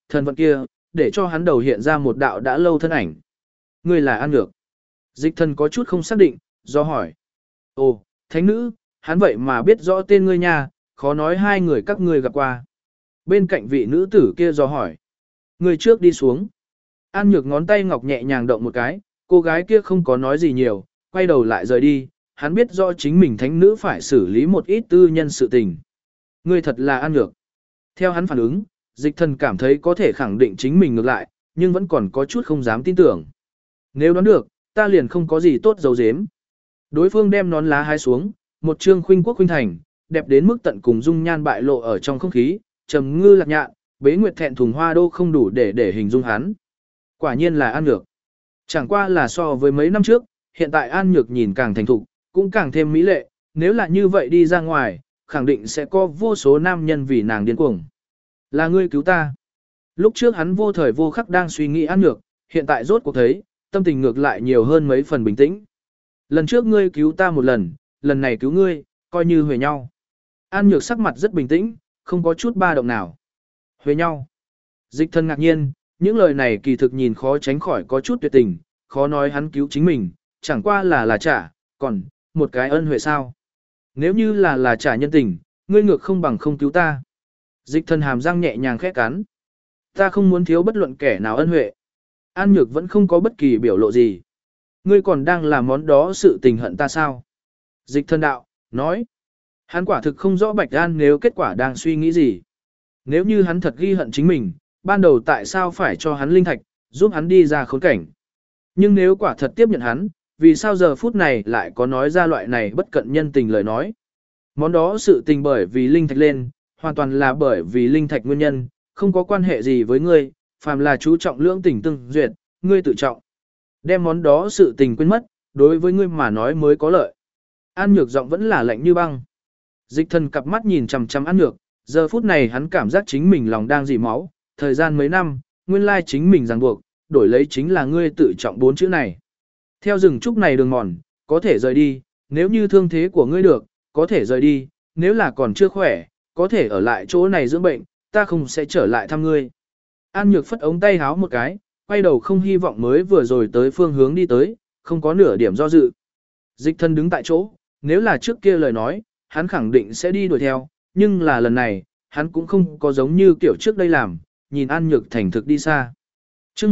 thần vận kia, để cho hắn đầu hiện ra một đạo đã lâu thân ảnh. Ngươi là An Nhược. Dịch thần có chút không xác định, do hỏi. Ồ, thánh nữ, hắn vậy mà biết rõ tên ngươi nha, khó nói hai người các ngươi gặp qua. Bên cạnh vị nữ tử kia do hỏi. Ngươi trước đi xuống. An Nhược ngón tay ngọc nhẹ nhàng động một cái, cô gái kia không có nói gì nhiều, quay đầu lại rời đi, hắn biết rõ chính mình thánh nữ phải xử lý một ít tư nhân sự tình. Ngươi thật là An Nhược. Theo hắn phản ứng, dịch thần cảm thấy có thể khẳng định chính mình ngược lại, nhưng vẫn còn có chút không dám tin tưởng. Nếu đoán được, ta liền không có gì tốt giấu giếm. Đối phương đem nón lá hái xuống, một trương khuynh quốc khuynh thành, đẹp đến mức tận cùng dung nhan bại lộ ở trong không khí, trầm ngư lạc nhạn, bế nguyệt thẹn thùng hoa đô không đủ để hình dung hắn. Quả nhiên là An Nhược. Chẳng qua là so với mấy năm trước, hiện tại An Nhược nhìn càng thành thục, cũng càng thêm mỹ lệ, nếu là như vậy đi ra ngoài, khẳng định sẽ có vô số nam nhân vì nàng điên cuồng. Là ngươi cứu ta. Lúc trước hắn vô thời vô khắc đang suy nghĩ An Nhược, hiện tại rốt cuộc thấy, tâm tình ngược lại nhiều hơn mấy phần bình tĩnh. Lần trước ngươi cứu ta một lần này cứu ngươi, coi như huề nhau. An Nhược sắc mặt rất bình tĩnh, không có chút ba động nào. Huề nhau. Dịch thân ngạc nhiên, những lời này kỳ thực nhìn khó tránh khỏi có chút tuyệt tình, khó nói hắn cứu chính mình, chẳng qua là trả, còn, một cái ân huệ sao. Nếu như là trả nhân tình, ngươi ngược không bằng không cứu ta. Dịch thân hàm răng nhẹ nhàng khẽ cắn. Ta không muốn thiếu bất luận kẻ nào ân huệ. An Nhược vẫn không có bất kỳ biểu lộ gì. Ngươi còn đang làm món đó sự tình hận ta sao? Dịch thân đạo, nói. Hắn quả thực không rõ Bạch An nếu kết quả đang suy nghĩ gì. Nếu như hắn thật ghi hận chính mình, ban đầu tại sao phải cho hắn linh thạch, giúp hắn đi ra khốn cảnh. Nhưng nếu quả thật tiếp nhận hắn, vì sao giờ phút này lại có nói ra loại này bất cận nhân tình lời nói. Món đó sự tình bởi vì linh thạch lên, hoàn toàn là bởi vì linh thạch nguyên nhân, không có quan hệ gì với ngươi, phàm là chú trọng lưỡng tình tương duyệt, ngươi tự trọng. Đem món đó sự tình quên mất, đối với ngươi mà nói mới có lợi. An Nhược giọng vẫn là lạnh như băng. Dịch thần cặp mắt nhìn chằm chằm An Nhược, giờ phút này hắn cảm giác chính mình lòng đang dỉ máu, thời gian mấy năm, nguyên lai chính mình ràng buộc, đổi lấy chính là ngươi tự trọng 4 chữ này. Theo rừng trúc này đường mòn, có thể rời đi, nếu như thương thế của ngươi được, có thể rời đi, nếu là còn chưa khỏe, có thể ở lại chỗ này dưỡng bệnh, ta không sẽ trở lại thăm ngươi. An Nhược phất ống tay háo một cái, quay đầu không hy vọng mới vừa rồi tới phương hướng đi tới, không có nửa điểm do dự. Dịch thân đứng tại chỗ, nếu là trước kia lời nói, hắn khẳng định sẽ đi đuổi theo, nhưng là lần này, hắn cũng không có giống như kiểu trước đây làm, nhìn An Nhược thành thực đi xa. chương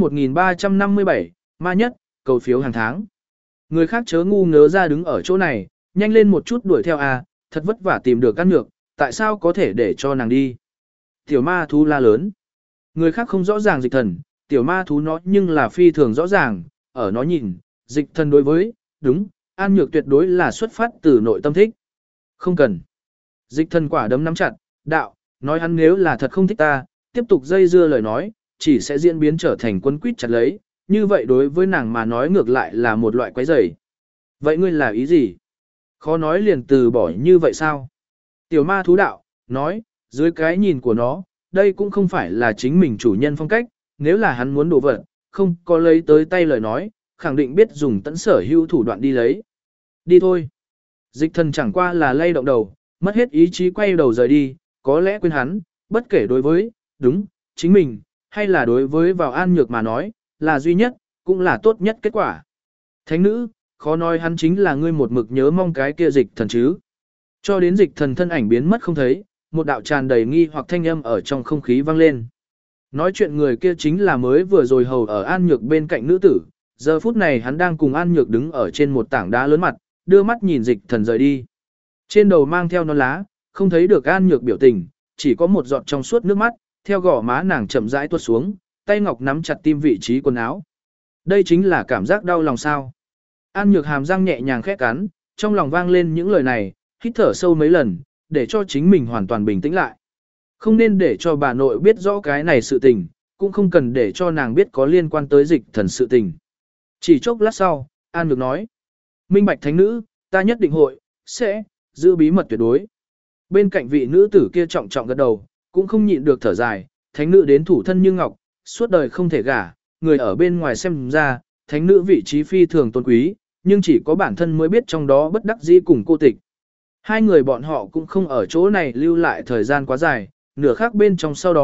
1357, ma nhất, cầu phiếu hàng tháng. Người khác chớ ngu ngớ ra đứng ở chỗ này, nhanh lên một chút đuổi theo à, thật vất vả tìm được An Nhược, tại sao có thể để cho nàng đi. Tiểu ma thú la lớn. Người khác không rõ ràng dịch thần, tiểu ma thú nó nhưng là phi thường rõ ràng, ở nó nhìn, dịch thần đối với, đúng, An Nhược tuyệt đối là xuất phát từ nội tâm thích. Không cần. Dịch thần quả đấm nắm chặt, đạo, nói hắn nếu là thật không thích ta, tiếp tục dây dưa lời nói, chỉ sẽ diễn biến trở thành quấn quýt chặt lấy, như vậy đối với nàng mà nói ngược lại là một loại quái rầy. Vậy ngươi là ý gì? Khó nói liền từ bỏ như vậy sao? Tiểu ma thú đạo, nói, dưới cái nhìn của nó, đây cũng không phải là chính mình chủ nhân phong cách, nếu là hắn muốn đổ vật, không có lấy tới tay lời nói, khẳng định biết dùng tận sở hữu thủ đoạn đi lấy. Đi thôi. Dịch thần chẳng qua là lay động đầu, mất hết ý chí quay đầu rời đi, có lẽ quên hắn, bất kể đối với, đúng, chính mình, hay là đối với vào An Nhược mà nói, là duy nhất, cũng là tốt nhất kết quả. Thánh nữ, khó nói hắn chính là ngươi một mực nhớ mong cái kia dịch thần chứ. Cho đến dịch thần thân ảnh biến mất không thấy, một đạo tràn đầy nghi hoặc thanh âm ở trong không khí vang lên. Nói chuyện người kia chính là mới vừa rồi hầu ở An Nhược bên cạnh nữ tử, giờ phút này hắn đang cùng An Nhược đứng ở trên một tảng đá lớn mặt, đưa mắt nhìn dịch thần rời đi. Trên đầu mang theo nón lá, không thấy được An Nhược biểu tình, chỉ có một giọt trong suốt nước mắt, theo gò má nàng chậm rãi tuột xuống, tay ngọc nắm chặt tim vị trí quần áo. Đây chính là cảm giác đau lòng sao. An Nhược hàm răng nhẹ nhàng khẽ cắn, trong lòng vang lên những lời này, hít thở sâu mấy lần, để cho chính mình hoàn toàn bình tĩnh lại. Không nên để cho bà nội biết rõ cái này sự tình, cũng không cần để cho nàng biết có liên quan tới dịch thần sự tình. Chỉ chốc lát sau, An Nhược nói, minh bạch thánh nữ, ta nhất định sẽ giữ bí mật tuyệt đối. Bên cạnh vị nữ tử kia trọng trọng gật đầu, cũng không nhịn được thở dài, thánh nữ đến thủ thân như ngọc, suốt đời không thể gả, người ở bên ngoài xem ra, thánh nữ vị trí phi thường tôn quý, nhưng chỉ có bản thân mới biết trong đó bất đắc dĩ cùng cô tịch. Hai người bọn họ cũng không ở chỗ này lưu lại thời gian quá dài, nửa khác bên trong sau đó,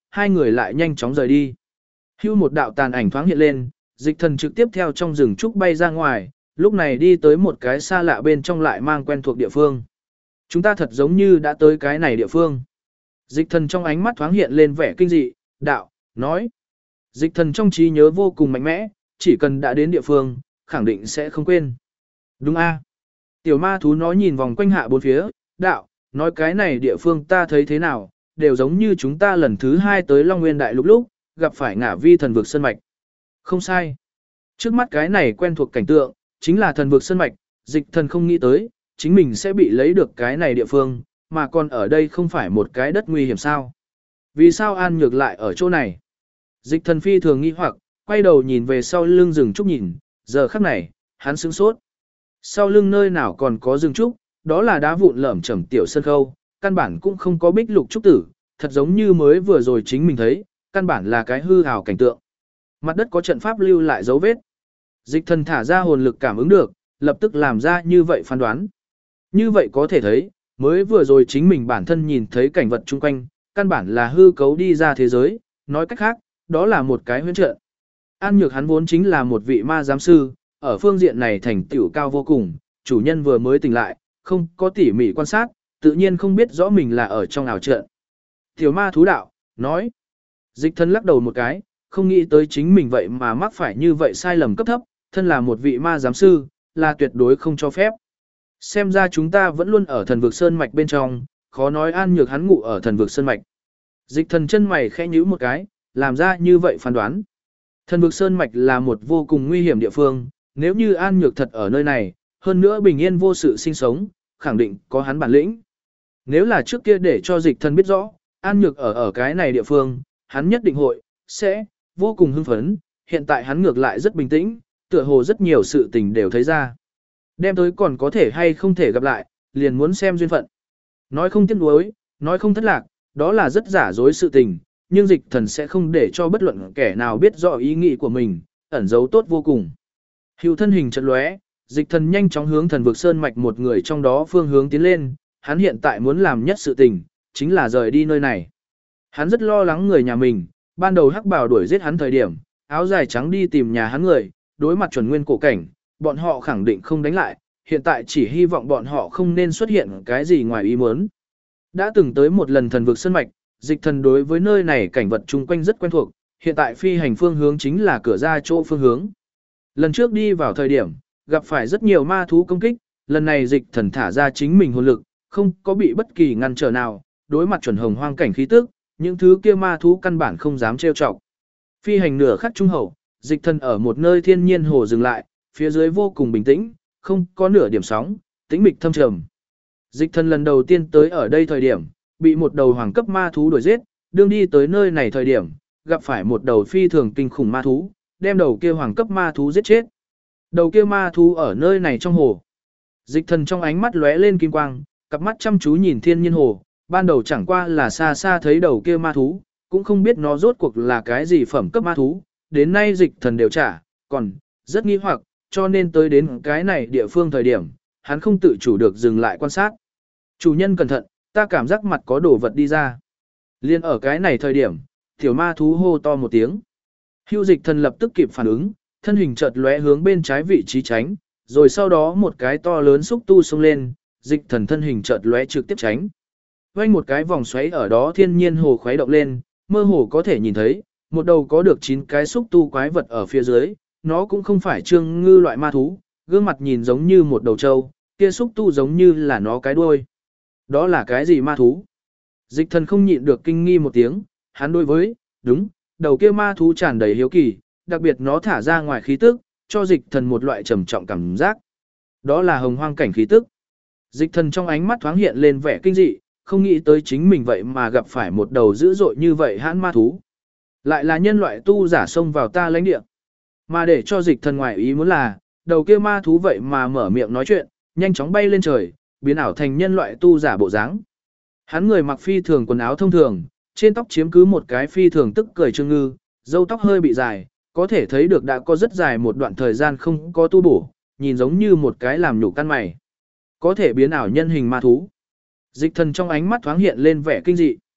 hai người lại nhanh chóng rời đi. Hưu một đạo tàn ảnh thoáng hiện lên, dịch thần trực tiếp theo trong rừng trúc bay ra ngoài, lúc này đi tới một cái xa lạ bên trong lại mang quen thuộc địa phương. Chúng ta thật giống như đã tới cái này địa phương. Dịch thần trong ánh mắt thoáng hiện lên vẻ kinh dị, đạo, nói. Dịch thần trong trí nhớ vô cùng mạnh mẽ, chỉ cần đã đến địa phương, khẳng định sẽ không quên. Đúng a. Tiểu ma thú nó nhìn vòng quanh hạ bốn phía, đạo, nói cái này địa phương ta thấy thế nào, đều giống như chúng ta lần thứ 2 tới Long Nguyên Đại Lục lúc, gặp phải ngả vi thần vực sơn mạch. Không sai. Trước mắt cái này quen thuộc cảnh tượng, chính là thần vực sơn mạch, dịch thần không nghĩ tới, chính mình sẽ bị lấy được cái này địa phương, mà còn ở đây không phải một cái đất nguy hiểm sao. Vì sao An Nhược lại ở chỗ này? Dịch thần phi thường nghi hoặc, quay đầu nhìn về sau lưng rừng trúc nhìn, giờ khắc này, hắn sững sốt. Sau lưng nơi nào còn có rừng trúc, đó là đá vụn lởm chởm tiểu sân khâu, căn bản cũng không có bích lục trúc tử, thật giống như mới vừa rồi chính mình thấy, căn bản là cái hư ảo cảnh tượng. Mặt đất có trận pháp lưu lại dấu vết. Dịch thần thả ra hồn lực cảm ứng được, lập tức làm ra như vậy phán đoán. Như vậy có thể thấy, mới vừa rồi chính mình bản thân nhìn thấy cảnh vật chung quanh, căn bản là hư cấu đi ra thế giới, nói cách khác, đó là một cái huyễn trận. An Nhược hắn vốn chính là một vị ma giám sư, ở phương diện này thành tựu cao vô cùng, chủ nhân vừa mới tỉnh lại, không có tỉ mỉ quan sát, tự nhiên không biết rõ mình là ở trong ảo trận. Tiểu ma thú đạo, nói. Dịch thân lắc đầu một cái, không nghĩ tới chính mình vậy mà mắc phải như vậy sai lầm cấp thấp, thân là một vị ma giám sư, là tuyệt đối không cho phép. Xem ra chúng ta vẫn luôn ở thần vực sơn mạch bên trong, khó nói An Nhược hắn ngủ ở thần vực sơn mạch. Dịch thần chân mày khẽ nhíu một cái, làm ra như vậy phán đoán. Thần vực sơn mạch là một vô cùng nguy hiểm địa phương, nếu như An Nhược thật ở nơi này, hơn nữa bình yên vô sự sinh sống, khẳng định có hắn bản lĩnh. Nếu là trước kia để cho dịch thần biết rõ, An Nhược ở cái này địa phương, hắn nhất định sẽ vô cùng hưng phấn, hiện tại hắn ngược lại rất bình tĩnh, tựa hồ rất nhiều sự tình đều thấy ra. Đem tới còn có thể hay không thể gặp lại, liền muốn xem duyên phận. Nói không tiếc nuối, nói không thất lạc, đó là rất giả dối sự tình, nhưng dịch thần sẽ không để cho bất luận kẻ nào biết rõ ý nghĩ của mình, ẩn giấu tốt vô cùng. Hữu thân hình chợt lóe, dịch thần nhanh chóng hướng thần vực sơn mạch một người trong đó phương hướng tiến lên, hắn hiện tại muốn làm nhất sự tình, chính là rời đi nơi này. Hắn rất lo lắng người nhà mình, ban đầu hắc bào đuổi giết hắn thời điểm, áo dài trắng đi tìm nhà hắn người, đối mặt chuẩn nguyên cổ cảnh, bọn họ khẳng định không đánh lại, hiện tại chỉ hy vọng bọn họ không nên xuất hiện cái gì ngoài ý muốn. Đã từng tới một lần thần vực sơn mạch, dịch thần đối với nơi này cảnh vật chung quanh rất quen thuộc, hiện tại phi hành phương hướng chính là cửa ra chỗ phương hướng. Lần trước đi vào thời điểm, gặp phải rất nhiều ma thú công kích, lần này dịch thần thả ra chính mình hồn lực, không có bị bất kỳ ngăn trở nào, đối mặt chuẩn hồng hoang cảnh khí tức, những thứ kia ma thú căn bản không dám trêu chọc. Phi hành nửa khắc trung hậu, dịch thần ở một nơi thiên nhiên hồ dừng lại, phía dưới vô cùng bình tĩnh, không có nửa điểm sóng, tĩnh mịch thâm trầm. Dịch thần lần đầu tiên tới ở đây thời điểm, bị một đầu hoàng cấp ma thú đuổi giết, đương đi tới nơi này thời điểm, gặp phải một đầu phi thường kinh khủng ma thú, đem đầu kia hoàng cấp ma thú giết chết. Đầu kia ma thú ở nơi này trong hồ. Dịch thần trong ánh mắt lóe lên kim quang, cặp mắt chăm chú nhìn thiên nhiên hồ, ban đầu chẳng qua là xa xa thấy đầu kia ma thú, cũng không biết nó rốt cuộc là cái gì phẩm cấp ma thú, đến nay dịch thần đều trả, còn rất nghi hoặc, cho nên tới đến cái này địa phương thời điểm, hắn không tự chủ được dừng lại quan sát. Chủ nhân cẩn thận, ta cảm giác mặt có đồ vật đi ra. Liên ở cái này thời điểm, tiểu ma thú hô to một tiếng. Hưu dịch thần lập tức kịp phản ứng, thân hình chợt lóe hướng bên trái vị trí tránh, rồi sau đó một cái to lớn xúc tu xông lên, dịch thần thân hình chợt lóe trực tiếp tránh. Quanh một cái vòng xoáy ở đó thiên nhiên hồ khuấy động lên, mơ hồ có thể nhìn thấy, một đầu có được 9 cái xúc tu quái vật ở phía dưới, nó cũng không phải trương ngư loại ma thú, gương mặt nhìn giống như một đầu trâu, kia xúc tu giống như là nó cái đuôi. Đó là cái gì ma thú? Dịch thần không nhịn được kinh nghi một tiếng, hắn đối với, đúng, đầu kia ma thú tràn đầy hiếu kỳ, đặc biệt nó thả ra ngoài khí tức, cho dịch thần một loại trầm trọng cảm giác. Đó là hồng hoang cảnh khí tức. Dịch thần trong ánh mắt thoáng hiện lên vẻ kinh dị, không nghĩ tới chính mình vậy mà gặp phải một đầu dữ dội như vậy hãn ma thú. Lại là nhân loại tu giả xông vào ta lãnh địa. Mà để cho dịch thần ngoại ý muốn là, đầu kia ma thú vậy mà mở miệng nói chuyện, nhanh chóng bay lên trời, biến ảo thành nhân loại tu giả bộ dáng. Hắn người mặc phi thường quần áo thông thường, trên tóc chiếm cứ một cái phi thường tức cười trương ngư, râu tóc hơi bị dài, có thể thấy được đã có rất dài một đoạn thời gian không có tu bổ, nhìn giống như một cái làm nhục căn mày. Có thể biến ảo nhân hình ma thú. Dịch thần trong ánh mắt thoáng hiện lên vẻ kinh dị.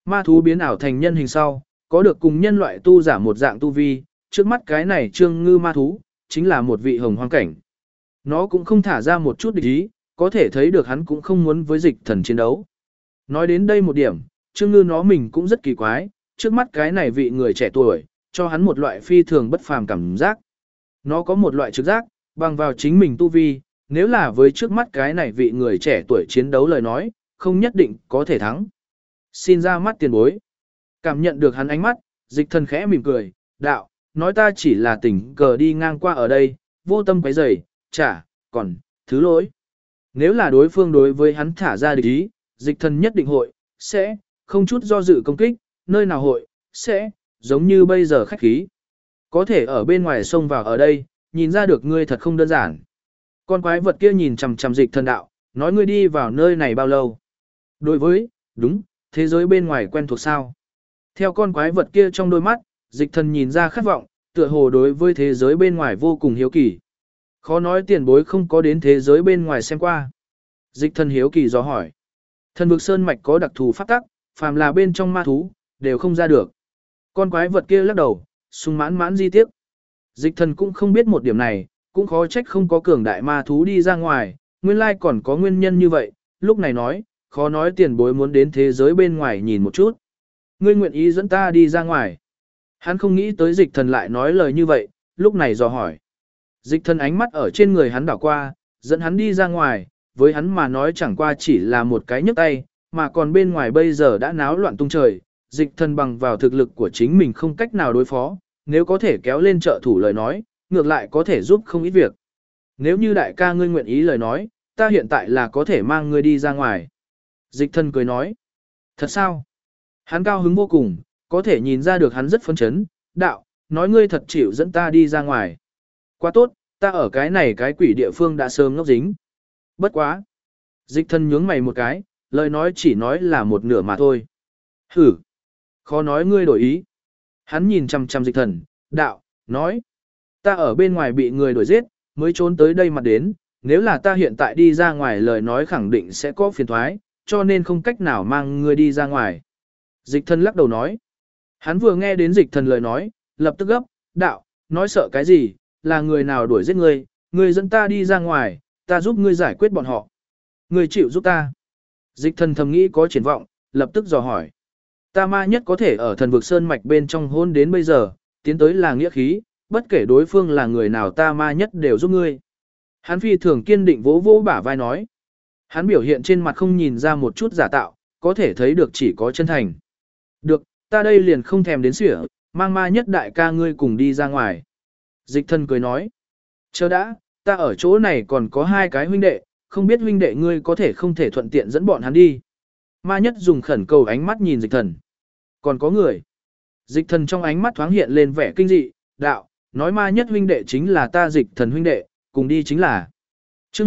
Ma thú biến ảo thành nhân hình sau, có được cùng nhân loại tu giả một dạng tu vi, trước mắt cái này Trương Ngư ma thú, chính là một vị hồng hoang cảnh. Nó cũng không thả ra một chút địch ý, có thể thấy được hắn cũng không muốn với dịch thần chiến đấu. Nói đến đây một điểm, Trương Ngư nó mình cũng rất kỳ quái, trước mắt cái này vị người trẻ tuổi, cho hắn một loại phi thường bất phàm cảm giác. Nó có một loại trực giác, bằng vào chính mình tu vi, nếu là với trước mắt cái này vị người trẻ tuổi chiến đấu lời nói, không nhất định có thể thắng. Xin ra mắt tiền bối. Cảm nhận được hắn ánh mắt, dịch thần khẽ mỉm cười, đạo, nói ta chỉ là tình cờ đi ngang qua ở đây, vô tâm quấy rầy, còn, thứ lỗi. Nếu là đối phương đối với hắn thả ra địch ý, dịch thần nhất định hội, sẽ, không chút do dự công kích, nơi nào hội, sẽ, giống như bây giờ khách khí. Có thể ở bên ngoài xông vào ở đây, nhìn ra được ngươi thật không đơn giản. Con quái vật kia nhìn chằm chằm dịch thần đạo, nói ngươi đi vào nơi này bao lâu. Đối với, đúng, thế giới bên ngoài quen thuộc sao. Theo con quái vật kia trong đôi mắt, dịch thần nhìn ra khát vọng, tựa hồ đối với thế giới bên ngoài vô cùng hiếu kỳ. Khó nói tiền bối không có đến thế giới bên ngoài xem qua. Dịch thần hiếu kỳ dò hỏi. Thần vực sơn mạch có đặc thù pháp tắc, phàm là bên trong ma thú, đều không ra được. Con quái vật kia lắc đầu, sung mãn mãn di tiếc. Dịch thần cũng không biết một điểm này, cũng khó trách không có cường đại ma thú đi ra ngoài, nguyên lai còn có nguyên nhân như vậy, lúc này nói, khó nói tiền bối muốn đến thế giới bên ngoài nhìn một chút. Ngươi nguyện ý dẫn ta đi ra ngoài. Hắn không nghĩ tới dịch thần lại nói lời như vậy, lúc này dò hỏi. Dịch thần ánh mắt ở trên người hắn đảo qua, dẫn hắn đi ra ngoài, với hắn mà nói chẳng qua chỉ là một cái nhấc tay, mà còn bên ngoài bây giờ đã náo loạn tung trời, dịch thần bằng vào thực lực của chính mình không cách nào đối phó, nếu có thể kéo lên trợ thủ lời nói, ngược lại có thể giúp không ít việc. Nếu như đại ca ngươi nguyện ý lời nói, ta hiện tại là có thể mang ngươi đi ra ngoài. Dịch thần cười nói. Thật sao? Hắn cao hứng vô cùng, có thể nhìn ra được hắn rất phấn chấn, đạo, nói ngươi thật chịu dẫn ta đi ra ngoài. Quá tốt, ta ở cái này cái quỷ địa phương đã sớm ngốc dính. Bất quá. Dịch thần nhướng mày một cái, lời nói chỉ nói là một nửa mà thôi. Hử. Khó nói ngươi đổi ý. Hắn nhìn chằm chằm dịch thần, đạo, nói. Ta ở bên ngoài bị người đuổi giết, mới trốn tới đây mà đến, nếu là ta hiện tại đi ra ngoài lời nói khẳng định sẽ có phiền thoái, cho nên không cách nào mang ngươi đi ra ngoài. Dịch thần lắc đầu nói. Hắn vừa nghe đến dịch thần lời nói, lập tức gấp, đạo, nói sợ cái gì, là người nào đuổi giết ngươi, ngươi dẫn ta đi ra ngoài, ta giúp ngươi giải quyết bọn họ. Ngươi chịu giúp ta. Dịch thần thầm nghĩ có triển vọng, lập tức dò hỏi. Ta ma nhất có thể ở thần vực sơn mạch bên trong hôn đến bây giờ, tiến tới là nghĩa khí, bất kể đối phương là người nào ta ma nhất đều giúp ngươi. Hắn phi thường kiên định vỗ vỗ bả vai nói. Hắn biểu hiện trên mặt không nhìn ra một chút giả tạo, có thể thấy được chỉ có chân thành. Được, ta đây liền không thèm đến sỉa, mang ma nhất đại ca ngươi cùng đi ra ngoài. Dịch thần cười nói. Chờ đã, ta ở chỗ này còn có hai cái huynh đệ, không biết huynh đệ ngươi có thể không thể thuận tiện dẫn bọn hắn đi. Ma nhất dùng khẩn cầu ánh mắt nhìn dịch thần. Còn có người. Dịch thần trong ánh mắt thoáng hiện lên vẻ kinh dị, đạo, nói ma nhất huynh đệ chính là ta dịch thần huynh đệ, cùng đi chính là. Chương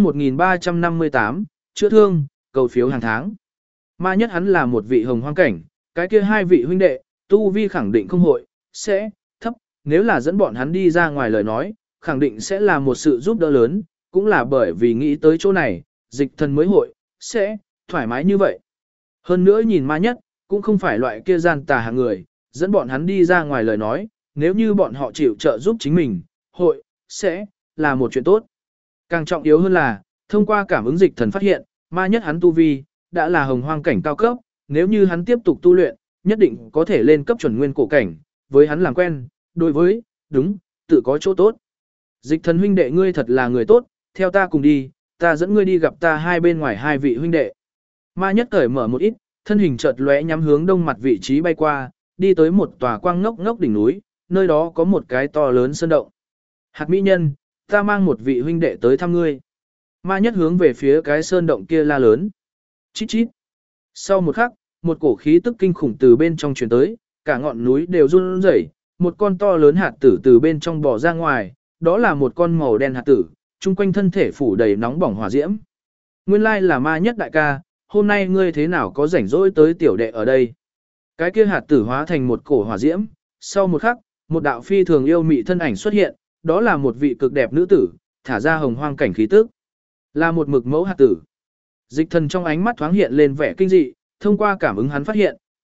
1358, chữa thương, cầu phiếu hàng tháng. Ma nhất hắn là một vị hồng hoang cảnh, cái kia hai vị huynh đệ, tu vi khẳng định không hội, sẽ, thấp, nếu là dẫn bọn hắn đi ra ngoài lời nói, khẳng định sẽ là một sự giúp đỡ lớn, cũng là bởi vì nghĩ tới chỗ này, dịch thần mới hội, sẽ, thoải mái như vậy. Hơn nữa nhìn ma nhất, cũng không phải loại kia gian tà hạng người, dẫn bọn hắn đi ra ngoài lời nói, nếu như bọn họ chịu trợ giúp chính mình, hội, sẽ, là một chuyện tốt. Càng trọng yếu hơn là, thông qua cảm ứng dịch thần phát hiện, ma nhất hắn tu vi, đã là hồng hoang cảnh cao cấp, nếu như hắn tiếp tục tu luyện, nhất định có thể lên cấp chuẩn nguyên cổ cảnh, với hắn làm quen, đối với, đúng, tự có chỗ tốt. Dịch thần huynh đệ ngươi thật là người tốt, theo ta cùng đi, ta dẫn ngươi đi gặp ta hai bên ngoài hai vị huynh đệ. Ma nhất cởi mở một ít, thân hình chợt lóe nhắm hướng đông mặt vị trí bay qua, đi tới một tòa quang ngốc ngốc đỉnh núi, nơi đó có một cái to lớn sơn động. Hạt mỹ nhân, ta mang một vị huynh đệ tới thăm ngươi. Ma nhất hướng về phía cái sơn động kia la lớn. Chít chít. Sau một khắc, một cổ khí tức kinh khủng từ bên trong truyền tới, cả ngọn núi đều run rẩy, một con to lớn hạt tử từ bên trong bò ra ngoài, đó là một con màu đen hạt tử, chung quanh thân thể phủ đầy nóng bỏng hỏa diễm. Nguyên lai là ma nhất đại ca, hôm nay ngươi thế nào có rảnh rỗi tới tiểu đệ ở đây. Cái kia hạt tử hóa thành một cổ hỏa diễm, sau một khắc, một đạo phi thường yêu mị thân ảnh xuất hiện, đó là một vị cực đẹp nữ tử, thả ra hồng hoang cảnh khí tức. Là một mực mẫu hạt tử. Dịch thần trong ánh mắt thoáng hiện lên vẻ kinh dị, thông qua cảm ứng hắn phát hiện,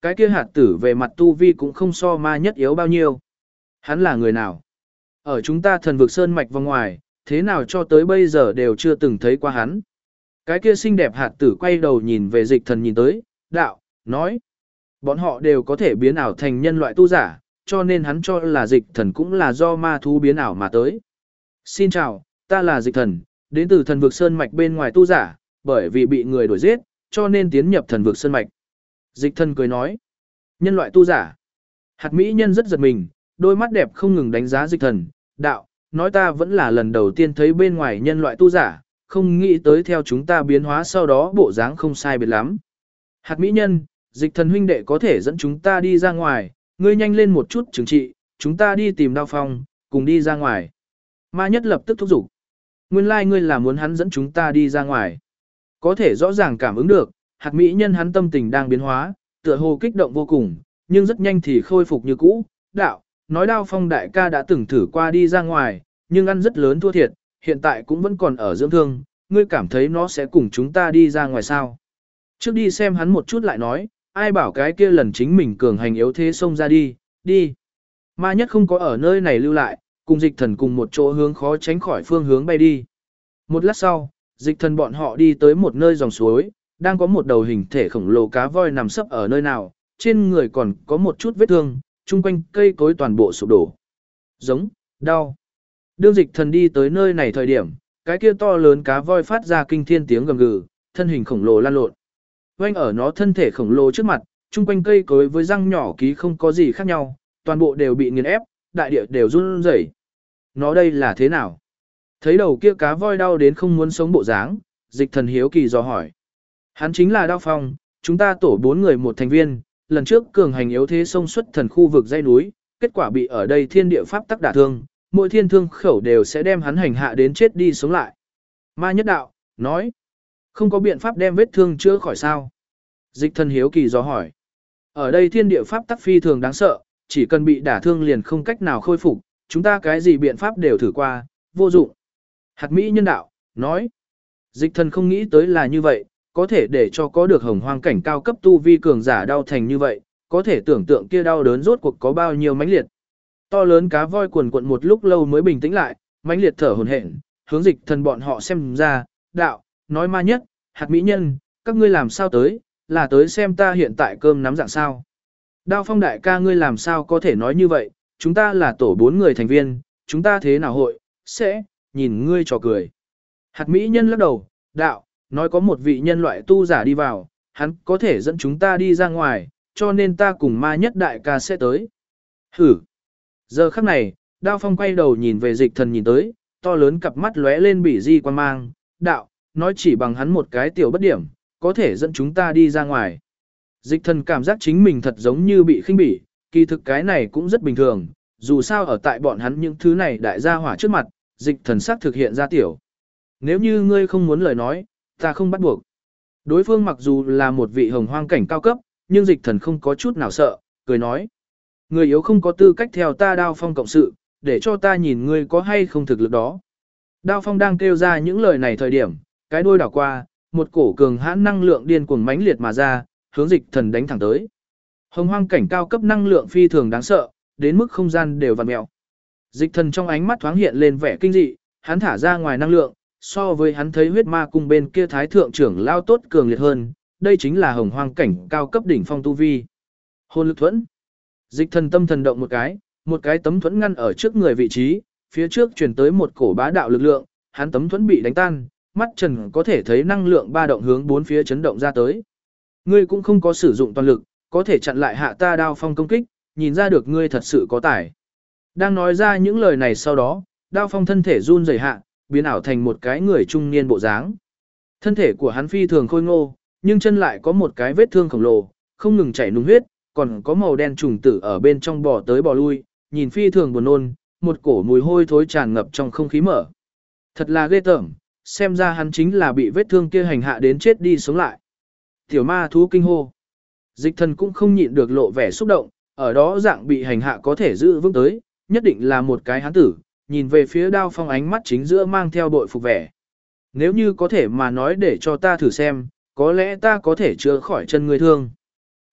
cái kia hạt tử về mặt tu vi cũng không so ma nhất yếu bao nhiêu. Hắn là người nào? Ở chúng ta thần vực sơn mạch vòng ngoài, thế nào cho tới bây giờ đều chưa từng thấy qua hắn. Cái kia xinh đẹp hạt tử quay đầu nhìn về dịch thần nhìn tới, đạo, nói. Bọn họ đều có thể biến ảo thành nhân loại tu giả, cho nên hắn cho là dịch thần cũng là do ma thú biến ảo mà tới. Xin chào, ta là dịch thần, đến từ thần vực sơn mạch bên ngoài tu giả, bởi vì bị người đuổi giết, cho nên tiến nhập thần vực sơn mạch. Dịch thần cười nói, nhân loại tu giả. Hạt mỹ nhân rất giật mình, đôi mắt đẹp không ngừng đánh giá dịch thần, đạo, nói ta vẫn là lần đầu tiên thấy bên ngoài nhân loại tu giả, không nghĩ tới theo chúng ta biến hóa sau đó bộ dáng không sai biệt lắm. Hạt mỹ nhân, dịch thần huynh đệ có thể dẫn chúng ta đi ra ngoài, ngươi nhanh lên một chút trừng trị, chúng ta đi tìm Đao Phong, cùng đi ra ngoài. Ma nhất lập tức thúc giục. Nguyên lai ngươi là muốn hắn dẫn chúng ta đi ra ngoài. Có thể rõ ràng cảm ứng được, hạt mỹ nhân hắn tâm tình đang biến hóa, tựa hồ kích động vô cùng, nhưng rất nhanh thì khôi phục như cũ. Đạo, nói Đao Phong đại ca đã từng thử qua đi ra ngoài, nhưng ăn rất lớn thua thiệt, hiện tại cũng vẫn còn ở dưỡng thương, ngươi cảm thấy nó sẽ cùng chúng ta đi ra ngoài sao? Trước đi xem hắn một chút lại nói, ai bảo cái kia lần chính mình cường hành yếu thế xông ra đi, đi. Ma nhất không có ở nơi này lưu lại, cùng dịch thần cùng một chỗ hướng khó tránh khỏi phương hướng bay đi. Một lát sau, dịch thần bọn họ đi tới một nơi dòng suối, đang có một đầu hình thể khổng lồ cá voi nằm sấp ở nơi nào, trên người còn có một chút vết thương, chung quanh cây cối toàn bộ sụp đổ. Giống, đau. Đương dịch thần đi tới nơi này thời điểm, cái kia to lớn cá voi phát ra kinh thiên tiếng gầm gừ, thân hình khổng lồ lan lộn. Quanh ở nó thân thể khổng lồ trước mặt, chung quanh cây cối với răng nhỏ ký không có gì khác nhau, toàn bộ đều bị nghiền ép, đại địa đều run rẩy. Nó đây là thế nào? Thấy đầu kia cá voi đau đến không muốn sống bộ dáng, dịch thần hiếu kỳ dò hỏi. Hắn chính là Đao Phong, chúng ta tổ 4 người một thành viên, lần trước cường hành yếu thế xông xuất thần khu vực dãy núi, kết quả bị ở đây thiên địa pháp tắc đả thương, mỗi thiên thương khẩu đều sẽ đem hắn hành hạ đến chết đi sống lại. Ma nhất đạo, nói, không có biện pháp đem vết thương chữa khỏi sao? Dịch thần hiếu kỳ dò hỏi. Ở đây thiên địa pháp tắc phi thường đáng sợ, chỉ cần bị đả thương liền không cách nào khôi phục, chúng ta cái gì biện pháp đều thử qua, vô dụng. Hạt Mỹ nhân đạo, nói, dịch thần không nghĩ tới là như vậy, có thể để cho có được hồng hoang cảnh cao cấp tu vi cường giả đau thành như vậy, có thể tưởng tượng kia đau đớn rốt cuộc có bao nhiêu mãnh liệt. To lớn cá voi cuồn cuộn một lúc lâu mới bình tĩnh lại, mãnh liệt thở hổn hển, hướng dịch thần bọn họ xem ra, đạo, nói ma nhất, hạt mỹ nhân, các ngươi làm sao tới, là tới xem ta hiện tại cơm nắm dạng sao. Đao Phong đại ca ngươi làm sao có thể nói như vậy, chúng ta là tổ 4 người thành viên, chúng ta thế nào hội, sẽ, nhìn ngươi trò cười. Hạt mỹ nhân lắc đầu, đạo, nói có một vị nhân loại tu giả đi vào, hắn có thể dẫn chúng ta đi ra ngoài, cho nên ta cùng ma nhất đại ca sẽ tới. Hử. Giờ khắc này, Đao Phong quay đầu nhìn về dịch thần nhìn tới, to lớn cặp mắt lóe lên bỉ di quan mang, đạo, nói chỉ bằng hắn một cái tiểu bất điểm, có thể dẫn chúng ta đi ra ngoài. Dịch thần cảm giác chính mình thật giống như bị khinh bỉ, kỳ thực cái này cũng rất bình thường, dù sao ở tại bọn hắn những thứ này đại gia hỏa trước mặt, dịch thần sắc thực hiện ra tiểu. Nếu như ngươi không muốn lời nói, ta không bắt buộc. Đối phương mặc dù là một vị hồng hoang cảnh cao cấp, nhưng dịch thần không có chút nào sợ, cười nói. Người yếu không có tư cách theo ta Đao Phong cộng sự, để cho ta nhìn ngươi có hay không thực lực đó. Đao Phong đang kêu ra những lời này thời điểm, cái đuôi đảo qua, một cổ cường hãn năng lượng điên cuồng mãnh liệt mà ra, hướng dịch thần đánh thẳng tới. Hồng hoang cảnh cao cấp năng lượng phi thường đáng sợ, đến mức không gian đều vặn mèo. Dịch thần trong ánh mắt thoáng hiện lên vẻ kinh dị, hắn thả ra ngoài năng lượng, so với hắn thấy huyết ma cung bên kia thái thượng trưởng lao tốt cường liệt hơn, đây chính là hồng hoang cảnh cao cấp đỉnh phong tu vi. Hồn lực thuẫn. Dịch thần tâm thần động một cái tấm thuẫn ngăn ở trước người vị trí, phía trước truyền tới một cổ bá đạo lực lượng, hắn tấm thuẫn bị đánh tan, mắt trần có thể thấy năng lượng ba động hướng bốn phía chấn động ra tới. Ngươi cũng không có sử dụng toàn lực, có thể chặn lại hạ ta Đao Phong công kích, nhìn ra được ngươi thật sự có tài. Đang nói ra những lời này sau đó, Đao Phong thân thể run rẩy hạ, biến ảo thành một cái người trung niên bộ dáng. Thân thể của hắn phi thường khôi ngô, nhưng chân lại có một cái vết thương khổng lồ, không ngừng chảy nung huyết, còn có màu đen trùng tử ở bên trong bò tới bò lui, nhìn phi thường buồn nôn, một cổ mùi hôi thối tràn ngập trong không khí mở. Thật là ghê tởm, xem ra hắn chính là bị vết thương kia hành hạ đến chết đi sống lại. Tiểu ma thú kinh hô. Dịch thần cũng không nhịn được lộ vẻ xúc động, ở đó dạng bị hành hạ có thể giữ vững tới, nhất định là một cái hán tử, nhìn về phía Đao Phong ánh mắt chính giữa mang theo bội phục vẻ. Nếu như có thể mà nói để cho ta thử xem, có lẽ ta có thể chữa khỏi chân người thương.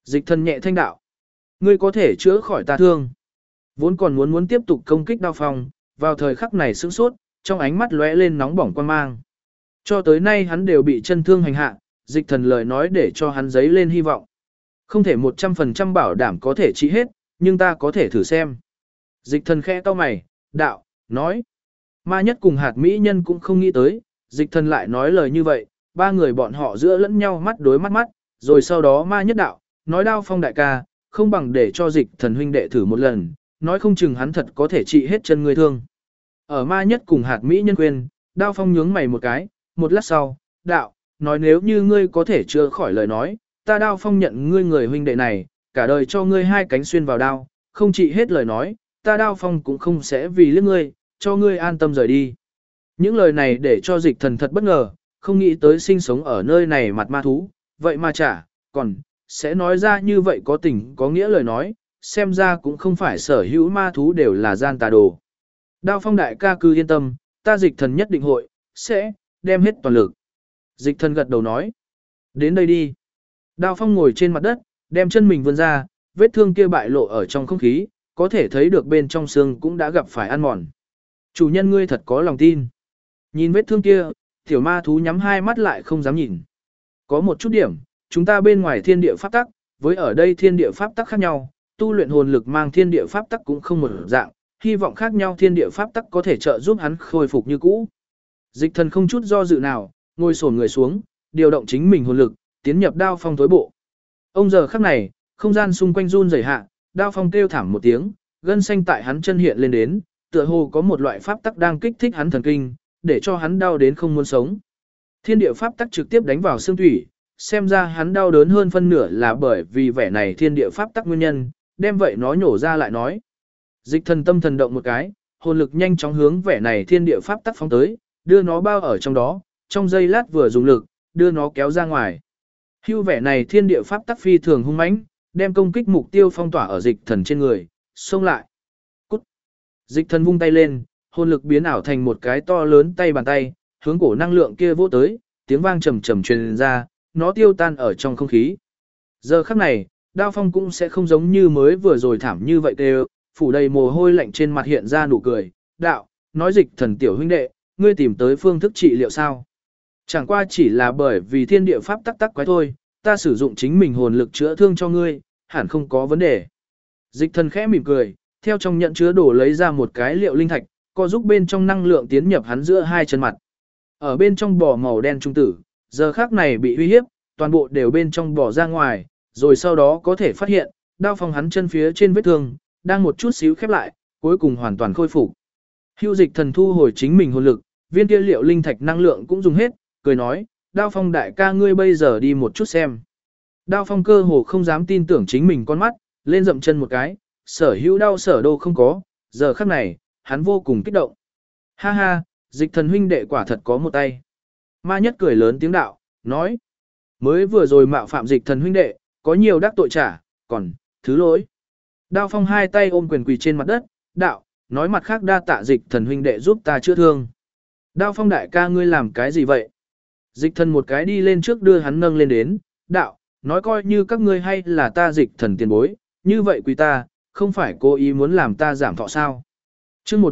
Dịch thần nhẹ thanh đạo. Ngươi có thể chữa khỏi ta thương. Vốn còn muốn tiếp tục công kích Đao Phong, vào thời khắc này sững sốt, trong ánh mắt lóe lên nóng bỏng quan mang. Cho tới nay hắn đều bị chân thương hành hạ, dịch thần lời nói để cho hắn dấy lên hy vọng. Không thể 100% bảo đảm có thể trị hết, nhưng ta có thể thử xem. Dịch thần khẽ cau mày, đạo, nói. Ma nhất cùng hạt mỹ nhân cũng không nghĩ tới, dịch thần lại nói lời như vậy, ba người bọn họ giữa lẫn nhau mắt đối mắt mắt, rồi sau đó ma nhất đạo, nói Đao Phong đại ca, không bằng để cho dịch thần huynh đệ thử một lần, nói không chừng hắn thật có thể trị hết chân ngươi thương. Ở ma nhất cùng hạt mỹ nhân khuyên, Đao Phong nhướng mày một cái, một lát sau, đạo, nói nếu như ngươi có thể chữa khỏi lời nói, ta Đao Phong nhận ngươi người huynh đệ này, cả đời cho ngươi hai cánh xuyên vào đao, không trị hết lời nói, ta Đao Phong cũng không sẽ vì liếc ngươi, cho ngươi an tâm rời đi. Những lời này để cho dịch thần thật bất ngờ, không nghĩ tới sinh sống ở nơi này mặt ma thú, vậy mà chả, còn, sẽ nói ra như vậy có tình có nghĩa lời nói, xem ra cũng không phải sở hữu ma thú đều là gian tà đồ. Đao Phong đại ca cứ yên tâm, ta dịch thần nhất định hội, sẽ, đem hết toàn lực. Dịch thần gật đầu nói, đến đây đi. Đao Phong ngồi trên mặt đất, đem chân mình vươn ra, vết thương kia bại lộ ở trong không khí, có thể thấy được bên trong xương cũng đã gặp phải ăn mòn. Chủ nhân ngươi thật có lòng tin. Nhìn vết thương kia, tiểu ma thú nhắm hai mắt lại không dám nhìn. Có một chút điểm, chúng ta bên ngoài thiên địa pháp tắc, với ở đây thiên địa pháp tắc khác nhau, tu luyện hồn lực mang thiên địa pháp tắc cũng không một dạng, hy vọng khác nhau thiên địa pháp tắc có thể trợ giúp hắn khôi phục như cũ. Dịch thần không chút do dự nào, ngồi xổm người xuống, điều động chính mình hồn lực, tiến nhập Đao Phong tối bộ. Ông giờ khắc này, không gian xung quanh run rẩy hạ, Đao Phong kêu thảm một tiếng, gân xanh tại hắn chân hiện lên đến, tựa hồ có một loại pháp tắc đang kích thích hắn thần kinh, để cho hắn đau đến không muốn sống. Thiên địa pháp tắc trực tiếp đánh vào xương thủy, xem ra hắn đau đớn hơn phân nửa là bởi vì vẻ này thiên địa pháp tắc nguyên nhân, đem vậy nó nhổ ra lại nói. Dịch thần tâm thần động một cái, hồn lực nhanh chóng hướng vẻ này thiên địa pháp tắc phóng tới, đưa nó bao ở trong đó, trong giây lát vừa dùng lực, đưa nó kéo ra ngoài. Hưu vẻ này thiên địa pháp tắc phi thường hung mãnh, đem công kích mục tiêu phong tỏa ở dịch thần trên người, xông lại. Cút. Dịch thần vung tay lên, hồn lực biến ảo thành một cái to lớn tay bàn tay, hướng cổ năng lượng kia vỗ tới, tiếng vang trầm trầm truyền ra, nó tiêu tan ở trong không khí. Giờ khắc này, Đao Phong cũng sẽ không giống như mới vừa rồi thảm như vậy đều, phủ đầy mồ hôi lạnh trên mặt hiện ra nụ cười, đạo, nói dịch thần tiểu huynh đệ, ngươi tìm tới phương thức trị liệu sao? Chẳng qua chỉ là bởi vì thiên địa pháp tắc tắc quái thôi, ta sử dụng chính mình hồn lực chữa thương cho ngươi, hẳn không có vấn đề. Dịch thần khẽ mỉm cười, theo trong nhận chứa đồ lấy ra một cái liệu linh thạch, có giúp bên trong năng lượng tiến nhập hắn giữa hai chân mặt. Ở bên trong bò màu đen trung tử, giờ khác này bị uy hiếp, toàn bộ đều bên trong bò ra ngoài, rồi sau đó có thể phát hiện, Đao Phong hắn chân phía trên vết thương, đang một chút xíu khép lại, cuối cùng hoàn toàn khôi phục. Hưu dịch thần thu hồi chính mình hồn lực, viên kia liệu linh thạch năng lượng cũng dùng hết, cười nói, Đao Phong đại ca ngươi bây giờ đi một chút xem. Đao Phong cơ hồ không dám tin tưởng chính mình con mắt, lên dậm chân một cái, sở hữu đau sở đô không có, giờ khắc này, hắn vô cùng kích động. Ha ha, dịch thần huynh đệ quả thật có một tay. Ma nhất cười lớn tiếng đạo, nói, mới vừa rồi mạo phạm dịch thần huynh đệ, có nhiều đắc tội trả, còn, thứ lỗi. Đao Phong hai tay ôm quyền quỳ trên mặt đất, đạo, nói mặt khác đa tạ dịch thần huynh đệ giúp ta chữa thương. Đao Phong đại ca ngươi làm cái gì vậy? Dịch thần một cái đi lên trước đưa hắn nâng lên đến, đạo, nói coi như các ngươi hay là ta dịch thần tiền bối, như vậy quý ta, không phải cố ý muốn làm ta giảm thọ sao. Chương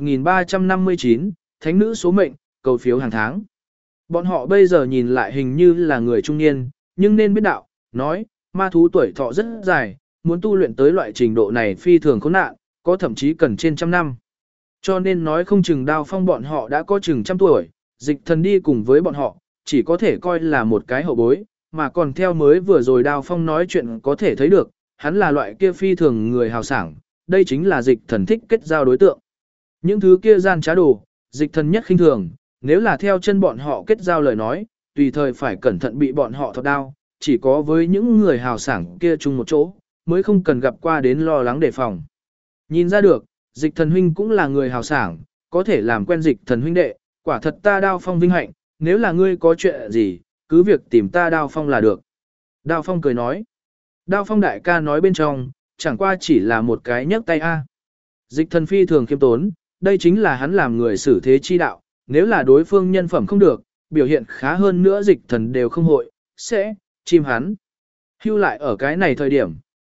1359, Thánh nữ số mệnh, cầu phiếu hàng tháng. Bọn họ bây giờ nhìn lại hình như là người trung niên, nhưng nên biết đạo, nói, ma thú tuổi thọ rất dài, muốn tu luyện tới loại trình độ này phi thường khốn nạn, có thậm chí cần trên trăm năm. Cho nên nói không chừng Đao Phong bọn họ đã có chừng trăm tuổi, dịch thần đi cùng với bọn họ, chỉ có thể coi là một cái hậu bối, mà còn theo mới vừa rồi Đao Phong nói chuyện có thể thấy được, hắn là loại kia phi thường người hào sảng, đây chính là dịch thần thích kết giao đối tượng. Những thứ kia gian trá đồ, dịch thần nhất khinh thường, nếu là theo chân bọn họ kết giao lời nói, tùy thời phải cẩn thận bị bọn họ thọt đao, chỉ có với những người hào sảng kia chung một chỗ, mới không cần gặp qua đến lo lắng đề phòng. Nhìn ra được, dịch thần huynh cũng là người hào sảng, có thể làm quen dịch thần huynh đệ, quả thật ta Đao Phong vinh hạnh, nếu là ngươi có chuyện gì, cứ việc tìm ta Đao Phong là được. Đao Phong cười nói. Đao Phong đại ca nói bên trong, chẳng qua chỉ là một cái nhấc tay a. Dịch thần phi thường khiêm tốn, đây chính là hắn làm người xử thế chi đạo, nếu là đối phương nhân phẩm không được, biểu hiện khá hơn nữa dịch thần đều không hội, sẽ, chim hắn. Hưu lại ở cái này thời điểm,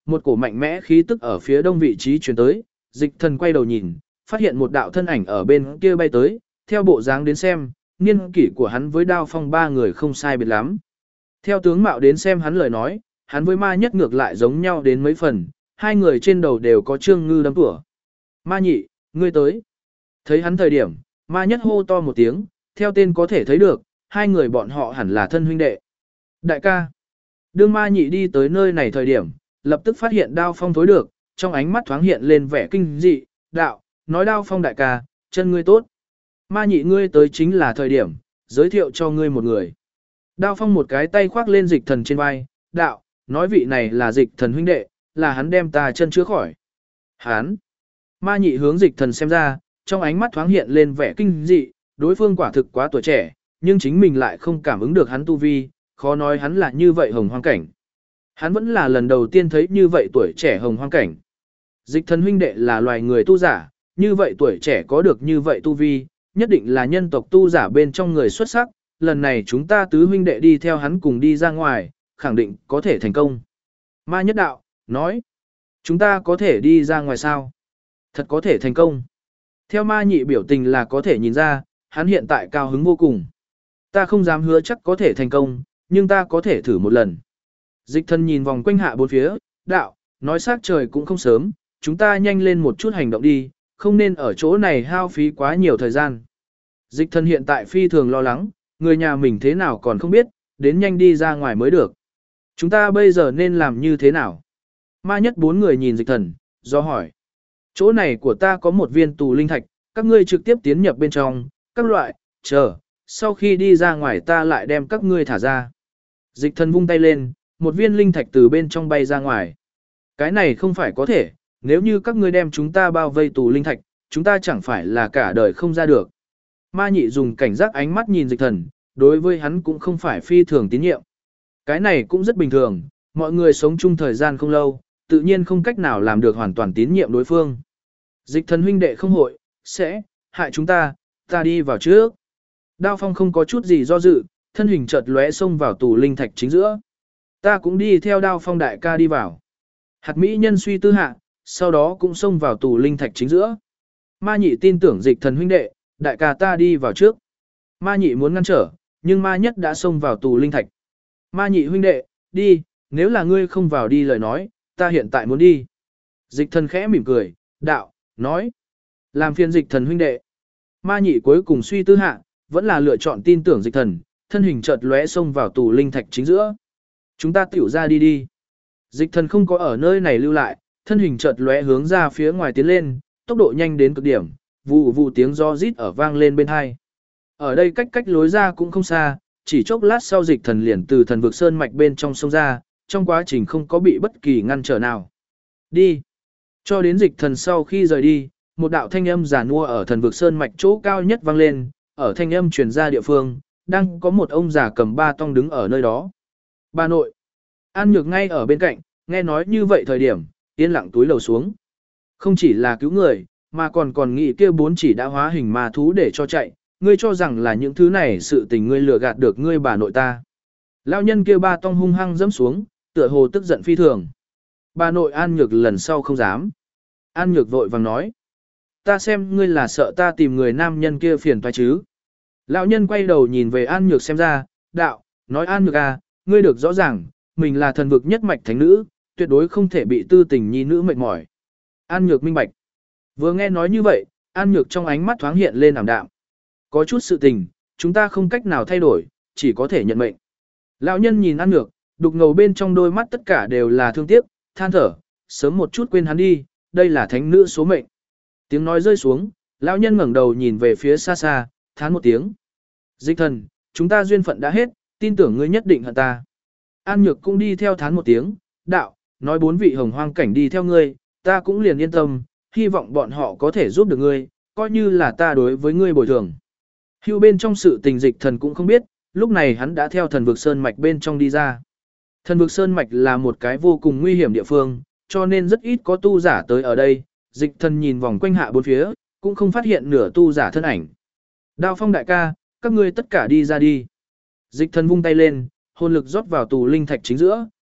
một cổ mạnh mẽ khí tức ở phía đông vị trí chuyển tới, dịch thần quay đầu nhìn, phát hiện một đạo thân ảnh ở bên kia bay tới, theo bộ dáng đến xem, niên kỷ của hắn với Đao Phong ba người không sai biệt lắm. Theo tướng mạo đến xem hắn lời nói, hắn với ma nhất ngược lại giống nhau đến mấy phần, hai người trên đầu đều có trương ngư đâm tủa. Ma nhị, ngươi tới. Thấy hắn thời điểm, ma nhất hô to một tiếng, theo tên có thể thấy được, hai người bọn họ hẳn là thân huynh đệ. Đại ca. Đương ma nhị đi tới nơi này thời điểm, lập tức phát hiện Đao Phong thối được, trong ánh mắt thoáng hiện lên vẻ kinh dị, đạo, nói Đao Phong đại ca, chân ngươi tốt. Ma nhị ngươi tới chính là thời điểm, giới thiệu cho ngươi một người. Đao Phong một cái tay khoác lên dịch thần trên vai, đạo, nói vị này là dịch thần huynh đệ, là hắn đem ta chân chữa khỏi. Hắn. Ma nhị hướng dịch thần xem ra, trong ánh mắt thoáng hiện lên vẻ kinh dị, đối phương quả thực quá tuổi trẻ, nhưng chính mình lại không cảm ứng được hắn tu vi, khó nói hắn là như vậy hồng hoang cảnh. Hắn vẫn là lần đầu tiên thấy như vậy tuổi trẻ hồng hoang cảnh. Dịch thần huynh đệ là loài người tu giả, như vậy tuổi trẻ có được như vậy tu vi, nhất định là nhân tộc tu giả bên trong người xuất sắc, lần này chúng ta tứ huynh đệ đi theo hắn cùng đi ra ngoài, khẳng định có thể thành công. Ma nhất đạo, nói, chúng ta có thể đi ra ngoài sao? Thật có thể thành công. Theo ma nhị biểu tình là có thể nhìn ra, hắn hiện tại cao hứng vô cùng. Ta không dám hứa chắc có thể thành công, nhưng ta có thể thử một lần. Dịch thần nhìn vòng quanh hạ bốn phía, đạo, nói xác trời cũng không sớm, chúng ta nhanh lên một chút hành động đi, không nên ở chỗ này hao phí quá nhiều thời gian. Dịch thần hiện tại phi thường lo lắng, người nhà mình thế nào còn không biết, đến nhanh đi ra ngoài mới được. Chúng ta bây giờ nên làm như thế nào? Ma nhất bốn người nhìn dịch thần, do hỏi. Chỗ này của ta có một viên tù linh thạch, các ngươi trực tiếp tiến nhập bên trong, các loại, chờ, sau khi đi ra ngoài ta lại đem các ngươi thả ra. Dịch thần vung tay lên, một viên linh thạch từ bên trong bay ra ngoài. Cái này không phải có thể, nếu như các ngươi đem chúng ta bao vây tù linh thạch, chúng ta chẳng phải là cả đời không ra được. Ma nhị dùng cảnh giác ánh mắt nhìn dịch thần, đối với hắn cũng không phải phi thường tín nhiệm. Cái này cũng rất bình thường, mọi người sống chung thời gian không lâu, tự nhiên không cách nào làm được hoàn toàn tín nhiệm đối phương. Dịch thần huynh đệ không hội, sẽ, hại chúng ta đi vào trước. Đao Phong không có chút gì do dự, thân hình chợt lóe xông vào tù linh thạch chính giữa. Ta cũng đi theo Đao Phong đại ca đi vào. Hạt mỹ nhân suy tư hạ, sau đó cũng xông vào tù linh thạch chính giữa. Ma nhị tin tưởng dịch thần huynh đệ, đại ca ta đi vào trước. Ma nhị muốn ngăn trở, nhưng ma nhất đã xông vào tù linh thạch. Ma nhị huynh đệ, đi, nếu là ngươi không vào đi lời nói, ta hiện tại muốn đi. Dịch thần khẽ mỉm cười, đạo, nói. Làm phiền dịch thần huynh đệ. Ma nhị cuối cùng suy tư hạ, vẫn là lựa chọn tin tưởng dịch thần, thân hình chợt lóe xông vào tù linh thạch chính giữa. Chúng ta tiểu ra đi đi. Dịch thần không có ở nơi này lưu lại, thân hình chợt lóe hướng ra phía ngoài tiến lên, tốc độ nhanh đến cực điểm, vụ vụ tiếng do rít ở vang lên bên hai. Ở đây cách lối ra cũng không xa, chỉ chốc lát sau dịch thần liền từ thần vực sơn mạch bên trong sông ra, trong quá trình không có bị bất kỳ ngăn trở nào. Đi. Cho đến dịch thần sau khi rời đi, một đạo thanh âm giả nua ở thần vực sơn mạch chỗ cao nhất vang lên, ở thanh âm truyền ra địa phương, đang có một ông già cầm ba tong đứng ở nơi đó. Bà nội. An Nhược ngay ở bên cạnh, nghe nói như vậy thời điểm, yên lặng túi lầu xuống. Không chỉ là cứu người, mà còn nghĩ kia bốn chỉ đã hóa hình ma thú để cho chạy, ngươi cho rằng là những thứ này sự tình ngươi lừa gạt được ngươi bà nội ta. Lão nhân kia ba tong hung hăng dẫm xuống, tựa hồ tức giận phi thường. Bà nội An Nhược lần sau không dám. An Nhược vội vàng nói. Ta xem ngươi là sợ ta tìm người nam nhân kia phiền toái chứ. Lão nhân quay đầu nhìn về An Nhược xem ra, đạo, nói An Nhược à, ngươi được rõ ràng, mình là thần vực nhất mạch thánh nữ, tuyệt đối không thể bị tư tình nhi nữ mệt mỏi. An Nhược minh bạch. Vừa nghe nói như vậy, An Nhược trong ánh mắt thoáng hiện lên ảm đạm. Có chút sự tình, chúng ta không cách nào thay đổi, chỉ có thể nhận mệnh. Lão nhân nhìn An Nhược, đục ngầu bên trong đôi mắt tất cả đều là thương tiếc, than thở, sớm một chút quên hắn đi, đây là thánh nữ số mệnh. Tiếng nói rơi xuống, lão nhân ngẩng đầu nhìn về phía xa xa, thán một tiếng. Dịch thần, chúng ta duyên phận đã hết, tin tưởng ngươi nhất định hận ta. An Nhược cũng đi theo thán một tiếng, đạo, nói bốn vị hồng hoang cảnh đi theo ngươi, ta cũng liền yên tâm, hy vọng bọn họ có thể giúp được ngươi, coi như là ta đối với ngươi bồi thường. Hưu bên trong sự tình dịch thần cũng không biết, lúc này hắn đã theo thần vực sơn mạch bên trong đi ra. Thần vực sơn mạch là một cái vô cùng nguy hiểm địa phương, cho nên rất ít có tu giả tới ở đây, dịch thần nhìn vòng quanh hạ bốn phía, cũng không phát hiện nửa tu giả thân ảnh. Đao Phong đại ca, các ngươi tất cả đi ra đi. Dịch thần vung tay lên, hồn lực rót vào tù linh thạch chính giữa,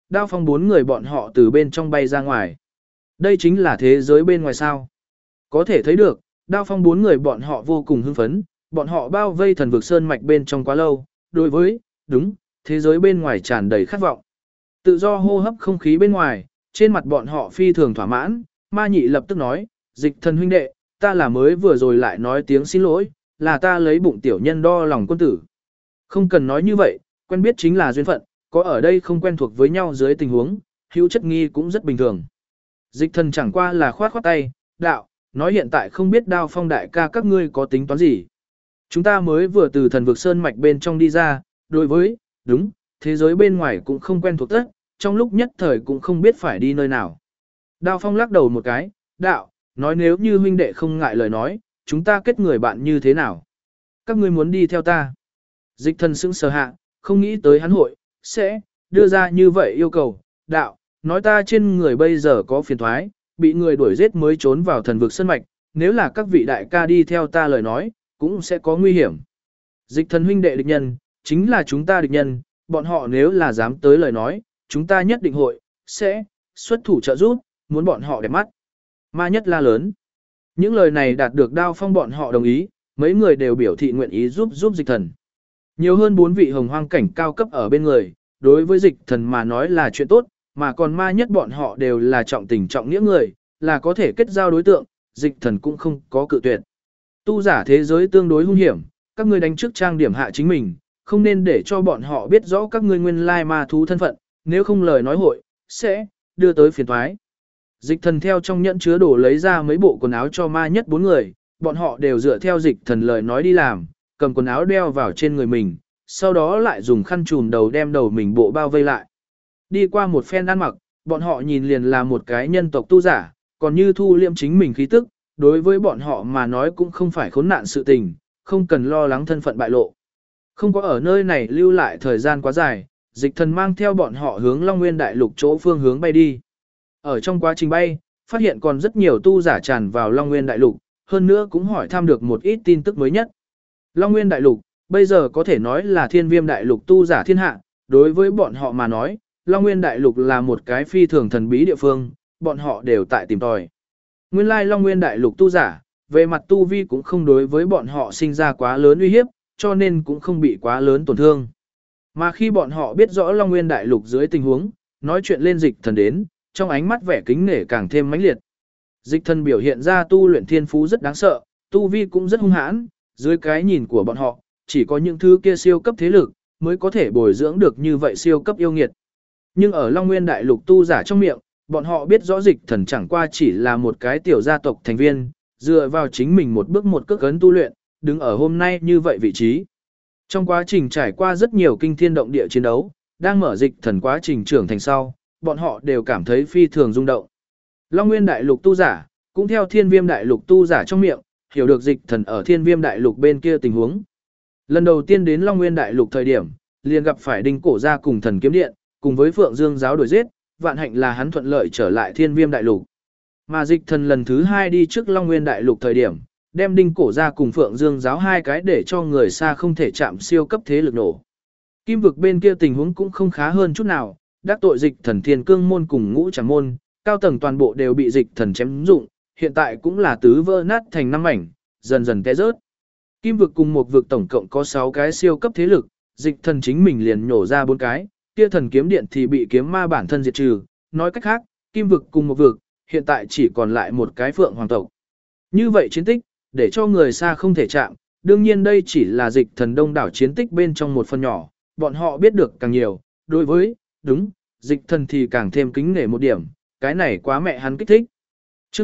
Đao Phong bốn người bọn họ từ bên trong bay ra ngoài. Đây chính là thế giới bên ngoài sao. Có thể thấy được, Đao Phong bốn người bọn họ vô cùng hưng phấn, bọn họ bao vây thần vực sơn mạch bên trong quá lâu, đối với, đúng, thế giới bên ngoài tràn đầy khát vọng. Tự do hô hấp không khí bên ngoài, trên mặt bọn họ phi thường thỏa mãn, Ma Nhị lập tức nói, Dịch Thần huynh đệ, ta là mới vừa rồi lại nói tiếng xin lỗi, là ta lấy bụng tiểu nhân đo lòng quân tử. Không cần nói như vậy, quen biết chính là duyên phận, có ở đây không quen thuộc với nhau dưới tình huống, hữu chất nghi cũng rất bình thường. Dịch Thần chẳng qua là khoát khoát tay, đạo, nói hiện tại không biết Đao Phong đại ca các ngươi có tính toán gì. Chúng ta mới vừa từ thần vực sơn mạch bên trong đi ra, đối với, đúng, thế giới bên ngoài cũng không quen thuộc tất, trong lúc nhất thời cũng không biết phải đi nơi nào. Đao Phong lắc đầu một cái, đạo, nói nếu như huynh đệ không ngại lời nói, chúng ta kết người bạn như thế nào? Các ngươi muốn đi theo ta. Dịch Thần sững sờ hạ, không nghĩ tới hắn hội, sẽ, đưa ra như vậy yêu cầu, đạo, nói ta trên người bây giờ có phiền thoái, bị người đuổi giết mới trốn vào thần vực sơn mạch, nếu là các vị đại ca đi theo ta lời nói, cũng sẽ có nguy hiểm. Dịch Thần huynh đệ địch nhân, chính là chúng ta địch nhân, bọn họ nếu là dám tới lời nói, chúng ta nhất định hội, sẽ, xuất thủ trợ giúp, muốn bọn họ đẹp mắt. Ma Nhất la lớn. Những lời này đạt được Đao Phong bọn họ đồng ý, mấy người đều biểu thị nguyện ý giúp Dịch Thần. Nhiều hơn 4 vị hồng hoang cảnh cao cấp ở bên người, đối với Dịch Thần mà nói là chuyện tốt, mà còn Ma Nhất bọn họ đều là trọng tình trọng nghĩa người, là có thể kết giao đối tượng, Dịch Thần cũng không có cự tuyệt. Tu giả thế giới tương đối hung hiểm, các ngươi đánh trước trang điểm hạ chính mình, không nên để cho bọn họ biết rõ các ngươi nguyên lai ma thú thân phận, nếu không lời nói hội, sẽ đưa tới phiền toái. Dịch Thần theo trong nhẫn chứa đồ lấy ra mấy bộ quần áo cho Ma Nhất 4 người, bọn họ đều dựa theo Dịch Thần lời nói đi làm, cầm quần áo đeo vào trên người mình, sau đó lại dùng khăn trùm đầu đem đầu mình bộ bao vây lại. Đi qua một phen ăn mặc, bọn họ nhìn liền là một cái nhân tộc tu giả, còn như thu liệm chính mình khí tức, đối với bọn họ mà nói cũng không phải khốn nạn sự tình, không cần lo lắng thân phận bại lộ. Không có ở nơi này lưu lại thời gian quá dài, Dịch Thần mang theo bọn họ hướng Long Nguyên Đại Lục chỗ phương hướng bay đi. Ở trong quá trình bay, phát hiện còn rất nhiều tu giả tràn vào Long Nguyên Đại Lục, hơn nữa cũng hỏi thăm được một ít tin tức mới nhất. Long Nguyên Đại Lục, bây giờ có thể nói là Thiên Viêm Đại Lục tu giả thiên hạ, đối với bọn họ mà nói, Long Nguyên Đại Lục là một cái phi thường thần bí địa phương, bọn họ đều tại tìm tòi. Nguyên lai Long Nguyên Đại Lục tu giả, về mặt tu vi cũng không đối với bọn họ sinh ra quá lớn uy hiếp, cho nên cũng không bị quá lớn tổn thương. Mà khi bọn họ biết rõ Long Nguyên Đại Lục dưới tình huống, nói chuyện lên Dịch Thần đến, trong ánh mắt vẻ kính nể càng thêm mãnh liệt. Dịch Thần biểu hiện ra tu luyện thiên phú rất đáng sợ, tu vi cũng rất hung hãn, dưới cái nhìn của bọn họ, chỉ có những thứ kia siêu cấp thế lực, mới có thể bồi dưỡng được như vậy siêu cấp yêu nghiệt. Nhưng ở Long Nguyên Đại Lục tu giả trong miệng, bọn họ biết rõ Dịch Thần chẳng qua chỉ là một cái tiểu gia tộc thành viên, dựa vào chính mình một bước một cước ấn tu luyện, đứng ở hôm nay như vậy vị trí. Trong quá trình trải qua rất nhiều kinh thiên động địa chiến đấu, đang mở Dịch Thần quá trình trưởng thành sau, bọn họ đều cảm thấy phi thường rung động. Long Nguyên Đại Lục tu giả, cũng theo Thiên Viêm Đại Lục tu giả trong miệng, hiểu được Dịch Thần ở Thiên Viêm Đại Lục bên kia tình huống. Lần đầu tiên đến Long Nguyên Đại Lục thời điểm, liền gặp phải Đinh Cổ Gia cùng Thần Kiếm Điện, cùng với Phượng Dương giáo đuổi giết, vạn hạnh là hắn thuận lợi trở lại Thiên Viêm Đại Lục. Mà Dịch Thần lần thứ 2 đi trước Long Nguyên Đại Lục thời điểm, đem Đinh Cổ Gia cùng Phượng Dương giáo hai cái để cho người xa không thể chạm siêu cấp thế lực nổ. Kim vực bên kia tình huống cũng không khá hơn chút nào, đắc tội Dịch Thần Thiên Cương môn cùng Ngũ Trảm môn, cao tầng toàn bộ đều bị Dịch Thần chém dụng, hiện tại cũng là tứ vỡ nát thành 5 mảnh, dần dần té rớt. Kim vực cùng một vực tổng cộng có 6 cái siêu cấp thế lực, Dịch Thần chính mình liền nhổ ra 4 cái, kia Thần Kiếm Điện thì bị kiếm ma bản thân diệt trừ, nói cách khác, Kim vực cùng một vực, hiện tại chỉ còn lại một cái Phượng Hoàng tộc. Như vậy chiến tích, để cho người xa không thể chạm, đương nhiên đây chỉ là Dịch Thần đông đảo chiến tích bên trong một phần nhỏ, bọn họ biết được càng nhiều, đối với, đúng, Dịch Thần thì càng thêm kính nể một điểm, cái này quá mẹ hắn kích thích. Chương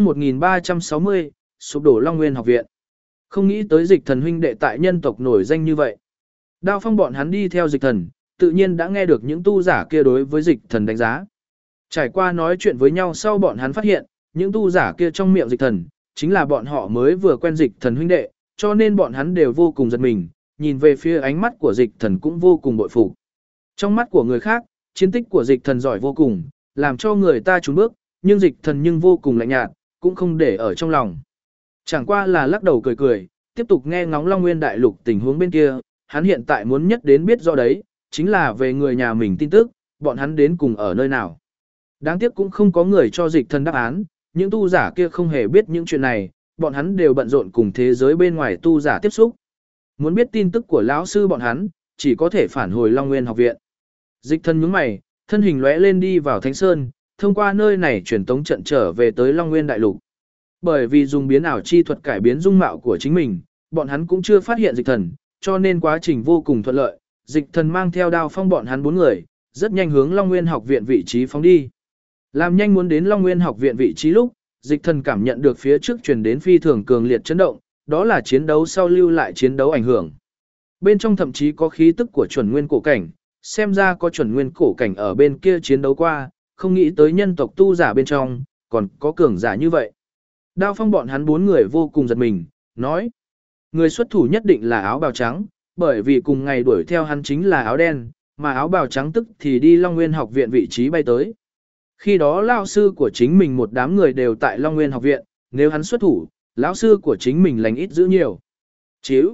1360, sụp đổ Long Nguyên học viện. Không nghĩ tới Dịch Thần huynh đệ tại nhân tộc nổi danh như vậy. Đao Phong bọn hắn đi theo Dịch Thần, tự nhiên đã nghe được những tu giả kia đối với Dịch Thần đánh giá. Trải qua nói chuyện với nhau sau bọn hắn phát hiện, những tu giả kia trong miệng Dịch Thần, chính là bọn họ mới vừa quen Dịch Thần huynh đệ, cho nên bọn hắn đều vô cùng giật mình, nhìn về phía ánh mắt của Dịch Thần cũng vô cùng bội phục. Trong mắt của người khác, chiến tích của Dịch Thần giỏi vô cùng, làm cho người ta trốn bước, nhưng Dịch Thần nhưng vô cùng lạnh nhạt, cũng không để ở trong lòng. Chẳng qua là lắc đầu cười cười, tiếp tục nghe ngóng Long Nguyên Đại Lục tình huống bên kia, hắn hiện tại muốn nhất đến biết rõ đấy, chính là về người nhà mình tin tức, bọn hắn đến cùng ở nơi nào. Đáng tiếc cũng không có người cho dịch thần đáp án, những tu giả kia không hề biết những chuyện này, bọn hắn đều bận rộn cùng thế giới bên ngoài tu giả tiếp xúc. Muốn biết tin tức của lão sư bọn hắn, chỉ có thể phản hồi Long Nguyên học viện. Dịch thần nhướng mày, thân hình lóe lên đi vào Thánh Sơn, thông qua nơi này truyền tống trận trở về tới Long Nguyên đại lục. Bởi vì dùng biến ảo chi thuật cải biến dung mạo của chính mình, bọn hắn cũng chưa phát hiện dịch thần, cho nên quá trình vô cùng thuận lợi. Dịch thần mang theo Đao Phong bọn hắn 4 người, rất nhanh hướng Long Nguyên học viện vị trí phóng đi. Làm nhanh muốn đến Long Nguyên học viện vị trí lúc, dịch thần cảm nhận được phía trước truyền đến phi thường cường liệt chấn động, đó là chiến đấu sau lưu lại chiến đấu ảnh hưởng. Bên trong thậm chí có khí tức của chuẩn nguyên cổ cảnh, xem ra có chuẩn nguyên cổ cảnh ở bên kia chiến đấu qua, không nghĩ tới nhân tộc tu giả bên trong, còn có cường giả như vậy. Đao Phong bọn hắn 4 người vô cùng giật mình, nói. Người xuất thủ nhất định là áo bào trắng, bởi vì cùng ngày đuổi theo hắn chính là áo đen, mà áo bào trắng tức thì đi Long Nguyên học viện vị trí bay tới. Khi đó lão sư của chính mình một đám người đều tại Long Nguyên học viện, nếu hắn xuất thủ, lão sư của chính mình lành ít giữ nhiều. Chíu.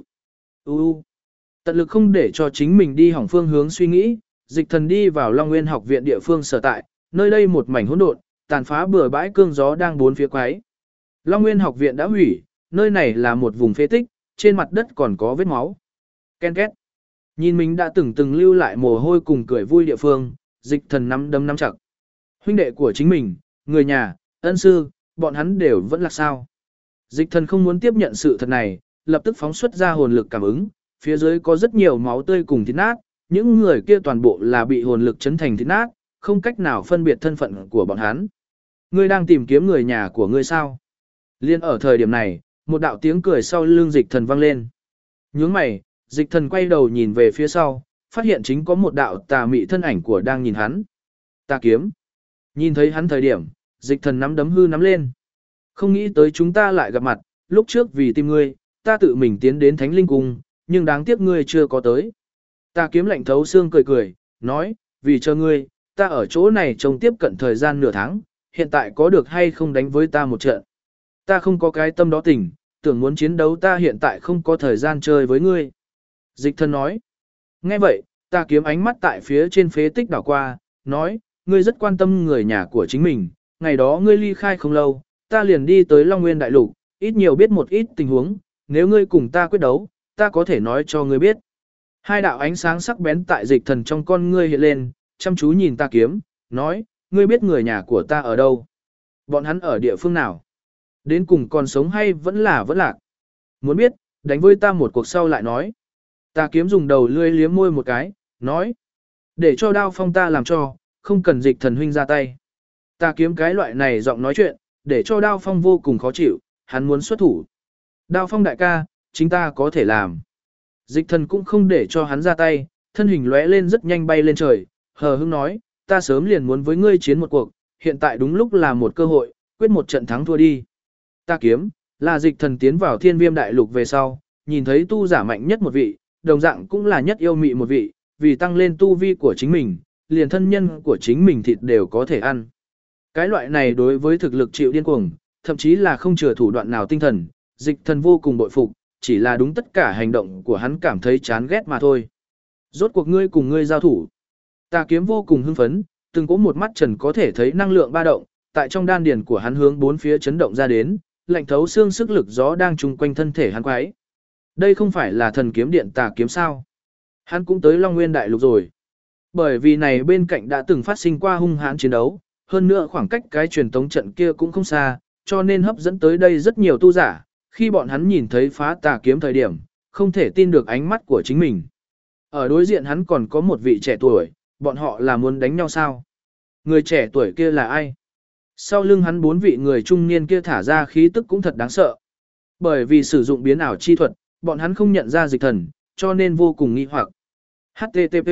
Tận lực không để cho chính mình đi hỏng phương hướng suy nghĩ, dịch thần đi vào Long Nguyên học viện địa phương sở tại, nơi đây một mảnh hỗn độn, tàn phá bừa bãi cương gió đang bốn phía quấy. Long Nguyên học viện đã hủy, nơi này là một vùng phế tích, trên mặt đất còn có vết máu. Ken két. Nhìn mình đã từng lưu lại mồ hôi cùng cười vui địa phương, dịch thần nắm đấm nắm chặt. Huynh đệ của chính mình, người nhà, ân sư, bọn hắn đều vẫn là sao. Dịch thần không muốn tiếp nhận sự thật này, lập tức phóng xuất ra hồn lực cảm ứng, phía dưới có rất nhiều máu tươi cùng thịt nát, những người kia toàn bộ là bị hồn lực chấn thành thịt nát, không cách nào phân biệt thân phận của bọn hắn. Ngươi đang tìm kiếm người nhà của ngươi sao? Liên ở thời điểm này, một đạo tiếng cười sau lưng dịch thần vang lên. Nhướng mày, dịch thần quay đầu nhìn về phía sau, phát hiện chính có một đạo tà mị thân ảnh của đang nhìn hắn. Tà kiếm. Nhìn thấy hắn thời điểm, dịch thần nắm đấm hư nắm lên. Không nghĩ tới chúng ta lại gặp mặt, lúc trước vì tìm ngươi, ta tự mình tiến đến Thánh Linh Cung, nhưng đáng tiếc ngươi chưa có tới. Tà kiếm lạnh thấu xương cười cười, nói, vì chờ ngươi, ta ở chỗ này trông tiếp cận thời gian nửa tháng, hiện tại có được hay không đánh với ta một trận. Ta không có cái tâm đó tình, tưởng muốn chiến đấu ta hiện tại không có thời gian chơi với ngươi. Dịch thần nói. Nghe vậy, tà kiếm ánh mắt tại phía trên phế tích đảo qua, nói, ngươi rất quan tâm người nhà của chính mình, ngày đó ngươi ly khai không lâu, ta liền đi tới Long Nguyên Đại Lục, ít nhiều biết một ít tình huống, nếu ngươi cùng ta quyết đấu, ta có thể nói cho ngươi biết. Hai đạo ánh sáng sắc bén tại dịch thần trong con ngươi hiện lên, chăm chú nhìn tà kiếm, nói, ngươi biết người nhà của ta ở đâu? Bọn hắn ở địa phương nào? Đến cùng còn sống hay vẫn lạc? Muốn biết, đánh với ta một cuộc sau lại nói. Tà kiếm dùng đầu lươi liếm môi một cái, nói, để cho Đao Phong ta làm cho, không cần dịch thần huynh ra tay. Tà kiếm cái loại này giọng nói chuyện, để cho Đao Phong vô cùng khó chịu, hắn muốn xuất thủ. Đao Phong đại ca, chính ta có thể làm. Dịch thần cũng không để cho hắn ra tay, thân hình lóe lên rất nhanh bay lên trời, hờ hững nói, ta sớm liền muốn với ngươi chiến một cuộc, hiện tại đúng lúc là một cơ hội, quyết một trận thắng thua đi. Tà kiếm, là dịch thần tiến vào Thiên Viêm đại lục về sau, nhìn thấy tu giả mạnh nhất một vị, đồng dạng cũng là nhất yêu mị một vị, vì tăng lên tu vi của chính mình, liền thân nhân của chính mình thịt đều có thể ăn. Cái loại này đối với thực lực chịu điên cuồng, thậm chí là không chừa thủ đoạn nào tinh thần, dịch thần vô cùng bội phục, chỉ là đúng tất cả hành động của hắn cảm thấy chán ghét mà thôi. Rốt cuộc ngươi cùng ngươi giao thủ. Tà kiếm vô cùng hưng phấn, từng có một mắt trần có thể thấy năng lượng ba động, tại trong đan điền của hắn hướng bốn phía chấn động ra đến, lạnh thấu xương sức lực gió đang chung quanh thân thể hắn quái. Đây không phải là thần kiếm điện tà kiếm sao? Hắn cũng tới Long Nguyên đại lục rồi. Bởi vì này bên cạnh đã từng phát sinh qua hung hãn chiến đấu, hơn nữa khoảng cách cái truyền tống trận kia cũng không xa, cho nên hấp dẫn tới đây rất nhiều tu giả, khi bọn hắn nhìn thấy phá tà kiếm thời điểm, không thể tin được ánh mắt của chính mình. Ở đối diện hắn còn có một vị trẻ tuổi, bọn họ là muốn đánh nhau sao? Người trẻ tuổi kia là ai? Sau lưng hắn 4 vị người trung niên kia thả ra khí tức cũng thật đáng sợ. Bởi vì sử dụng biến ảo chi thuật, bọn hắn không nhận ra dịch thần, cho nên vô cùng nghi hoặc. HTTP.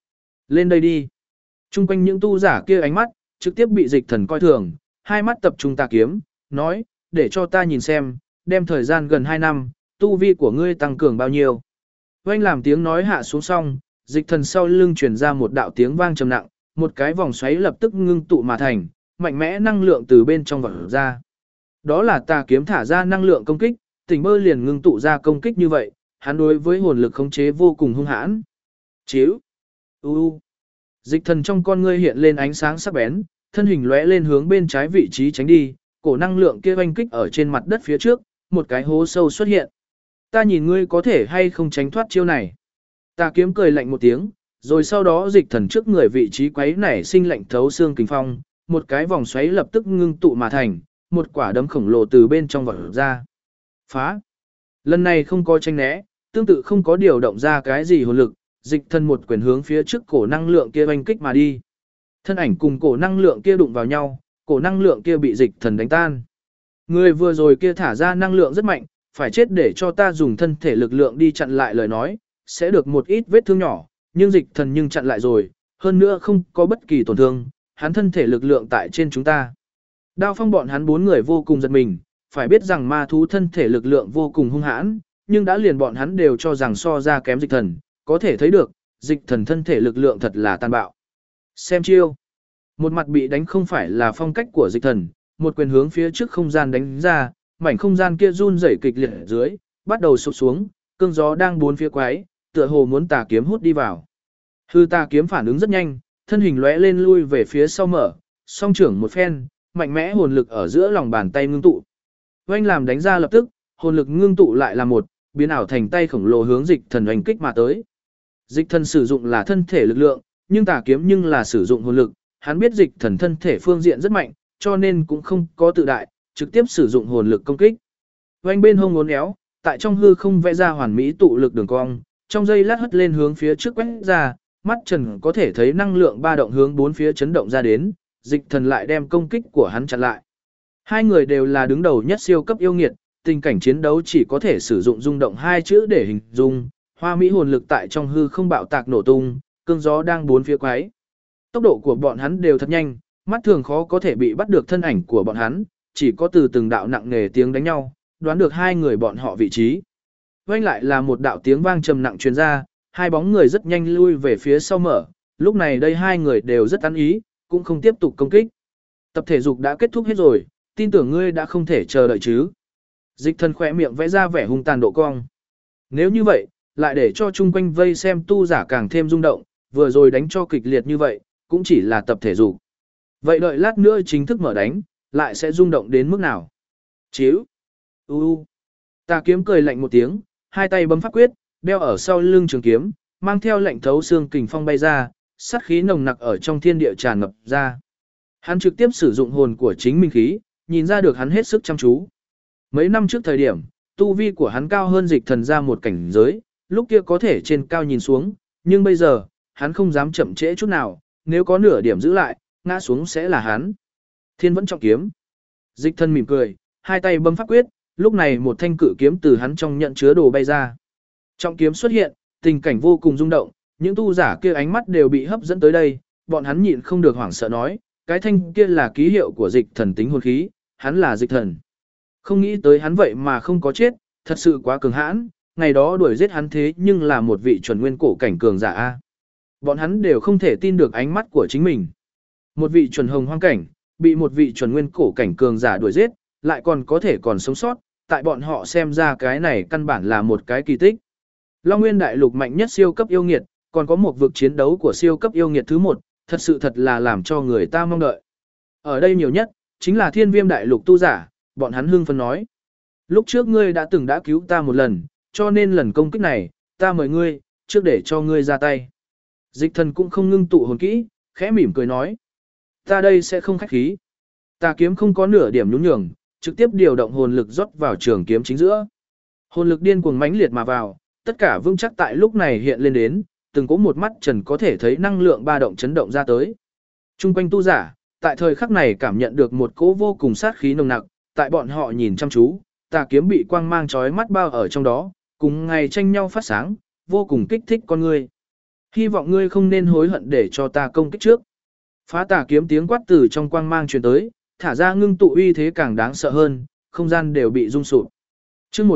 Lên đây đi. Trung quanh những tu giả kia ánh mắt, trực tiếp bị dịch thần coi thường, hai mắt tập trung tà kiếm, nói, để cho ta nhìn xem, đem thời gian gần 2 năm, tu vi của ngươi tăng cường bao nhiêu. Oanh làm tiếng nói hạ xuống xong, dịch thần sau lưng truyền ra một đạo tiếng vang trầm nặng, một cái vòng xoáy lập tức ngưng tụ mà thành, mạnh mẽ năng lượng từ bên trong vọt ra. Đó là tà kiếm thả ra năng lượng công kích, tỉnh bơ liền ngưng tụ ra công kích như vậy, hắn đối với hồn lực khống chế vô cùng hung hãn. Chíu. Dịch thần trong con ngươi hiện lên ánh sáng sắc bén, thân hình lóe lên hướng bên trái vị trí tránh đi, cổ năng lượng kia oanh kích ở trên mặt đất phía trước, một cái hố sâu xuất hiện. Ta nhìn ngươi có thể hay không tránh thoát chiêu này. Tà kiếm cười lạnh một tiếng, rồi sau đó dịch thần trước người vị trí quấy nảy sinh lạnh thấu xương kình phong, một cái vòng xoáy lập tức ngưng tụ mà thành, một quả đấm khổng lồ từ bên trong vọt ra. Phá! Lần này không có tranh né, tương tự không có điều động ra cái gì hồn lực, dịch thần một quyền hướng phía trước cổ năng lượng kia oanh kích mà đi. Thân ảnh cùng cổ năng lượng kia đụng vào nhau, cổ năng lượng kia bị dịch thần đánh tan. Người vừa rồi kia thả ra năng lượng rất mạnh, phải chết để cho ta dùng thân thể lực lượng đi chặn lại lời nói, sẽ được một ít vết thương nhỏ, nhưng dịch thần nhưng chặn lại rồi, hơn nữa không có bất kỳ tổn thương, hắn thân thể lực lượng tại trên chúng ta. Đao Phong bọn hắn 4 người vô cùng giật mình, phải biết rằng ma thú thân thể lực lượng vô cùng hung hãn, nhưng đã liền bọn hắn đều cho rằng so ra kém dịch thần, có thể thấy được, dịch thần thân thể lực lượng thật là tàn bạo. Xem chiêu. Một mặt bị đánh không phải là phong cách của dịch thần, một quyền hướng phía trước không gian đánh ra, mảnh không gian kia run rẩy kịch liệt ở dưới, bắt đầu sụp xuống, cơn gió đang bốn phía quái, tựa hồ muốn tà kiếm hút đi vào. Hư tà kiếm phản ứng rất nhanh, thân hình lóe lên lui về phía sau mở, song trưởng một phen, mạnh mẽ hồn lực ở giữa lòng bàn tay ngưng tụ. Oanh làm đánh ra lập tức, hồn lực ngưng tụ lại là một, biến ảo thành tay khổng lồ hướng dịch thần oanh kích mà tới. Dịch thần sử dụng là thân thể lực lượng, nhưng tà kiếm nhưng là sử dụng hồn lực, hắn biết dịch thần thân thể phương diện rất mạnh, cho nên cũng không có tự đại, trực tiếp sử dụng hồn lực công kích. Oanh bên hông uốn éo, tại trong hư không vẽ ra hoàn mỹ tụ lực đường cong, trong giây lát hất lên hướng phía trước quét ra, mắt trần có thể thấy năng lượng ba động hướng bốn phía chấn động ra đến, dịch thần lại đem công kích của hắn chặn lại. Hai người đều là đứng đầu nhất siêu cấp yêu nghiệt, tình cảnh chiến đấu chỉ có thể sử dụng rung động hai chữ để hình dung, hoa mỹ hồn lực tại trong hư không bạo tạc nổ tung, cơn gió đang bốn phía quái. Tốc độ của bọn hắn đều thật nhanh, mắt thường khó có thể bị bắt được thân ảnh của bọn hắn, chỉ có từ từng đạo nặng nề tiếng đánh nhau, đoán được hai người bọn họ vị trí. Vang lại là một đạo tiếng vang trầm nặng truyền ra, hai bóng người rất nhanh lui về phía sau mở, lúc này đây hai người đều rất ăn ý, cũng không tiếp tục công kích. Tập thể dục đã kết thúc hết rồi, tin tưởng ngươi đã không thể chờ đợi chứ. Dịch thần khỏe miệng vẽ ra vẻ hung tàn độ cong. Nếu như vậy, lại để cho chung quanh vây xem tu giả càng thêm rung động, vừa rồi đánh cho kịch liệt như vậy, cũng chỉ là tập thể dục. Vậy đợi lát nữa chính thức mở đánh, lại sẽ rung động đến mức nào? Chíu. Tà kiếm cười lạnh một tiếng, hai tay bấm pháp quyết, đeo ở sau lưng trường kiếm, mang theo lệnh thấu xương kình phong bay ra, sát khí nồng nặc ở trong thiên địa tràn ngập ra. Hắn trực tiếp sử dụng hồn của chính minh khí, nhìn ra được hắn hết sức chăm chú. Mấy năm trước thời điểm, tu vi của hắn cao hơn dịch thần ra một cảnh giới, lúc kia có thể trên cao nhìn xuống, nhưng bây giờ, hắn không dám chậm trễ chút nào, nếu có nửa điểm giữ lại, ngã xuống sẽ là hắn. Thiên vẫn trọng kiếm. Dịch thần mỉm cười, hai tay bấm pháp quyết, lúc này một thanh cự kiếm từ hắn trong nhận chứa đồ bay ra. Trọng kiếm xuất hiện, tình cảnh vô cùng rung động, những tu giả kia ánh mắt đều bị hấp dẫn tới đây, bọn hắn nhịn không được hoảng sợ nói, cái thanh kia là ký hiệu của dịch thần tính hồn khí, hắn là dịch thần. Không nghĩ tới hắn vậy mà không có chết, thật sự quá cường hãn, ngày đó đuổi giết hắn thế nhưng là một vị chuẩn nguyên cổ cảnh cường giả a. Bọn hắn đều không thể tin được ánh mắt của chính mình. Một vị chuẩn hồng hoang cảnh, bị một vị chuẩn nguyên cổ cảnh cường giả đuổi giết, lại còn có thể còn sống sót, tại bọn họ xem ra cái này căn bản là một cái kỳ tích. Long Nguyên Đại Lục mạnh nhất siêu cấp yêu nghiệt, còn có một vực chiến đấu của siêu cấp yêu nghiệt thứ 1, thật sự thật là làm cho người ta mong đợi. Ở đây nhiều nhất, chính là Thiên Viêm Đại Lục tu giả, bọn hắn hưng phấn nói. Lúc trước ngươi đã từng đã cứu ta một lần, cho nên lần công kích này, ta mời ngươi, trước để cho ngươi ra tay. Dịch thần cũng không ngưng tụ hồn kỹ, khẽ mỉm cười nói. Ta đây sẽ không khách khí. Tà kiếm không có nửa điểm nhún nhường, trực tiếp điều động hồn lực rót vào trường kiếm chính giữa. Hồn lực điên cuồng mãnh liệt mà vào, tất cả vững chắc tại lúc này hiện lên đến, từng có một mắt trần có thể thấy năng lượng ba động chấn động ra tới. Trung quanh tu giả, tại thời khắc này cảm nhận được một cỗ vô cùng sát khí nồng nặc, tại bọn họ nhìn chăm chú, tà kiếm bị quang mang chói mắt bao ở trong đó, cùng ngày tranh nhau phát sáng, vô cùng kích thích con ngươi. Hy vọng ngươi không nên hối hận để cho ta công kích trước. Phá tà kiếm tiếng quát từ trong quang mang truyền tới, thả ra ngưng tụ uy thế càng đáng sợ hơn, không gian đều bị rung sụp. Chương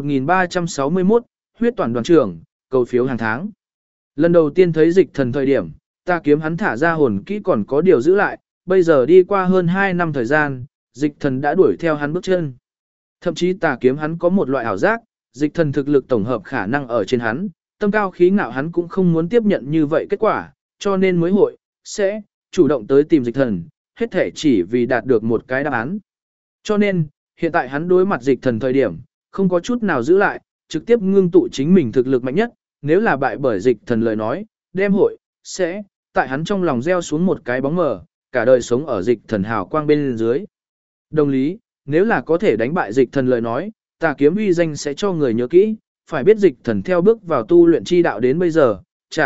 1361, huyết toàn đoàn trưởng, cầu phiếu hàng tháng. Lần đầu tiên thấy dịch thần thời điểm, tà kiếm hắn thả ra hồn kỹ còn có điều giữ lại, bây giờ đi qua hơn 2 năm thời gian, dịch thần đã đuổi theo hắn bước chân. Thậm chí tà kiếm hắn có một loại ảo giác, dịch thần thực lực tổng hợp khả năng ở trên hắn, tâm cao khí ngạo hắn cũng không muốn tiếp nhận như vậy kết quả, cho nên mới hội, sẽ chủ động tới tìm dịch thần, hết thể chỉ vì đạt được một cái đáp án. Cho nên, hiện tại hắn đối mặt dịch thần thời điểm, không có chút nào giữ lại, trực tiếp ngưng tụ chính mình thực lực mạnh nhất, nếu là bại bởi dịch thần lời nói, đem hội, sẽ, tại hắn trong lòng gieo xuống một cái bóng mờ, cả đời sống ở dịch thần hào quang bên dưới. Đồng lý, nếu là có thể đánh bại dịch thần lời nói, Tà kiếm uy danh sẽ cho người nhớ kỹ, phải biết dịch thần theo bước vào tu luyện chi đạo đến bây giờ,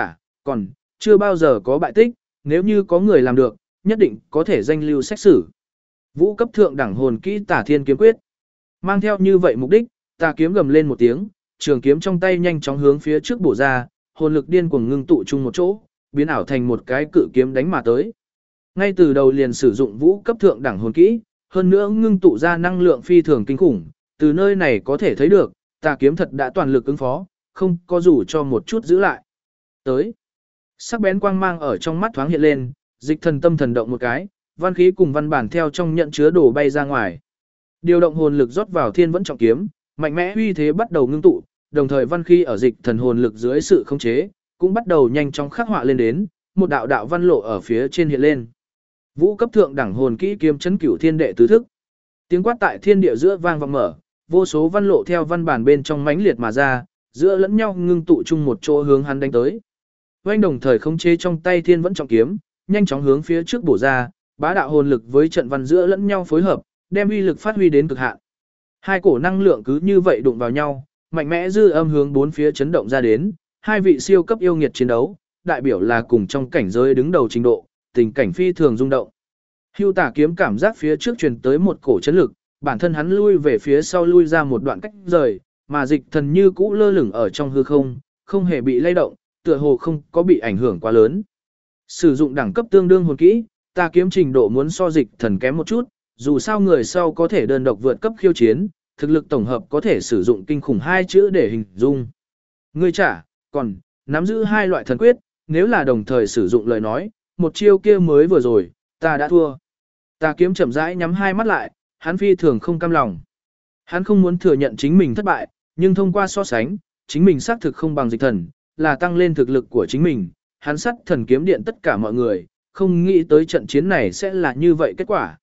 còn chưa bao giờ có bại tích, nếu như có người làm được, nhất định có thể danh lưu xét xử. Vũ cấp thượng đẳng hồn kỹ Tà Thiên kiếm quyết. Mang theo như vậy mục đích, Tà kiếm gầm lên một tiếng, trường kiếm trong tay nhanh chóng hướng phía trước bổ ra, hồn lực điên cuồng ngưng tụ chung một chỗ, biến ảo thành một cái cự kiếm đánh mà tới. Ngay từ đầu liền sử dụng vũ cấp thượng đẳng hồn kỹ, hơn nữa ngưng tụ ra năng lượng phi thường kinh khủng, từ nơi này có thể thấy được, Tà kiếm thật đã toàn lực ứng phó, không có rủ cho một chút giữ lại. Tới, sắc bén quang mang ở trong mắt thoáng hiện lên, dịch thần tâm thần động một cái, văn khí cùng văn bản theo trong nhận chứa đồ bay ra ngoài. Điều động hồn lực rót vào thiên vẫn trọng kiếm, mạnh mẽ uy thế bắt đầu ngưng tụ, đồng thời văn khí ở dịch thần hồn lực dưới sự khống chế, cũng bắt đầu nhanh chóng khắc họa lên đến, một đạo đạo văn lộ ở phía trên hiện lên. Vũ cấp thượng đẳng hồn kỹ kiếm chấn cửu thiên đệ tứ thức. Tiếng quát tại thiên địa giữa vang vọng mở, vô số văn lộ theo văn bản bên trong mãnh liệt mà ra, giữa lẫn nhau ngưng tụ chung một chỗ hướng hắn đánh tới. Oanh đồng thời khống chế trong tay thiên vẫn trọng kiếm, nhanh chóng hướng phía trước bổ ra, bá đạo hồn lực với trận văn giữa lẫn nhau phối hợp, đem uy lực phát huy đến cực hạn. Hai cổ năng lượng cứ như vậy đụng vào nhau, mạnh mẽ dư âm hướng bốn phía chấn động ra đến, hai vị siêu cấp yêu nghiệt chiến đấu, đại biểu là cùng trong cảnh giới đứng đầu trình độ, tình cảnh phi thường rung động. Hưu Tà kiếm cảm giác phía trước truyền tới một cổ chấn lực, bản thân hắn lui về phía sau lui ra một đoạn cách rời, mà dịch thần như cũ lơ lửng ở trong hư không, không hề bị lay động, tựa hồ không có bị ảnh hưởng quá lớn. Sử dụng đẳng cấp tương đương hồn kỹ, Tà kiếm trình độ muốn so dịch thần kém một chút, dù sao người sau có thể đơn độc vượt cấp khiêu chiến, thực lực tổng hợp có thể sử dụng kinh khủng hai chữ để hình dung. Ngươi còn nắm giữ hai loại thần quyết, nếu là đồng thời sử dụng lời nói, một chiêu kia mới vừa rồi, ta đã thua. Tà kiếm chậm rãi nhắm hai mắt lại, hắn phi thường không cam lòng. Hắn không muốn thừa nhận chính mình thất bại, nhưng thông qua so sánh, chính mình xác thực không bằng dịch thần, là tăng lên thực lực của chính mình. Hắn sắt thần kiếm điện tất cả mọi người, không nghĩ tới trận chiến này sẽ là như vậy kết quả.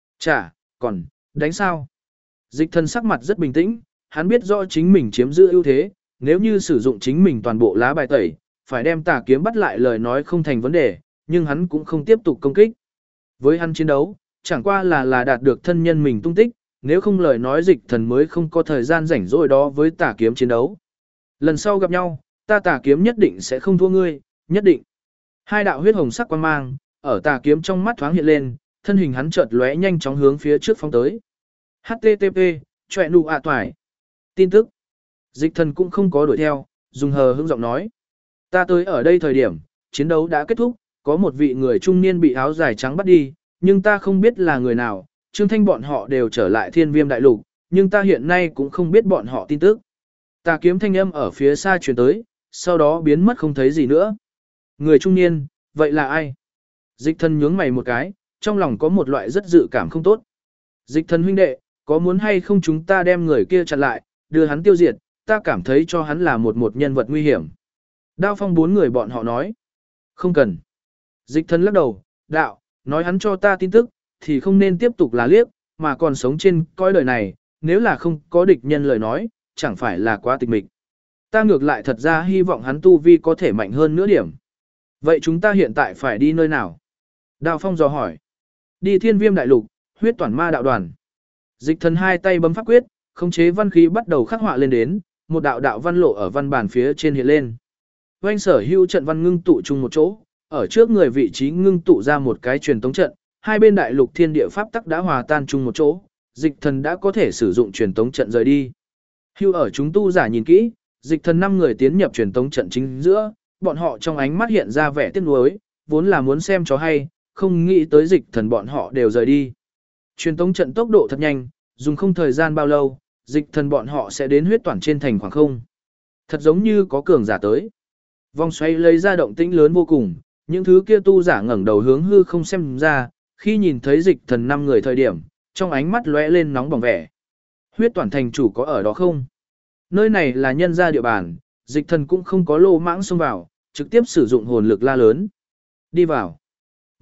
Còn đánh sao? Dịch thần sắc mặt rất bình tĩnh, hắn biết rõ chính mình chiếm giữ ưu thế, nếu như sử dụng chính mình toàn bộ lá bài tẩy, phải đem Tà kiếm bắt lại lời nói không thành vấn đề, nhưng hắn cũng không tiếp tục công kích. Với hắn chiến đấu, chẳng qua là đạt được thân nhân mình tung tích, nếu không lời nói dịch thần mới không có thời gian rảnh rỗi đó với Tà kiếm chiến đấu. Lần sau gặp nhau, ta Tà kiếm nhất định sẽ không thua ngươi, nhất định. Hai đạo huyết hồng sắc quang mang, ở Tà kiếm trong mắt thoáng hiện lên, thân hình hắn chợt lóe nhanh chóng hướng phía trước phóng tới. HTTP, chọe nụ ạ toài. Tin tức. Dịch thần cũng không có đuổi theo, dùng hờ hững giọng nói. Ta tới ở đây thời điểm, chiến đấu đã kết thúc, có một vị người trung niên bị áo dài trắng bắt đi, nhưng ta không biết là người nào, Trương Thanh bọn họ đều trở lại Thiên Viêm Đại Lục, nhưng ta hiện nay cũng không biết bọn họ tin tức. Tà kiếm thanh âm ở phía xa truyền tới, sau đó biến mất không thấy gì nữa. Người trung niên, vậy là ai? Dịch thần nhướng mày một cái, trong lòng có một loại rất dự cảm không tốt. Dịch thần huynh đệ, có muốn hay không chúng ta đem người kia chặn lại, đưa hắn tiêu diệt, ta cảm thấy cho hắn là một nhân vật nguy hiểm. Đao Phong bốn người bọn họ nói. Không cần. Dịch thần lắc đầu, đạo, nói hắn cho ta tin tức, thì không nên tiếp tục là liếc, mà còn sống trên cõi đời này, nếu là không có địch nhân lời nói, chẳng phải là quá tịch mịch. Ta ngược lại thật ra hy vọng hắn tu vi có thể mạnh hơn nữa điểm. Vậy chúng ta hiện tại phải đi nơi nào? Đao Phong dò hỏi. Đi Thiên Viêm Đại Lục, huyết toản ma đạo đoàn. Dịch thần hai tay bấm pháp quyết, khống chế văn khí bắt đầu khắc họa lên đến, một đạo đạo văn lộ ở văn bản phía trên hiện lên. Oanh sở hữu trận văn ngưng tụ chung một chỗ, ở trước người vị trí ngưng tụ ra một cái truyền tống trận, hai bên đại lục thiên địa pháp tắc đã hòa tan chung một chỗ, dịch thần đã có thể sử dụng truyền tống trận rời đi. Hưu ở chúng tu giả nhìn kỹ, dịch thần 5 người tiến nhập truyền tống trận chính giữa, bọn họ trong ánh mắt hiện ra vẻ tiếc nuối, vốn là muốn xem cho hay, không nghĩ tới dịch thần bọn họ đều rời đi. Truyền tống trận tốc độ thật nhanh, dùng không thời gian bao lâu, dịch thần bọn họ sẽ đến huyết toản trên thành khoảng không. Thật giống như có cường giả tới. Vòng xoay lấy ra động tĩnh lớn vô cùng, những thứ kia tu giả ngẩng đầu hướng hư không xem ra, khi nhìn thấy dịch thần 5 người thời điểm, trong ánh mắt lóe lên nóng bỏng vẻ. Huyết toản thành chủ có ở đó không? Nơi này là nhân gia địa bàn, dịch thần cũng không có lô mãng xông vào, trực tiếp sử dụng hồn lực la lớn. Đi vào.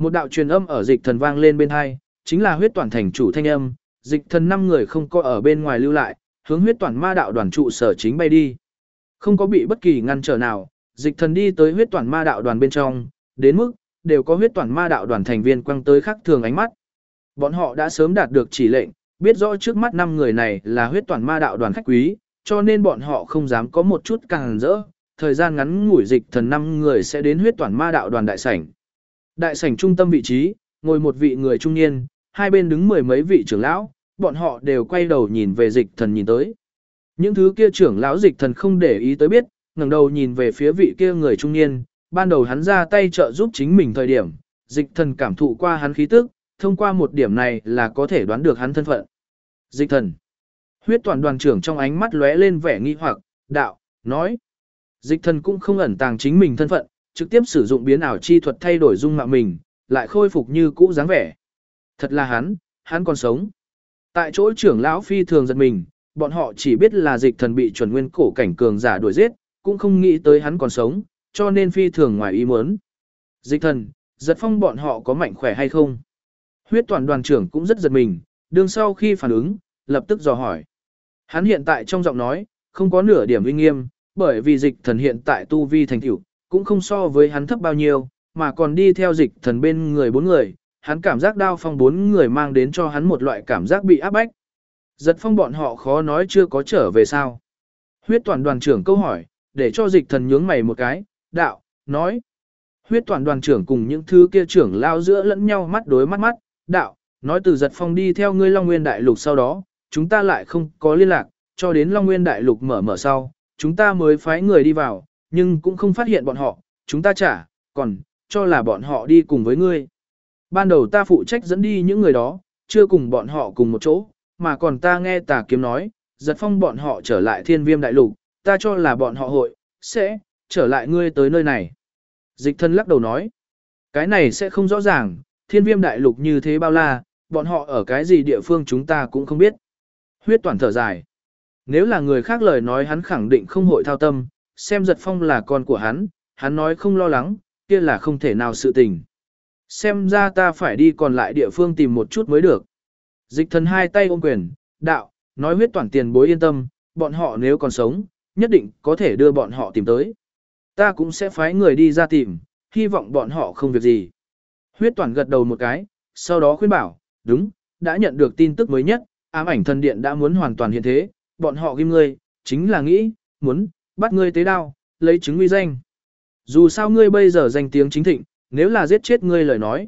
Một đạo truyền âm ở dịch thần vang lên bên hai, chính là huyết toàn thành chủ thanh âm, dịch thần 5 người không có ở bên ngoài lưu lại, hướng huyết toàn ma đạo đoàn trụ sở chính bay đi. Không có bị bất kỳ ngăn trở nào, dịch thần đi tới huyết toàn ma đạo đoàn bên trong, đến mức, đều có huyết toàn ma đạo đoàn thành viên quăng tới khác thường ánh mắt. Bọn họ đã sớm đạt được chỉ lệnh, biết rõ trước mắt 5 người này là huyết toàn ma đạo đoàn khách quý, cho nên bọn họ không dám có một chút càng rỡ, thời gian ngắn ngủi dịch thần 5 người sẽ đến huyết toàn ma đạo đoàn đại sảnh. Đại sảnh trung tâm vị trí, ngồi một vị người trung niên, hai bên đứng mười mấy vị trưởng lão, bọn họ đều quay đầu nhìn về dịch thần nhìn tới. Những thứ kia trưởng lão dịch thần không để ý tới biết, ngẩng đầu nhìn về phía vị kia người trung niên, ban đầu hắn ra tay trợ giúp chính mình thời điểm, dịch thần cảm thụ qua hắn khí tức, thông qua một điểm này là có thể đoán được hắn thân phận. Dịch thần. Huyết toàn đoàn trưởng trong ánh mắt lóe lên vẻ nghi hoặc, đạo, nói. Dịch thần cũng không ẩn tàng chính mình thân phận, trực tiếp sử dụng biến ảo chi thuật thay đổi dung mạo mình, lại khôi phục như cũ dáng vẻ. Thật là hắn còn sống. Tại chỗ trưởng lão phi thường giật mình, bọn họ chỉ biết là dịch thần bị chuẩn nguyên cổ cảnh cường giả đuổi giết, cũng không nghĩ tới hắn còn sống, cho nên phi thường ngoài ý muốn. Dịch thần, giật phong bọn họ có mạnh khỏe hay không? Huyết toàn đoàn trưởng cũng rất giật mình, đương sau khi phản ứng, lập tức dò hỏi. Hắn hiện tại trong giọng nói, không có nửa điểm uy nghiêm, bởi vì dịch thần hiện tại tu vi thành tựu cũng không so với hắn thấp bao nhiêu, mà còn đi theo dịch thần bên người 4 người, hắn cảm giác đao phong 4 người mang đến cho hắn một loại cảm giác bị áp bách. Giật phong bọn họ khó nói chưa có trở về sao. Huyết toàn đoàn trưởng câu hỏi, để cho dịch thần nhướng mày một cái, đạo, nói. Huyết toàn đoàn trưởng cùng những thứ kia trưởng lao giữa lẫn nhau mắt đối mắt, đạo, nói từ giật phong đi theo ngươi Long Nguyên Đại Lục sau đó, chúng ta lại không có liên lạc, cho đến Long Nguyên Đại Lục mở sau, chúng ta mới phái người đi vào, nhưng cũng không phát hiện bọn họ, chúng ta còn cho là bọn họ đi cùng với ngươi. Ban đầu ta phụ trách dẫn đi những người đó, chưa cùng bọn họ cùng một chỗ, mà còn ta nghe Tà Kiếm nói, giật phong bọn họ trở lại Thiên Viêm Đại Lục, ta cho là bọn họ sẽ trở lại ngươi tới nơi này. Dịch thân lắc đầu nói, cái này sẽ không rõ ràng, Thiên Viêm Đại Lục như thế bao la, bọn họ ở cái gì địa phương chúng ta cũng không biết. Huyết toàn thở dài. Nếu là người khác lời nói hắn khẳng định không hội thao tâm, xem giật phong là con của hắn nói không lo lắng, kia là không thể nào sự tình. Xem ra ta phải đi còn lại địa phương tìm một chút mới được. Dịch thần hai tay ôm quyền, đạo, nói huyết toàn tiền bối yên tâm, bọn họ nếu còn sống, nhất định có thể đưa bọn họ tìm tới. Ta cũng sẽ phái người đi ra tìm, hy vọng bọn họ không việc gì. Huyết toàn gật đầu một cái, sau đó khuyên bảo, đúng, đã nhận được tin tức mới nhất, ám ảnh thần điện đã muốn hoàn toàn hiện thế, bọn họ ghim ngươi, chính là nghĩ, muốn, bắt ngươi tế đao, lấy chứng uy danh. Dù sao ngươi bây giờ danh tiếng chính thịnh, nếu là giết chết ngươi lời nói,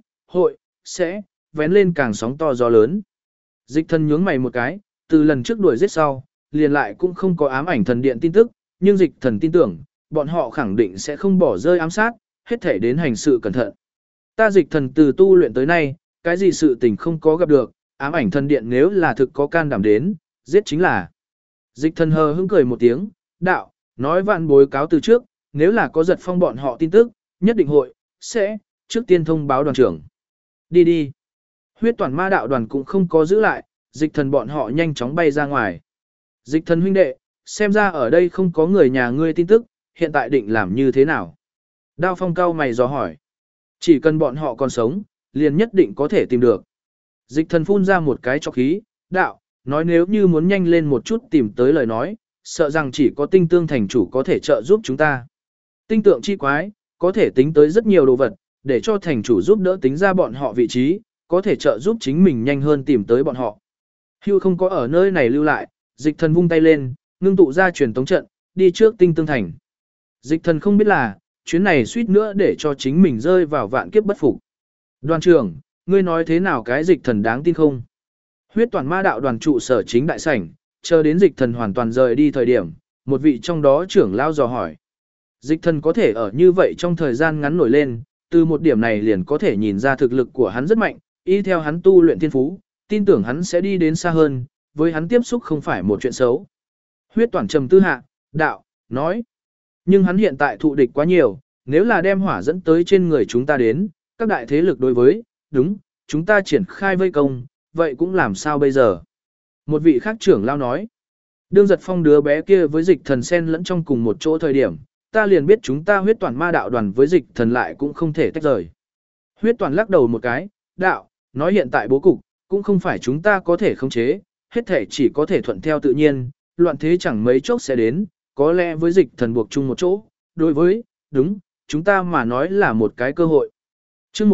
sẽ vén lên càng sóng to gió lớn. Dịch thần nhướng mày một cái, từ lần trước đuổi giết sau, liền lại cũng không có ám ảnh thần điện tin tức, nhưng dịch thần tin tưởng, bọn họ khẳng định sẽ không bỏ rơi ám sát, hết thể đến hành sự cẩn thận. Ta dịch thần từ tu luyện tới nay, cái gì sự tình không có gặp được, ám ảnh thần điện nếu là thực có can đảm đến, giết chính là. Dịch thần hờ hững cười một tiếng, đạo, nói vạn bối cáo từ trước, nếu là có giật phong bọn họ tin tức, nhất định sẽ trước tiên thông báo đoàn trưởng. Đi. Huyết toàn ma đạo đoàn cũng không có giữ lại, dịch thần bọn họ nhanh chóng bay ra ngoài. Dịch thần huynh đệ, xem ra ở đây không có người nhà ngươi tin tức, hiện tại định làm như thế nào? Đao phong cao mày dò hỏi. Chỉ cần bọn họ còn sống, liền nhất định có thể tìm được. Dịch thần phun ra một cái trọc khí, đạo, nói nếu như muốn nhanh lên một chút tìm tới lời nói, sợ rằng chỉ có tinh tương thành chủ có thể trợ giúp chúng ta. Tinh tượng chi quái, có thể tính tới rất nhiều đồ vật, để cho thành chủ giúp đỡ tính ra bọn họ vị trí, có thể trợ giúp chính mình nhanh hơn tìm tới bọn họ. Hưu không có ở nơi này lưu lại, dịch thần vung tay lên, ngưng tụ ra truyền tống trận, đi trước tinh tương thành. Dịch thần không biết là, chuyến này suýt nữa để cho chính mình rơi vào vạn kiếp bất phục. Đoàn trưởng, ngươi nói thế nào cái dịch thần đáng tin không? Huyết toàn ma đạo đoàn trụ sở chính đại sảnh, chờ đến dịch thần hoàn toàn rời đi thời điểm, một vị trong đó trưởng lao dò hỏi. Dịch thần có thể ở như vậy trong thời gian ngắn nổi lên, từ một điểm này liền có thể nhìn ra thực lực của hắn rất mạnh, y theo hắn tu luyện thiên phú, tin tưởng hắn sẽ đi đến xa hơn, với hắn tiếp xúc không phải một chuyện xấu. Huyết toàn trầm tư hạ, đạo, nói. Nhưng hắn hiện tại thụ địch quá nhiều, nếu là đem hỏa dẫn tới trên người chúng ta đến, các đại thế lực đối với, đúng, chúng ta triển khai vây công, vậy cũng làm sao bây giờ? Một vị khác trưởng lao nói. Đương giật phong đứa bé kia với dịch thần xen lẫn trong cùng một chỗ thời điểm, ta liền biết chúng ta huyết toàn ma đạo đoàn với dịch thần lại cũng không thể tách rời. Huyết toàn lắc đầu một cái, đạo, nói hiện tại bố cục, cũng không phải chúng ta có thể khống chế, hết thể chỉ có thể thuận theo tự nhiên, loạn thế chẳng mấy chốc sẽ đến, có lẽ với dịch thần buộc chung một chỗ, đối với, đúng, chúng ta mà nói là một cái cơ hội. Chương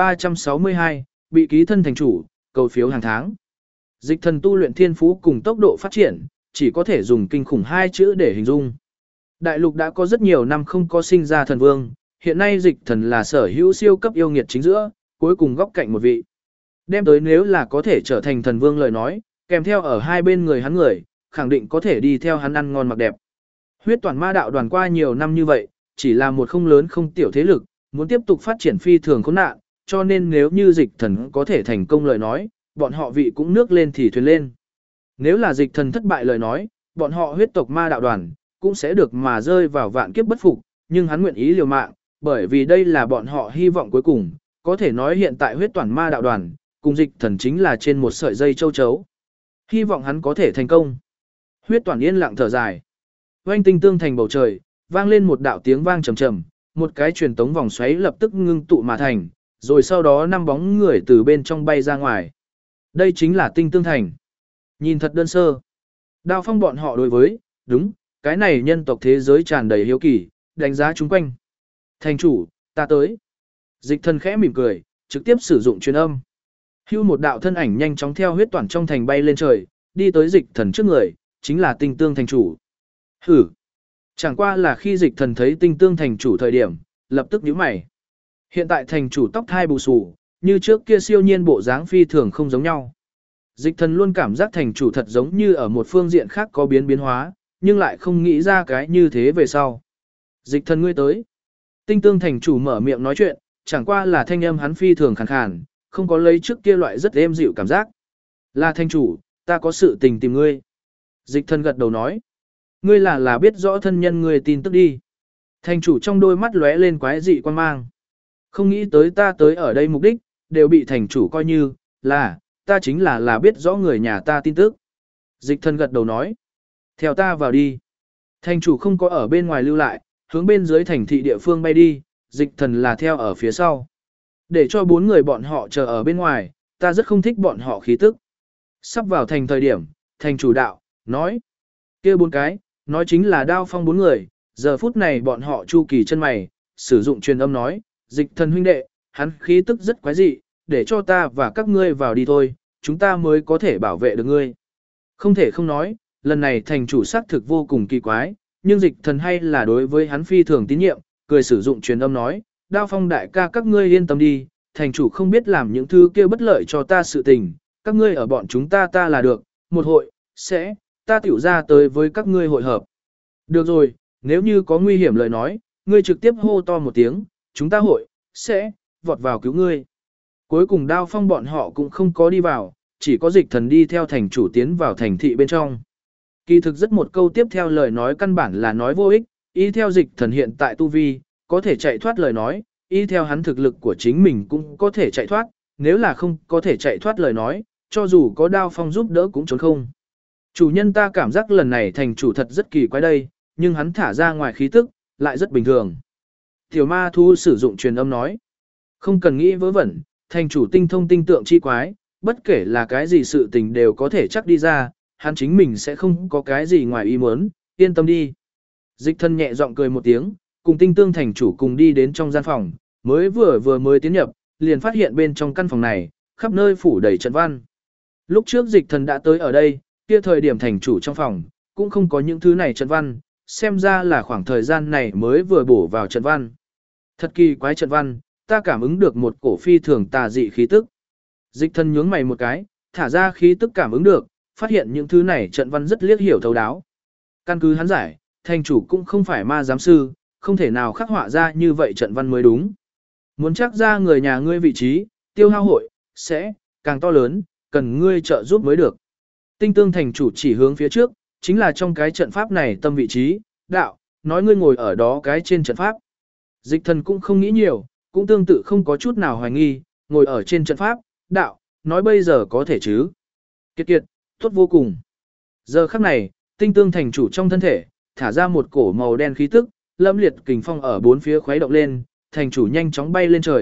1362, bị ký thân thành chủ, cầu phiếu hàng tháng. Dịch thần tu luyện thiên phú cùng tốc độ phát triển, chỉ có thể dùng kinh khủng hai chữ để hình dung. Đại lục đã có rất nhiều năm không có sinh ra thần vương, hiện nay dịch thần là sở hữu siêu cấp yêu nghiệt chính giữa, cuối cùng góc cạnh một vị. Đem tới nếu là có thể trở thành thần vương lời nói, kèm theo ở hai bên người hắn người, khẳng định có thể đi theo hắn ăn ngon mặc đẹp. Huyết toàn ma đạo đoàn qua nhiều năm như vậy, chỉ là một không lớn không tiểu thế lực, muốn tiếp tục phát triển phi thường khốn nạn, cho nên nếu như dịch thần có thể thành công lời nói, bọn họ vị cũng nước lên thì thuyền lên. Nếu là dịch thần thất bại lời nói, bọn họ huyết tộc ma đạo đoàn, cũng sẽ được mà rơi vào vạn kiếp bất phục, nhưng hắn nguyện ý liều mạng, bởi vì đây là bọn họ hy vọng cuối cùng, có thể nói hiện tại huyết toàn ma đạo đoàn, cùng dịch thần chính là trên một sợi dây châu chấu. Hy vọng hắn có thể thành công. Huyết toàn yên lặng thở dài. Oanh tinh tương thành bầu trời, vang lên một đạo tiếng vang trầm trầm, một cái truyền tống vòng xoáy lập tức ngưng tụ mà thành, rồi sau đó năm bóng người từ bên trong bay ra ngoài. Đây chính là tinh tương thành. Nhìn thật đơn sơ. Đao Phong bọn họ đối với, đúng, cái này nhân tộc thế giới tràn đầy hiếu kỳ, đánh giá chúng quanh. Thành chủ, ta tới. Dịch thần khẽ mỉm cười, trực tiếp sử dụng truyền âm. Hưu một đạo thân ảnh nhanh chóng theo huyết toàn trong thành bay lên trời, đi tới dịch thần trước người, chính là tinh tương thành chủ. Hử. Chẳng qua là khi dịch thần thấy tinh tương thành chủ thời điểm, lập tức nhíu mày. Hiện tại thành chủ tóc thai bù xù, như trước kia siêu nhiên bộ dáng phi thường không giống nhau. Dịch thần luôn cảm giác thành chủ thật giống như ở một phương diện khác có biến hóa, nhưng lại không nghĩ ra cái như thế về sau. Dịch thần ngươi tới. Tinh tương thành chủ mở miệng nói chuyện, chẳng qua là thanh âm hắn phi thường khàn khàn, không có lấy trước kia loại rất êm dịu cảm giác. Là thành chủ, ta có sự tình tìm ngươi. Dịch thần gật đầu nói. Ngươi là biết rõ thân nhân ngươi tin tức đi. Thành chủ trong đôi mắt lóe lên quái dị quan mang. Không nghĩ tới ta tới ở đây mục đích, đều bị thành chủ coi như, là, ta chính là biết rõ người nhà ta tin tức. Dịch thần gật đầu nói. Theo ta vào đi. Thành chủ không có ở bên ngoài lưu lại, hướng bên dưới thành thị địa phương bay đi, dịch thần là theo ở phía sau. Để cho bốn người bọn họ chờ ở bên ngoài, ta rất không thích bọn họ khí tức. Sắp vào thành thời điểm, thành chủ đạo, nói. Kia bốn cái, nói chính là Đao Phong bốn người, giờ phút này bọn họ chu kỳ chân mày, sử dụng truyền âm nói, dịch thần huynh đệ, hắn khí tức rất quái dị, để cho ta và các ngươi vào đi thôi, chúng ta mới có thể bảo vệ được ngươi. Không thể không nói, lần này thành chủ xác thực vô cùng kỳ quái, nhưng dịch thần hay là đối với hắn phi thường tín nhiệm, cười sử dụng truyền âm nói, Đao Phong đại ca các ngươi yên tâm đi, thành chủ không biết làm những thứ kia bất lợi cho ta sự tình, các ngươi ở bọn chúng ta là được, một hội, sẽ, ta tiểu ra tới với các ngươi hội hợp. Được rồi, nếu như có nguy hiểm lời nói, ngươi trực tiếp hô to một tiếng, chúng ta hội, sẽ, vọt vào cứu ngươi. Cuối cùng Đao Phong bọn họ cũng không có đi vào, chỉ có dịch thần đi theo thành chủ tiến vào thành thị bên trong. Kỳ thực rất một câu tiếp theo lời nói căn bản là nói vô ích, y theo dịch thần hiện tại tu vi, có thể chạy thoát lời nói, y theo hắn thực lực của chính mình cũng có thể chạy thoát, nếu là không có thể chạy thoát lời nói, cho dù có Đao Phong giúp đỡ cũng trốn không. Chủ nhân ta cảm giác lần này thành chủ thật rất kỳ quái đây, nhưng hắn thả ra ngoài khí tức, lại rất bình thường. Tiểu ma thu sử dụng truyền âm nói, không cần nghĩ vớ vẩn, thành chủ tinh thông tinh tượng chi quái, bất kể là cái gì sự tình đều có thể chắc đi ra, hắn chính mình sẽ không có cái gì ngoài ý muốn, yên tâm đi. Dịch thân nhẹ giọng cười một tiếng, cùng tinh tương thành chủ cùng đi đến trong gian phòng, vừa mới tiến nhập, liền phát hiện bên trong căn phòng này, khắp nơi phủ đầy trận văn. Lúc trước dịch thần đã tới ở đây, kia thời điểm thành chủ trong phòng, cũng không có những thứ này trận văn, xem ra là khoảng thời gian này mới vừa bổ vào trận văn. Thật kỳ quái trận văn, ta cảm ứng được một cổ phi thường tà dị khí tức. Dịch thần nhướng mày một cái, thả ra khí tức cảm ứng được, phát hiện những thứ này trận văn rất liếc hiểu thấu đáo. Căn cứ hắn giải, thành chủ cũng không phải ma giám sư, không thể nào khắc họa ra như vậy trận văn mới đúng. Muốn chắc ra người nhà ngươi vị trí, tiêu hao hội, sẽ, càng to lớn, cần ngươi trợ giúp mới được. Tinh tương thành chủ chỉ hướng phía trước, chính là trong cái trận pháp này tâm vị trí, đạo, nói ngươi ngồi ở đó cái trên trận pháp. Dịch thần cũng không nghĩ nhiều, cũng tương tự không có chút nào hoài nghi, ngồi ở trên trận pháp, đạo, nói bây giờ có thể chứ. Kiệt kiệt, tốt vô cùng. Giờ khắc này, tinh tương thành chủ trong thân thể, thả ra một cổ màu đen khí tức, lâm liệt kình phong ở bốn phía khuấy động lên, thành chủ nhanh chóng bay lên trời,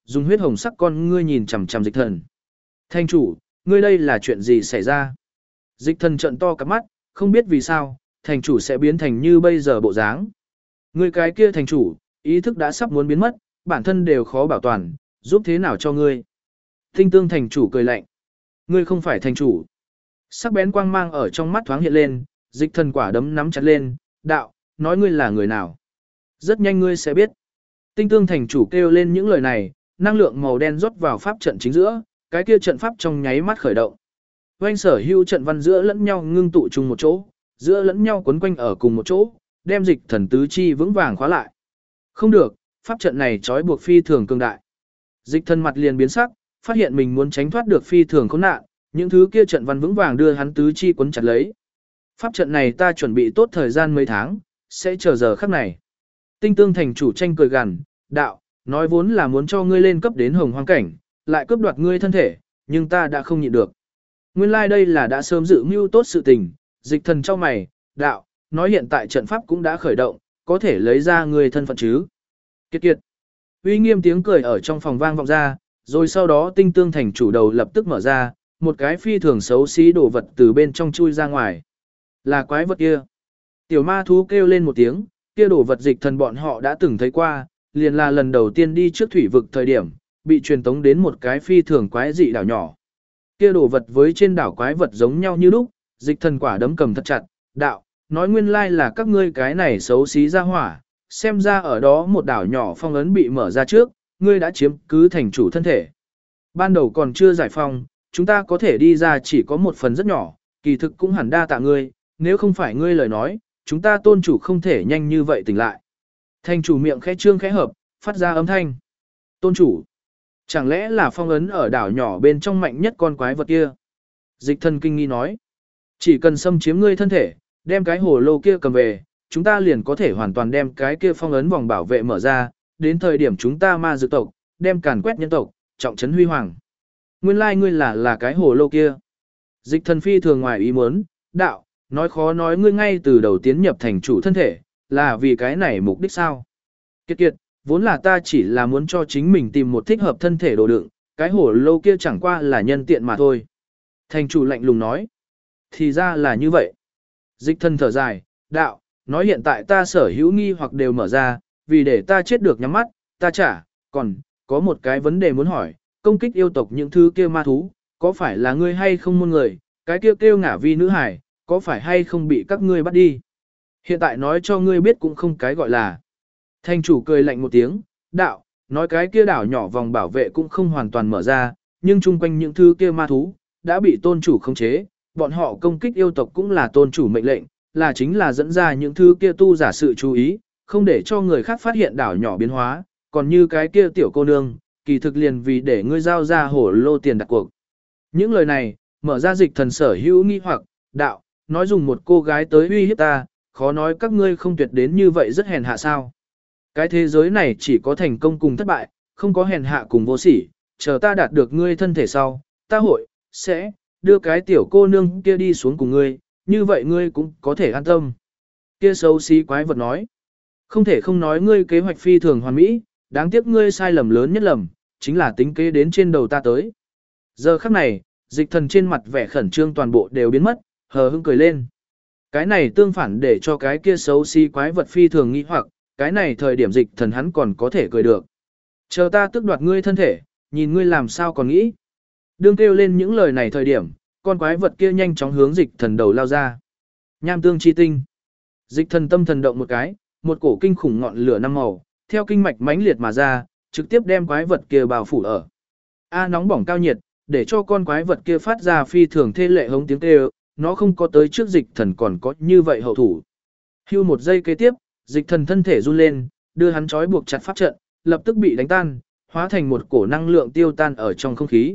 dùng huyết hồng sắc con ngươi nhìn chằm chằm dịch thần. Thành chủ, ngươi đây là chuyện gì xảy ra? Dịch thần trợn to cặp mắt, không biết vì sao, thành chủ sẽ biến thành như bây giờ bộ dáng. Ngươi cái kia thành chủ, ý thức đã sắp muốn biến mất, bản thân đều khó bảo toàn, giúp thế nào cho ngươi? Tinh tương thành chủ cười lạnh. Ngươi không phải thành chủ. Sắc bén quang mang ở trong mắt thoáng hiện lên, dịch thần quả đấm nắm chặt lên, đạo, nói ngươi là người nào? Rất nhanh ngươi sẽ biết. Tinh tương thành chủ kêu lên những lời này, năng lượng màu đen rót vào pháp trận chính giữa, cái kia trận pháp trong nháy mắt khởi động. Oanh sở hữu trận văn giữa lẫn nhau ngưng tụ chung một chỗ, giữa lẫn nhau quấn quanh ở cùng một chỗ, đem dịch thần tứ chi vững vàng khóa lại. Không được, pháp trận này trói buộc phi thường cường đại. Dịch thần mặt liền biến sắc, phát hiện mình muốn tránh thoát được phi thường khốn nạn, những thứ kia trận văn vững vàng đưa hắn tứ chi quấn chặt lấy. Pháp trận này ta chuẩn bị tốt thời gian mấy tháng, sẽ chờ giờ khắc này. Tinh tương thành chủ tranh cười gằn, đạo, nói vốn là muốn cho ngươi lên cấp đến hồng hoang cảnh, lại cướp đoạt ngươi thân thể, nhưng ta đã không nhịn được. Nguyên lai like đây là đã sớm dự mưu tốt sự tình, dịch thần cho mày, đạo, nói hiện tại trận pháp cũng đã khởi động, có thể lấy ra ngươi thân phận chứ. Kiệt kiệt. Uy nghiêm tiếng cười ở trong phòng vang vọng ra, rồi sau đó tinh tương thành chủ đầu lập tức mở ra, một cái phi thường xấu xí đồ vật từ bên trong chui ra ngoài. Là quái vật kia. Tiểu ma thú kêu lên một tiếng, kia đồ vật dịch thần bọn họ đã từng thấy qua, liền là lần đầu tiên đi trước thủy vực thời điểm, bị truyền tống đến một cái phi thường quái dị đảo nhỏ. Kia đồ vật với trên đảo quái vật giống nhau như lúc, dịch thần quả đấm cầm thật chặt, đạo, nói nguyên lai là các ngươi cái này xấu xí ra hỏa, xem ra ở đó một đảo nhỏ phong ấn bị mở ra trước, ngươi đã chiếm cứ thành chủ thân thể. Ban đầu còn chưa giải phong, chúng ta có thể đi ra chỉ có một phần rất nhỏ, kỳ thực cũng hẳn đa tạ ngươi, nếu không phải ngươi lời nói, chúng ta tôn chủ không thể nhanh như vậy tỉnh lại. Thành chủ miệng khẽ trương khẽ hợp, phát ra âm thanh. Tôn chủ, chẳng lẽ là phong ấn ở đảo nhỏ bên trong mạnh nhất con quái vật kia? Dịch thần kinh nghi nói, chỉ cần xâm chiếm ngươi thân thể, đem cái hồ lô kia cầm về, chúng ta liền có thể hoàn toàn đem cái kia phong ấn vòng bảo vệ mở ra, đến thời điểm chúng ta ma dược tộc, đem càn quét nhân tộc, trọng trấn huy hoàng. Nguyên lai ngươi là cái hồ lô kia. Dịch thần phi thường ngoài ý muốn, đạo, nói khó nói ngươi ngay từ đầu tiến nhập thành chủ thân thể, là vì cái này mục đích sao? Kiệt kiệt, vốn là ta chỉ là muốn cho chính mình tìm một thích hợp thân thể đồ đựng, cái hồ lô kia chẳng qua là nhân tiện mà thôi. Thành chủ lạnh lùng nói, thì ra là như vậy. Dịch thần thở dài, đạo, nói hiện tại ta sở hữu nghi hoặc đều mở ra, vì để ta chết được nhắm mắt, ta chả, còn, có một cái vấn đề muốn hỏi, công kích yêu tộc những thứ kia ma thú, có phải là ngươi hay không môn người, cái kia kêu ngả vi nữ hải, có phải hay không bị các ngươi bắt đi? Hiện tại nói cho ngươi biết cũng không cái gọi là. Thành chủ cười lạnh một tiếng, đạo, nói cái kia đảo nhỏ vòng bảo vệ cũng không hoàn toàn mở ra, nhưng chung quanh những thứ kia ma thú, đã bị tôn chủ khống chế, bọn họ công kích yêu tộc cũng là tôn chủ mệnh lệnh, là chính là dẫn ra những thứ kia tu giả sự chú ý, không để cho người khác phát hiện đảo nhỏ biến hóa, còn như cái kia tiểu cô nương, kỳ thực liền vì để ngươi giao ra hổ lô tiền đặt cuộc. Những lời này, mở ra dịch thần sở hữu nghi hoặc, đạo, nói dùng một cô gái tới uy hiếp ta, khó nói các ngươi không tuyệt đến như vậy rất hèn hạ sao. Cái thế giới này chỉ có thành công cùng thất bại, không có hèn hạ cùng vô sỉ, chờ ta đạt được ngươi thân thể sau, ta sẽ đưa cái tiểu cô nương kia đi xuống cùng ngươi, như vậy ngươi cũng có thể an tâm. Kia xấu xí quái vật nói, không thể không nói ngươi kế hoạch phi thường hoàn mỹ, đáng tiếc ngươi sai lầm lớn nhất lầm, chính là tính kế đến trên đầu ta tới. Giờ khắc này, dịch thần trên mặt vẻ khẩn trương toàn bộ đều biến mất, hờ hững cười lên. Cái này tương phản để cho cái kia xấu xí quái vật phi thường nghi hoặc, cái này thời điểm dịch thần hắn còn có thể cười được. Chờ ta tước đoạt ngươi thân thể, nhìn ngươi làm sao còn nghĩ. Đương kêu lên những lời này thời điểm, con quái vật kia nhanh chóng hướng dịch thần đầu lao ra. Nham tương chi tinh. Dịch thần tâm thần động một cái, một cổ kinh khủng ngọn lửa năm màu, theo kinh mạch mãnh liệt mà ra, trực tiếp đem quái vật kia bao phủ ở. Nóng bỏng cao nhiệt, để cho con quái vật kia phát ra phi thường thê lệ hống tiếng kêu, nó không có tới trước dịch thần còn có như vậy hậu thủ. Hưu một giây kế tiếp, dịch thần thân thể run lên, đưa hắn trói buộc chặt pháp trận, lập tức bị đánh tan, hóa thành một cổ năng lượng tiêu tan ở trong không khí.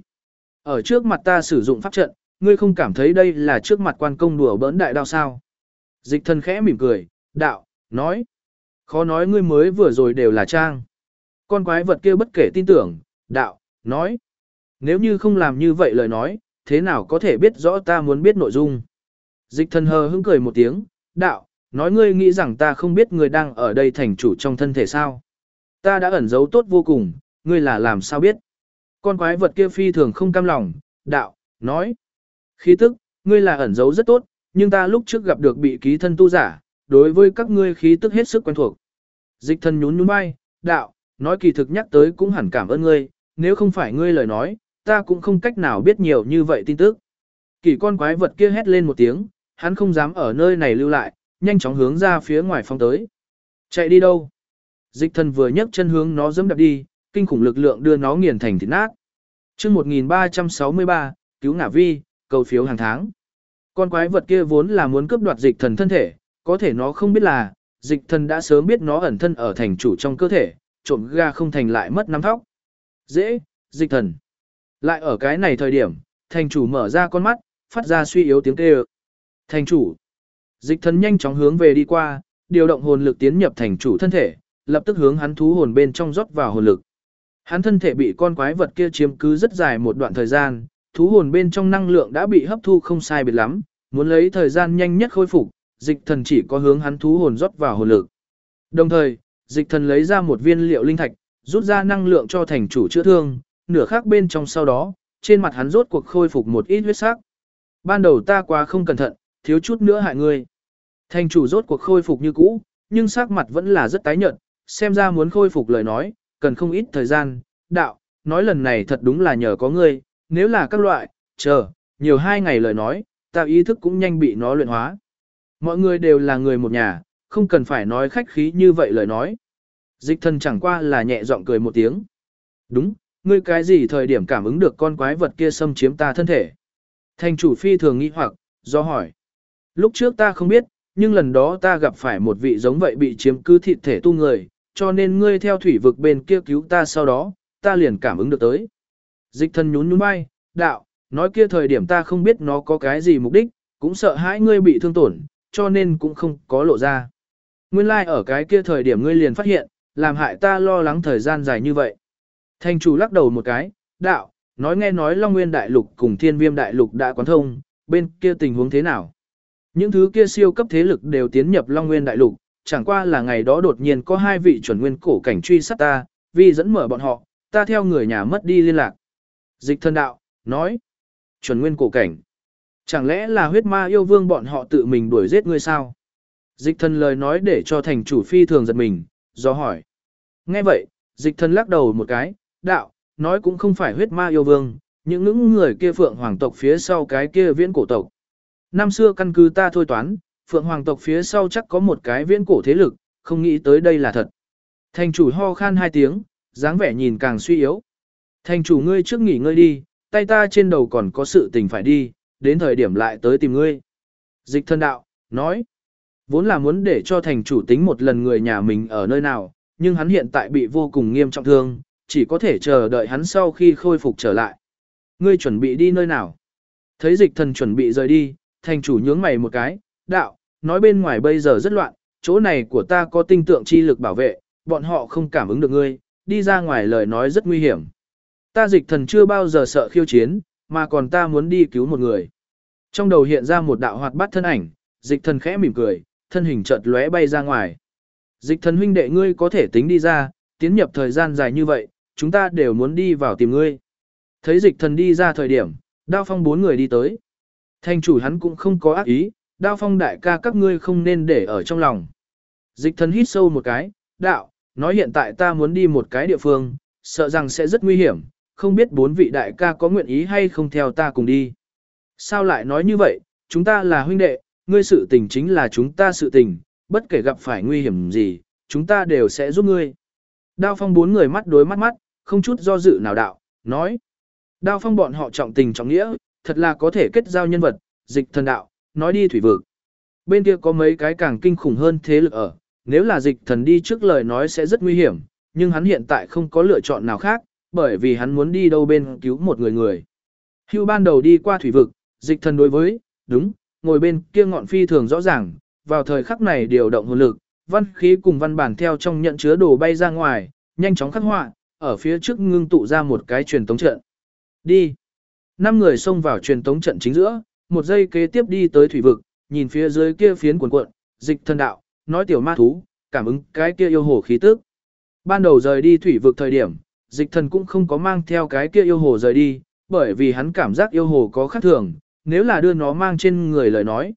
Ở trước mặt ta sử dụng pháp trận, ngươi không cảm thấy đây là trước mặt quan công đùa bỡn đại đao sao? Dịch thần khẽ mỉm cười, đạo, nói. Khó nói ngươi mới vừa rồi đều là trang. Con quái vật kia bất kể tin tưởng, đạo, nói. Nếu như không làm như vậy lời nói, thế nào có thể biết rõ ta muốn biết nội dung? Dịch thần hờ hững cười một tiếng, đạo, nói ngươi nghĩ rằng ta không biết người đang ở đây thành chủ trong thân thể sao? Ta đã ẩn giấu tốt vô cùng, ngươi là làm sao biết? Con quái vật kia phi thường không cam lòng, đạo, nói. Khí tức, ngươi là ẩn giấu rất tốt, nhưng ta lúc trước gặp được bị ký thân tu giả, đối với các ngươi khí tức hết sức quen thuộc. Dịch thần nhún nhún vai, đạo, nói kỳ thực nhắc tới cũng hẳn cảm ơn ngươi, nếu không phải ngươi lời nói, ta cũng không cách nào biết nhiều như vậy tin tức. Kỳ con quái vật kia hét lên một tiếng, hắn không dám ở nơi này lưu lại, nhanh chóng hướng ra phía ngoài phong tới. Chạy đi đâu? Dịch thần vừa nhấc chân hướng nó dẫm đạp đi, kinh khủng lực lượng đưa nó nghiền thành thịt nát. Chương 1363, cứu ngả vi, cầu phiếu hàng tháng. Con quái vật kia vốn là muốn cướp đoạt dịch thần thân thể, có thể nó không biết là, dịch thần đã sớm biết nó ẩn thân ở thành chủ trong cơ thể, trộm ga không thành lại mất nắm thóc. Dễ, dịch thần. Lại ở cái này thời điểm, thành chủ mở ra con mắt, phát ra suy yếu tiếng kêu. Thành chủ. Dịch thần nhanh chóng hướng về đi qua, điều động hồn lực tiến nhập thành chủ thân thể, lập tức hướng hắn thú hồn bên trong rót vào hồn lực. Hắn thân thể bị con quái vật kia chiếm cứ rất dài một đoạn thời gian, thú hồn bên trong năng lượng đã bị hấp thu không sai biệt lắm, muốn lấy thời gian nhanh nhất khôi phục, dịch thần chỉ có hướng hắn thú hồn rót vào hồn lực. Đồng thời, dịch thần lấy ra một viên liệu linh thạch, rút ra năng lượng cho thành chủ chữa thương, nửa khắc bên trong sau đó, trên mặt hắn rốt cuộc khôi phục một ít huyết sắc. Ban đầu ta quá không cẩn thận, thiếu chút nữa hại ngươi. Thành chủ rốt cuộc khôi phục như cũ, nhưng sắc mặt vẫn là rất tái nhợt, xem ra muốn khôi phục lời nói, cần không ít thời gian. Đạo, nói lần này thật đúng là nhờ có ngươi, nếu là các loại, nhiều 2 ngày lời nói, ta ý thức cũng nhanh bị nó luyện hóa. Mọi người đều là người một nhà, không cần phải nói khách khí như vậy lời nói. Dịch thần chẳng qua là nhẹ giọng cười một tiếng. Đúng, ngươi cái gì thời điểm cảm ứng được con quái vật kia xâm chiếm ta thân thể? Thành chủ phi thường nghi hoặc, do hỏi. Lúc trước ta không biết, nhưng lần đó ta gặp phải một vị giống vậy bị chiếm cứ thịt thể tu người, cho nên ngươi theo thủy vực bên kia cứu ta sau đó, ta liền cảm ứng được tới. Dịch thần nhún nhún vai, đạo, nói kia thời điểm ta không biết nó có cái gì mục đích, cũng sợ hãi ngươi bị thương tổn, cho nên cũng không có lộ ra. Nguyên lai ở cái kia thời điểm ngươi liền phát hiện, làm hại ta lo lắng thời gian dài như vậy. Thành chủ lắc đầu một cái, đạo, nói nghe nói Long Nguyên Đại Lục cùng Thiên Viêm Đại Lục đã quán thông, bên kia tình huống thế nào? Những thứ kia siêu cấp thế lực đều tiến nhập Long Nguyên Đại Lục, chẳng qua là ngày đó đột nhiên có 2 vị chuẩn nguyên cổ cảnh truy sát ta, vì dẫn mở bọn họ, ta theo người nhà mất đi liên lạc. Dịch thần đạo, nói, chuẩn nguyên cổ cảnh. Chẳng lẽ là huyết ma yêu vương bọn họ tự mình đuổi giết ngươi sao? Dịch thần lời nói để cho thành chủ phi thường giật mình, do hỏi. Nghe vậy, dịch thần lắc đầu một cái, đạo, nói cũng không phải huyết ma yêu vương, những người kia phượng hoàng tộc phía sau cái kia viễn cổ tộc. Năm xưa căn cứ ta thôi toán, phượng hoàng tộc phía sau chắc có một cái viễn cổ thế lực, không nghĩ tới đây là thật. Thành chủ ho khan 2 tiếng, dáng vẻ nhìn càng suy yếu. Thành chủ ngươi trước nghỉ ngơi đi, tay ta trên đầu còn có sự tình phải đi, đến thời điểm lại tới tìm ngươi. Dịch thần đạo, nói, vốn là muốn để cho thành chủ tính một lần người nhà mình ở nơi nào, nhưng hắn hiện tại bị vô cùng nghiêm trọng thương, chỉ có thể chờ đợi hắn sau khi khôi phục trở lại. Ngươi chuẩn bị đi nơi nào? Thấy dịch thần chuẩn bị rời đi, thành chủ nhướng mày một cái, đạo, nói bên ngoài bây giờ rất loạn, chỗ này của ta có tinh tượng chi lực bảo vệ, bọn họ không cảm ứng được ngươi, đi ra ngoài lời nói rất nguy hiểm. Ta dịch thần chưa bao giờ sợ khiêu chiến, mà còn ta muốn đi cứu một người. Trong đầu hiện ra một đạo hoạt bát thân ảnh, dịch thần khẽ mỉm cười, thân hình chợt lóe bay ra ngoài. Dịch thần huynh đệ ngươi có thể tính đi ra, tiến nhập thời gian dài như vậy, chúng ta đều muốn đi vào tìm ngươi. Thấy dịch thần đi ra thời điểm, Đao Phong 4 người đi tới. Thành chủ hắn cũng không có ác ý, Đao Phong đại ca các ngươi không nên để ở trong lòng. Dịch thần hít sâu một cái, đạo, nói hiện tại ta muốn đi một cái địa phương, sợ rằng sẽ rất nguy hiểm, không biết 4 vị đại ca có nguyện ý hay không theo ta cùng đi. Sao lại nói như vậy, chúng ta là huynh đệ, ngươi sự tình chính là chúng ta sự tình, bất kể gặp phải nguy hiểm gì, chúng ta đều sẽ giúp ngươi. Đao Phong 4 người mắt đối mắt, không chút do dự nào đạo, nói. Đao Phong bọn họ trọng tình trọng nghĩa, thật là có thể kết giao nhân vật, dịch thần đạo, nói đi thủy vực. Bên kia có mấy cái càng kinh khủng hơn thế lực ở, nếu là dịch thần đi trước lời nói sẽ rất nguy hiểm, nhưng hắn hiện tại không có lựa chọn nào khác, bởi vì hắn muốn đi đâu bên cứu một người. Hưu ban đầu đi qua thủy vực, dịch thần đối với, đúng, ngồi bên kia ngọn phi thường rõ ràng, vào thời khắc này điều động hồn lực, văn khí cùng văn bản theo trong nhận chứa đồ bay ra ngoài, nhanh chóng khắc họa, ở phía trước ngưng tụ ra một cái truyền tống trận. Đi. 5 người xông vào truyền tống trận chính giữa, một giây kế tiếp đi tới thủy vực, nhìn phía dưới kia phiến cuộn cuộn, dịch thần đạo, nói tiểu ma thú, cảm ứng cái kia yêu hồ khí tức. Ban đầu rời đi thủy vực thời điểm, Dịch thần cũng không có mang theo cái kia yêu hồ rời đi, bởi vì hắn cảm giác yêu hồ có khác thường, nếu là đưa nó mang trên người lời nói,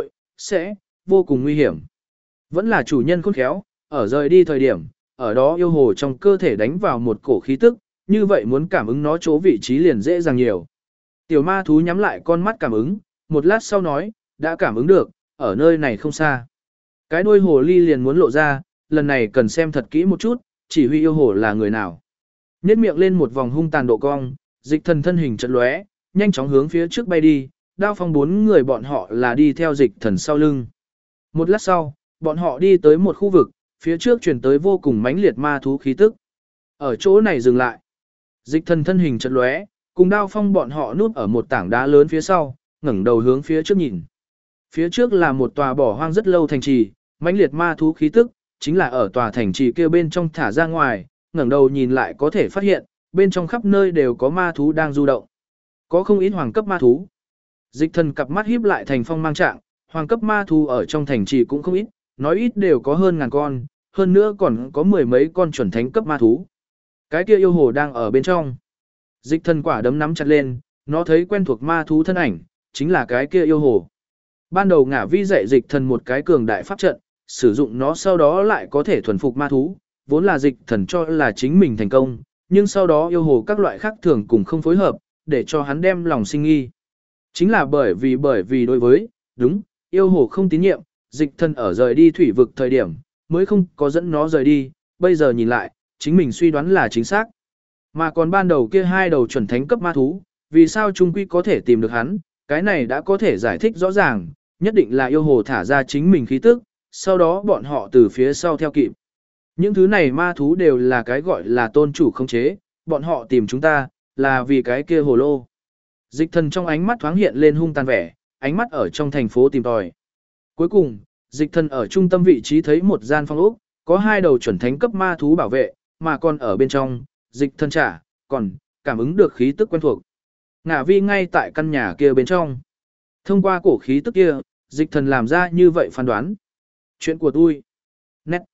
sẽ vô cùng nguy hiểm. Vẫn là chủ nhân khôn khéo, ở rời đi thời điểm, ở đó yêu hồ trong cơ thể đánh vào một cổ khí tức, như vậy muốn cảm ứng nó chỗ vị trí liền dễ dàng nhiều. Tiểu ma thú nhắm lại con mắt cảm ứng, một lát sau nói, đã cảm ứng được, ở nơi này không xa. Cái đuôi hồ ly liền muốn lộ ra, lần này cần xem thật kỹ một chút, chỉ huy yêu hồ là người nào. Nhét miệng lên một vòng hung tàn độ cong, dịch thần thân hình chật lóe, nhanh chóng hướng phía trước bay đi, Đao Phong 4 người bọn họ là đi theo dịch thần sau lưng. Một lát sau, bọn họ đi tới một khu vực, phía trước truyền tới vô cùng mãnh liệt ma thú khí tức. Ở chỗ này dừng lại. Dịch thần thân hình chật lóe, cùng Đao Phong bọn họ núp ở một tảng đá lớn phía sau, ngẩng đầu hướng phía trước nhìn. Phía trước là một tòa bỏ hoang rất lâu thành trì, mãnh liệt ma thú khí tức, chính là ở tòa thành trì kia bên trong thả ra ngoài, ngẩng đầu nhìn lại có thể phát hiện, bên trong khắp nơi đều có ma thú đang du động. Có không ít hoàng cấp ma thú. Dịch thần cặp mắt híp lại thành phong mang trạng, hoàng cấp ma thú ở trong thành trì cũng không ít, nói ít đều có hơn ngàn con, hơn nữa còn có mười mấy con chuẩn thánh cấp ma thú. Cái kia yêu hồ đang ở bên trong. Dịch thần quả đấm nắm chặt lên, nó thấy quen thuộc ma thú thân ảnh, chính là cái kia yêu hồ. Ban đầu Ngả Vi dạy dịch thần một cái cường đại pháp trận, sử dụng nó sau đó lại có thể thuần phục ma thú, vốn là dịch thần cho là chính mình thành công, nhưng sau đó yêu hồ các loại khác thường cùng không phối hợp, để cho hắn đem lòng sinh nghi. Chính là bởi vì đối với, đúng, yêu hồ không tín nhiệm, dịch thần ở rời đi thủy vực thời điểm, mới không có dẫn nó rời đi, bây giờ nhìn lại, chính mình suy đoán là chính xác. Mà còn ban đầu kia hai đầu chuẩn thánh cấp ma thú, vì sao trung quy có thể tìm được hắn, cái này đã có thể giải thích rõ ràng, nhất định là yêu hồ thả ra chính mình khí tức, sau đó bọn họ từ phía sau theo kịp. Những thứ này ma thú đều là cái gọi là tôn chủ không chế, bọn họ tìm chúng ta, là vì cái kia hồ lô. Dịch thần trong ánh mắt thoáng hiện lên hung tàn vẻ, ánh mắt ở trong thành phố tìm tòi. Cuối cùng, dịch thần ở trung tâm vị trí thấy một gian phong ốc, có hai đầu chuẩn thánh cấp ma thú bảo vệ, mà còn ở bên trong, dịch thần còn cảm ứng được khí tức quen thuộc. Ngả Vi ngay tại căn nhà kia bên trong. Thông qua cổ khí tức kia, dịch thần làm ra như vậy phán đoán. Chuyện của tôi. Nét.